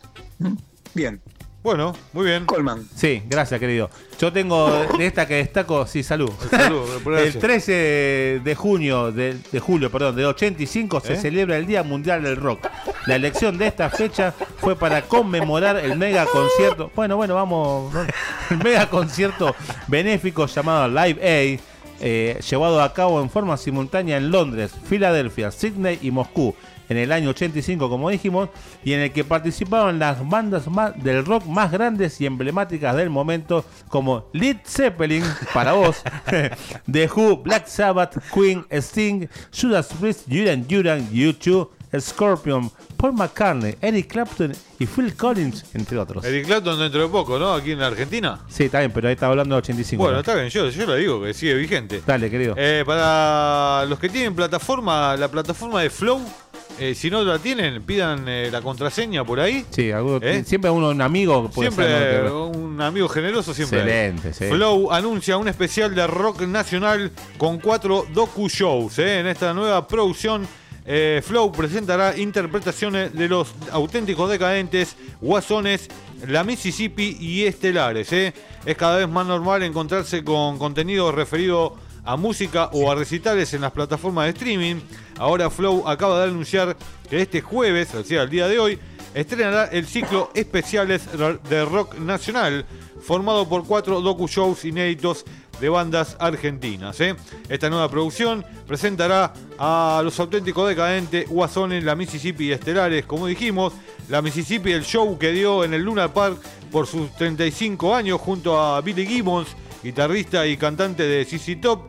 Bien. Bueno, muy bien. Colman. Sí, gracias, querido. Yo tengo de esta que destaco, sí, salud. Salud, gracias. El trece de junio, de, de julio, perdón, de ochenta y cinco se ¿Eh? celebra el Día Mundial del Rock. La elección de esta fecha fue para conmemorar el mega concierto. Bueno, bueno, vamos. ¿no? El mega concierto benéfico llamado Live Aid, eh, llevado a cabo en forma simultánea en Londres, Filadelfia, Sydney y Moscú en el año ochenta y cinco, como dijimos, y en el que participaban las bandas más del rock más grandes y emblemáticas del momento, como Led Zeppelin, para vos, The Who, Black Sabbath, Queen, Sting, Judas Priest, Duran Duran, U dos, Scorpion, Paul McCartney, Eric Clapton y Phil Collins, entre otros. Eric Clapton dentro de poco, ¿no? Aquí en la Argentina. Sí, está bien, pero ahí está hablando de ochenta y cinco. Bueno, ¿no? está bien, yo, yo le digo que sigue vigente. Dale, querido. Eh, para los que tienen plataforma, la plataforma de Flow, eh, si no la tienen, pidan eh, la contraseña por ahí. Sí, alguno- ¿Eh? siempre uno, un amigo puede Siempre ser, ¿no? un amigo generoso siempre. hay. Excelente, sí. Flow anuncia un especial de rock nacional con cuatro docu-shows. ¿eh? En esta nueva producción, eh, Flow presentará interpretaciones de los auténticos decadentes, Guasones, la Mississippi y Estelares. ¿eh? Es cada vez más normal encontrarse con contenido referido a música o a recitales en las plataformas de streaming. Ahora Flow acaba de anunciar que este jueves, o sea, el día de hoy, estrenará el ciclo especiales de rock nacional, formado por cuatro docu-shows inéditos de bandas argentinas. ¿eh? Esta nueva producción presentará a los auténticos decadentes, Guasones, la Mississippi y Estelares, como dijimos. La Mississippi, el show que dio en el Luna Park por sus treinta y cinco años junto a Billy Gibbons, guitarrista y cantante de Z Z Top.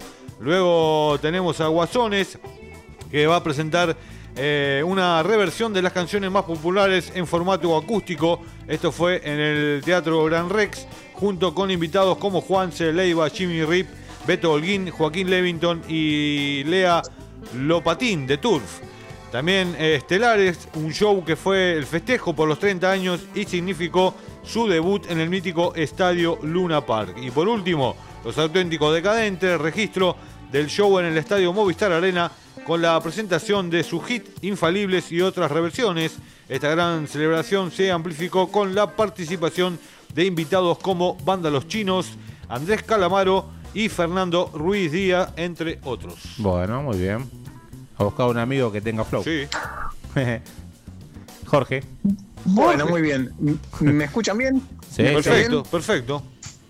Luego tenemos a Guasones, que va a presentar eh, una reversión de las canciones más populares en formato acústico. Esto fue en el Teatro Gran Rex, junto con invitados como Juanse Leiva, Jimmy Rip, Beto Holguín, Joaquín Levington y Lea Lopatín de Turf. También eh, Estelares, un show que fue el festejo por los treinta años y significó su debut en el mítico Estadio Luna Park. Y por último, los auténticos decadentes, registro del show en el Estadio Movistar Arena con la presentación de su hit Infalibles y otras reversiones. Esta gran celebración se amplificó con la participación de invitados como Banda Los Chinos, Andrés Calamaro y Fernando Ruiz Díaz, entre otros. Bueno, muy bien. A buscar un amigo que tenga flow. Sí. Jorge. Bueno, muy bien. ¿Me escuchan bien? Sí, ¿Me escuchan Perfecto, bien? perfecto.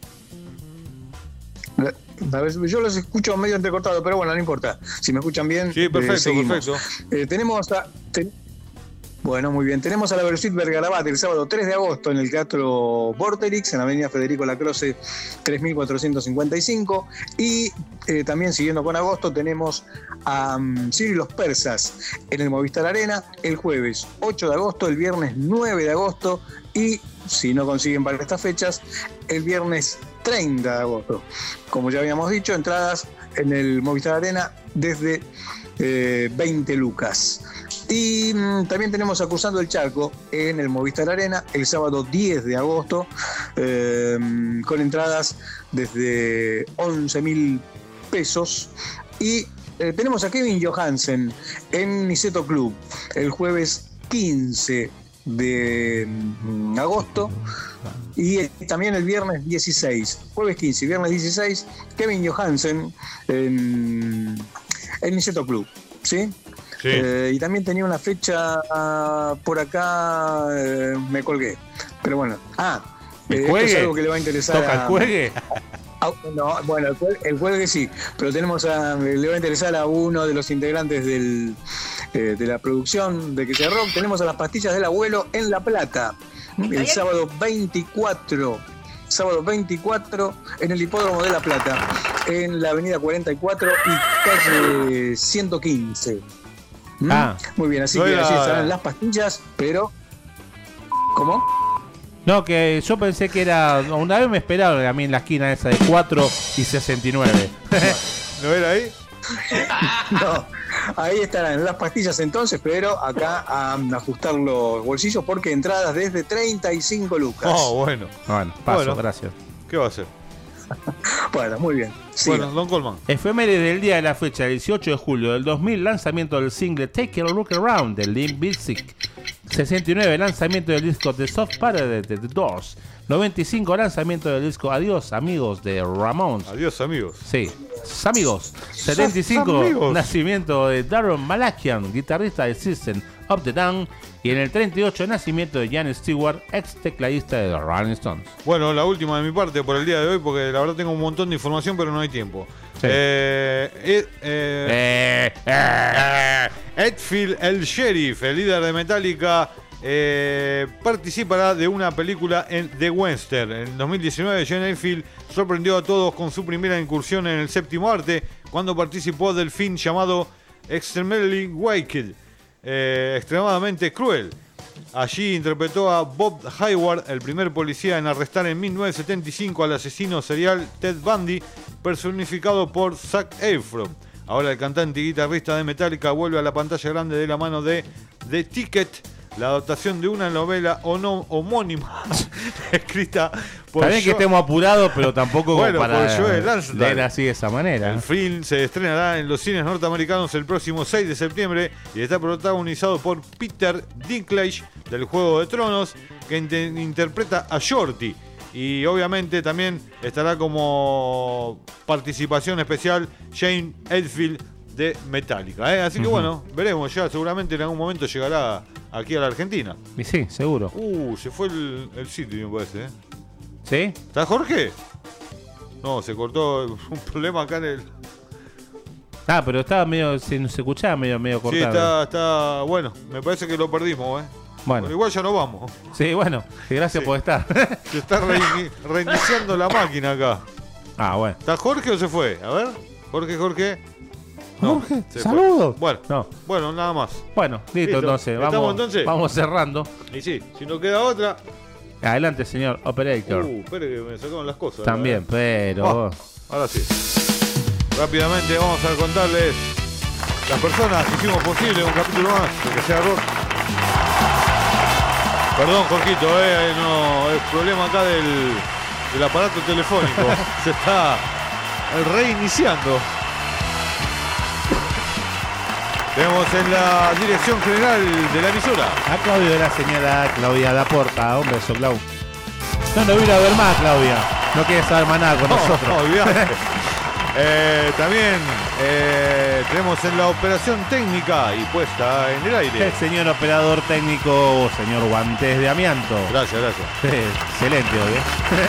A ver, yo los escucho medio entrecortado, pero bueno, no importa. Si me escuchan bien, Sí, perfecto, eh, seguimos. perfecto. Eh, tenemos a, ten- bueno, muy bien. Tenemos a la Versuit Vergarabat el sábado tres de agosto en el Teatro Vorterix, en la avenida Federico Lacroze tres mil cuatrocientos cincuenta y cinco. Y eh, también siguiendo con agosto tenemos a um, Sirio y los Persas en el Movistar Arena el jueves ocho de agosto, el viernes nueve de agosto y, si no consiguen para estas fechas, el viernes treinta de agosto. Como ya habíamos dicho, entradas en el Movistar Arena desde eh, veinte lucas. Y mm, también tenemos a Cruzando el Charco en el Movistar Arena el sábado diez de agosto, eh, con entradas desde once mil pesos. Y eh, tenemos a Kevin Johansen en Niceto Club el jueves quince de mm, agosto. Y eh, también el viernes dieciséis, jueves quince y viernes dieciséis, Kevin Johansen en, en Niceto Club, ¿sí? Sí. Eh, y también tenía una fecha ah, por acá, eh, me colgué. Pero bueno, ah, ¿El Eh, esto juegue? es algo que le va a interesar ¿Toca a- el juegue? Ah, no, bueno, el cuelgue, el cuelgue sí, pero tenemos a, le va a interesar a uno de los integrantes del, eh, de la producción de Que Sea Rock. Tenemos a las pastillas del abuelo en La Plata, el sábado veinticuatro, sábado veinticuatro en el hipódromo de La Plata, en la avenida cuarenta y cuatro y calle ciento quince. ¿Mm? Ah. Muy bien, así No que era- así estarán las pastillas, pero... ¿Cómo? No, que yo pensé que era. Una vez me esperaron a mí en la esquina esa de cuatro y sesenta y nueve. ¿No era ahí? No, ahí estarán las pastillas entonces, pero acá a ajustar los bolsillos porque entradas desde treinta y cinco lucas. Oh, bueno. Bueno, paso, Bueno. gracias. ¿Qué va a hacer? Bueno, muy bien. Bueno, Don Colman. Efeméride del día de la fecha, dieciocho de julio del dos mil, lanzamiento del single Take a Look Around de Limp Bizkit. sesenta y nueve, lanzamiento del disco The Soft Parade de The Doors. noventa y cinco, lanzamiento del disco Adiós Amigos de Ramones. Adiós amigos. Sí, amigos. setenta y cinco, amigos. nacimiento de Darren Malakian, guitarrista de System of the Down. Y en el treinta y ocho, nacimiento de Jan Stewart, ex tecladista de The Rolling Stones. Bueno, la última de mi parte por el día de hoy, porque la verdad tengo un montón de información, pero no hay tiempo. Sí. Eh, Ed, eh, eh, Hetfield, el sheriff, el líder de Metallica, eh, participará de una película en The Western. En dos mil diecinueve, John Hetfield sorprendió a todos con su primera incursión en el séptimo arte, cuando participó del film llamado Extremely Wicked, eh, extremadamente cruel. Allí interpretó a Bob Hayward, el primer policía en arrestar en mil novecientos setenta y cinco al asesino serial Ted Bundy, personificado por Zac Efron. Ahora el cantante y guitarrista de Metallica vuelve a la pantalla grande de la mano de The Ticket, la adaptación de una novela o no homónima escrita por Está bien que Jo- estemos apurados, pero tampoco como Bueno, para por Joel Lansdale. leer así de esa manera. El film se estrenará en los cines norteamericanos el próximo seis de septiembre y está protagonizado por Peter Dinklage del Juego de Tronos, que inte- interpreta a Shorty. Y obviamente también estará como participación especial Shane Hetfield de Metallica, ¿eh? Así que Ujú. bueno, veremos ya, seguramente en algún momento llegará aquí a la Argentina. Y sí, seguro. Uh, se fue el, el sitio, me parece, ¿eh? ¿Sí? ¿Está Jorge? No, se cortó un problema acá en el... Ah, pero estaba medio, se, se escuchaba medio, medio Sí, cortado. está, está... Bueno, me parece que lo perdimos, ¿eh? Bueno. Pero igual ya no vamos. Sí, bueno, y gracias Sí. por estar. Se está reini- reiniciando la máquina acá. Ah, bueno. ¿Está Jorge o se fue? A ver. Jorge, Jorge. No, Jorge, se fue. saludos. Bueno, No. bueno, nada más. Bueno, listo, Listo. entonces. ¿Estamos Vamos, entonces? vamos cerrando. Y sí, si no queda otra... Adelante, señor Operator. Uh, espere que me sacaron las cosas. También, ¿verdad? pero... Ah, ahora sí. Rápidamente vamos a contarles las personas que hicimos posible un capítulo más de Que Sea Rock. Perdón, Jorquito, eh, no, el problema acá del, del aparato telefónico se está reiniciando. Tenemos en la dirección general de la emisora A Claudio de la señora Claudia Daporta. Un beso, Clau. No, no vino a ver más, Claudia. No quiere saber más nada con No, nosotros. no, olvidate. Eh, también eh, tenemos en la operación técnica y puesta en el aire. El señor operador técnico, señor Guantes de Amianto. Gracias, gracias. Excelente hoy, ¿eh?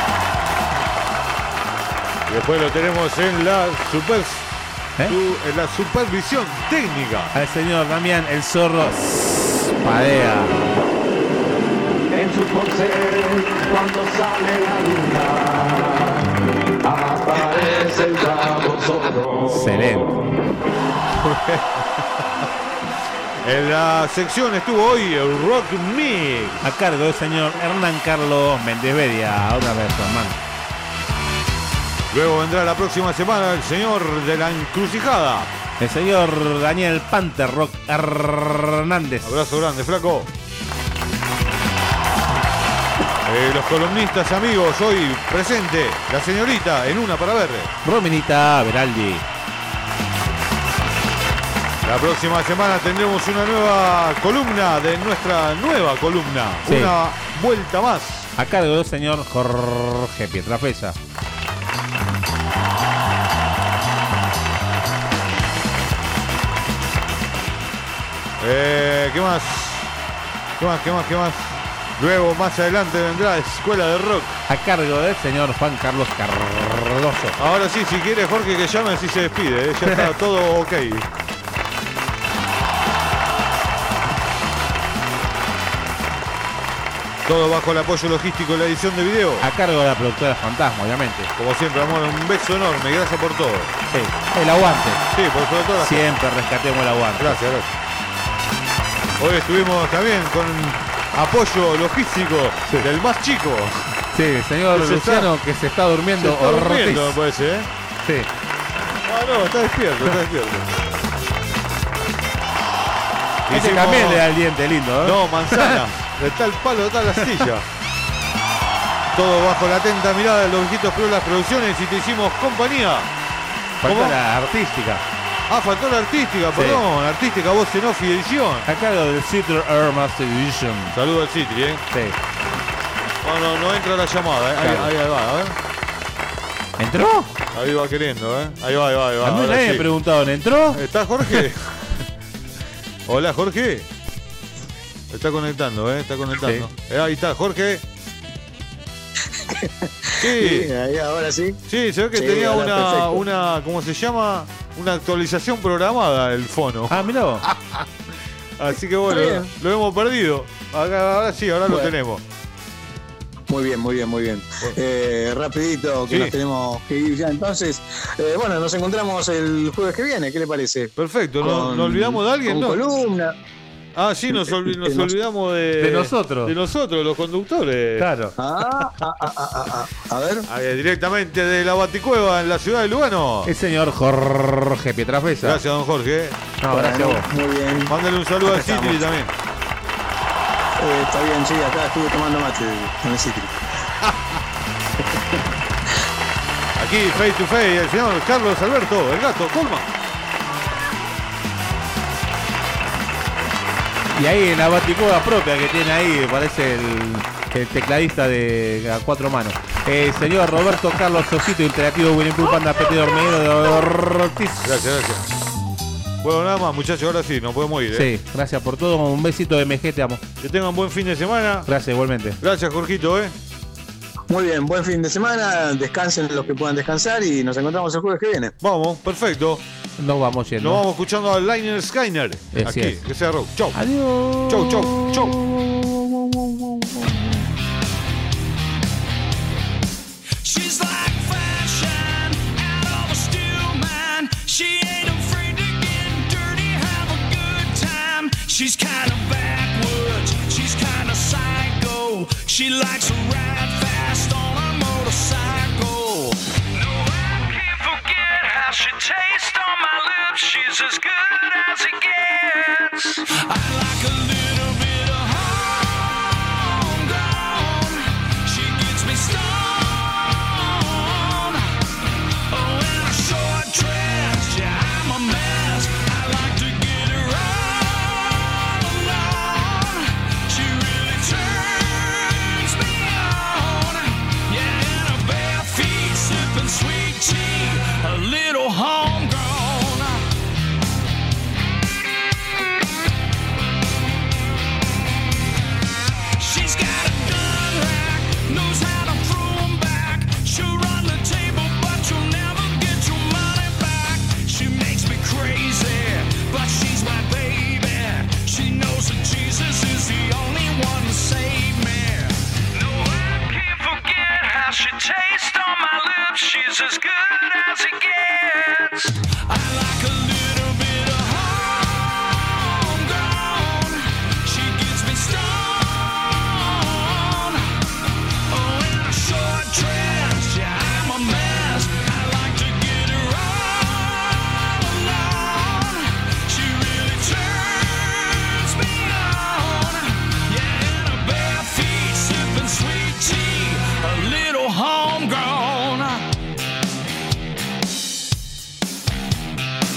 Y después lo tenemos en la super ¿Eh? su- en la supervisión técnica. Al señor Damián, el zorro Padea. En su pose, cuando sale la luna, aparece el bravo zorro. Excelente. En la sección estuvo hoy el Rock Mix. A cargo del señor Hernán Carlos Méndez Bedia. Una vez, hermano. Luego vendrá la próxima semana el señor de la encrucijada. El señor Daniel Panther Rock Hernández. Abrazo grande, flaco. Eh, los columnistas amigos hoy presente, la señorita en Una para Ver. Rominita Beraldi. La próxima semana tendremos una nueva columna de nuestra nueva columna. Sí. Una vuelta más. A cargo del señor Jorge Pietrafesa. Eh, ¿Qué más? ¿Qué más? ¿Qué más? ¿Qué más? Luego, más adelante, vendrá Escuela de Rock. A cargo del señor Juan Carlos Cardoso. Ahora sí, si quiere Jorge que llame, así se despide. ¿eh? Ya está todo ok. Todo bajo el apoyo logístico de la edición de video. A cargo de la productora Fantasma, obviamente. Como siempre, amor, un beso enorme. Gracias por todo. Sí, el aguante. Sí, por sobre todo. Las Siempre rescatemos el aguante. Gracias, gracias. Hoy estuvimos también con apoyo logístico sí. del más chico. Sí, señor que Luciano, está, que se está durmiendo. Se está durmiendo, me parece, ¿eh? Sí. Ah, no, está despierto, está despierto. Este Hicimos... también le da el diente lindo, ¿eh? No, manzana. Está el palo, está la astilla. Todo bajo la atenta mirada de los viejitos Pro las producciones y te hicimos compañía. Faltó la artística. Ah, faltó la artística, sí. Perdón. Artística, voz en off y edición. A cargo del Citro Air Master Edition. Saludo al Citri, ¿eh? Sí. No, no, no entra la llamada, ¿eh? Ahí, ahí, ahí va, a ver. ¿Entró? Ahí va queriendo, ¿eh? Ahí va, ahí va, ahí va. A mí nadie me preguntaron, ¿entró? ¿Está Jorge? Hola, Jorge. Está conectando, ¿eh? Está conectando. Sí. Eh, ahí está, Jorge. Sí. Sí, ahí ahora sí. Sí, se ve que sí, tenía una, una, ¿cómo se llama? Una actualización programada el fono. Ah, mirá vos. Así que bueno, lo hemos perdido. Acá, ahora sí, ahora bueno. Lo tenemos. Muy bien, muy bien, muy bien. Eh, rapidito, que sí. Nos tenemos que ir ya. Entonces, eh, bueno, nos encontramos el jueves que viene. ¿Qué le parece? Perfecto. ¿Nos no olvidamos de alguien? Con ¿no? Columna. Ah, sí, nos, olvi nos olvidamos de... De nosotros. De nosotros, los conductores. Claro. Ah, ah, ah, ah, ah. A ver. Ahí, directamente de la Baticueva, en la ciudad de Lugano. El señor Jorge Pietrafesa. Gracias, don Jorge. No, bueno, gracias a vos. Muy bien. Mándale un saludo acá al Citri también. Eh, está bien, sí, acá estuve tomando mate con el Citri. Aquí, face to face, el señor Carlos Alberto, el gato, Colma. Y ahí en la baticueva propia que tiene ahí, parece el, el tecladista de a cuatro manos. El eh, señor Roberto Carlos Osito, Interactivo Winnie Pooh Panda Petit Dormido de Ortiz. Gracias, gracias. Bueno, nada más, muchachos, ahora sí, nos podemos ir. ¿eh? Sí, gracias por todo. Un besito de M G, te amo. Que tengan buen fin de semana. Gracias, igualmente. Gracias, Jorgito, ¿eh? Muy bien, buen fin de semana. Descansen los que puedan descansar y nos encontramos el jueves que viene. Vamos, perfecto. Nos vamos yendo. Nos vamos escuchando a Liner Skyner. Es aquí, es. Que sea rock. Chau. Adiós. Chau, chau, chau. She's like fashion out of a steel man. She ain't afraid to get dirty, have a good time. She's kind of backwards, she's kind of psycho. She likes to ride fast on a motorcycle. No, I can't forget how she tastes on my lips. She's as good as it gets. I like a little bit of homegrown. She gets me stoned. Oh, in a short dress, yeah, I'm a mess. I like to get her all alone. She really turns me on. Yeah, in her bare feet, sipping sweet tea, a little homegrown. She's got a gun rack, knows how to throw 'em back. She'll run the table, but you'll never get your money back. She makes me crazy, but she's my baby. She knows that Jesus is the only one to save me. No, I can't forget how she tastes on my lips. She's as good as it gets. I like a little bit of homegrown. She gets me stoned. Oh, in a short dress, yeah, I'm a mess. I like to get her all alone. She really turns me on. Yeah, in her bare feet, sipping sweet tea, a little homegrown.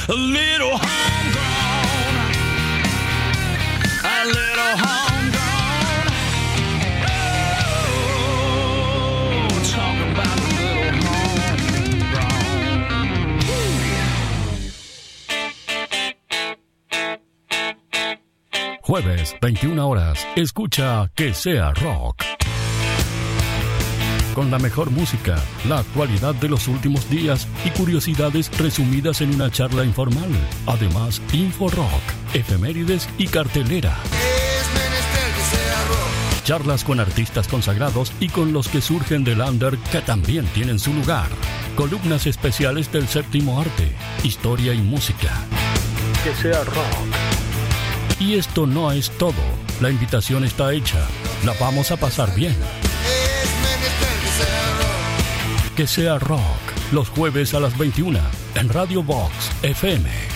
a little homegrown, a little homegrown. Oh, talking about a little homegrown. Jueves, veintiuna horas. Escucha Que Sea Rock. Con la mejor música, la actualidad de los últimos días y curiosidades resumidas en una charla informal. Además, Info Rock, efemérides y cartelera. Charlas con artistas consagrados y con los que surgen del under que también tienen su lugar. Columnas especiales del séptimo arte, historia y música. Que sea rock. Y esto no es todo. La invitación está hecha. La vamos a pasar bien. Que sea rock. Los jueves a las veintiuna en Radio Box F M.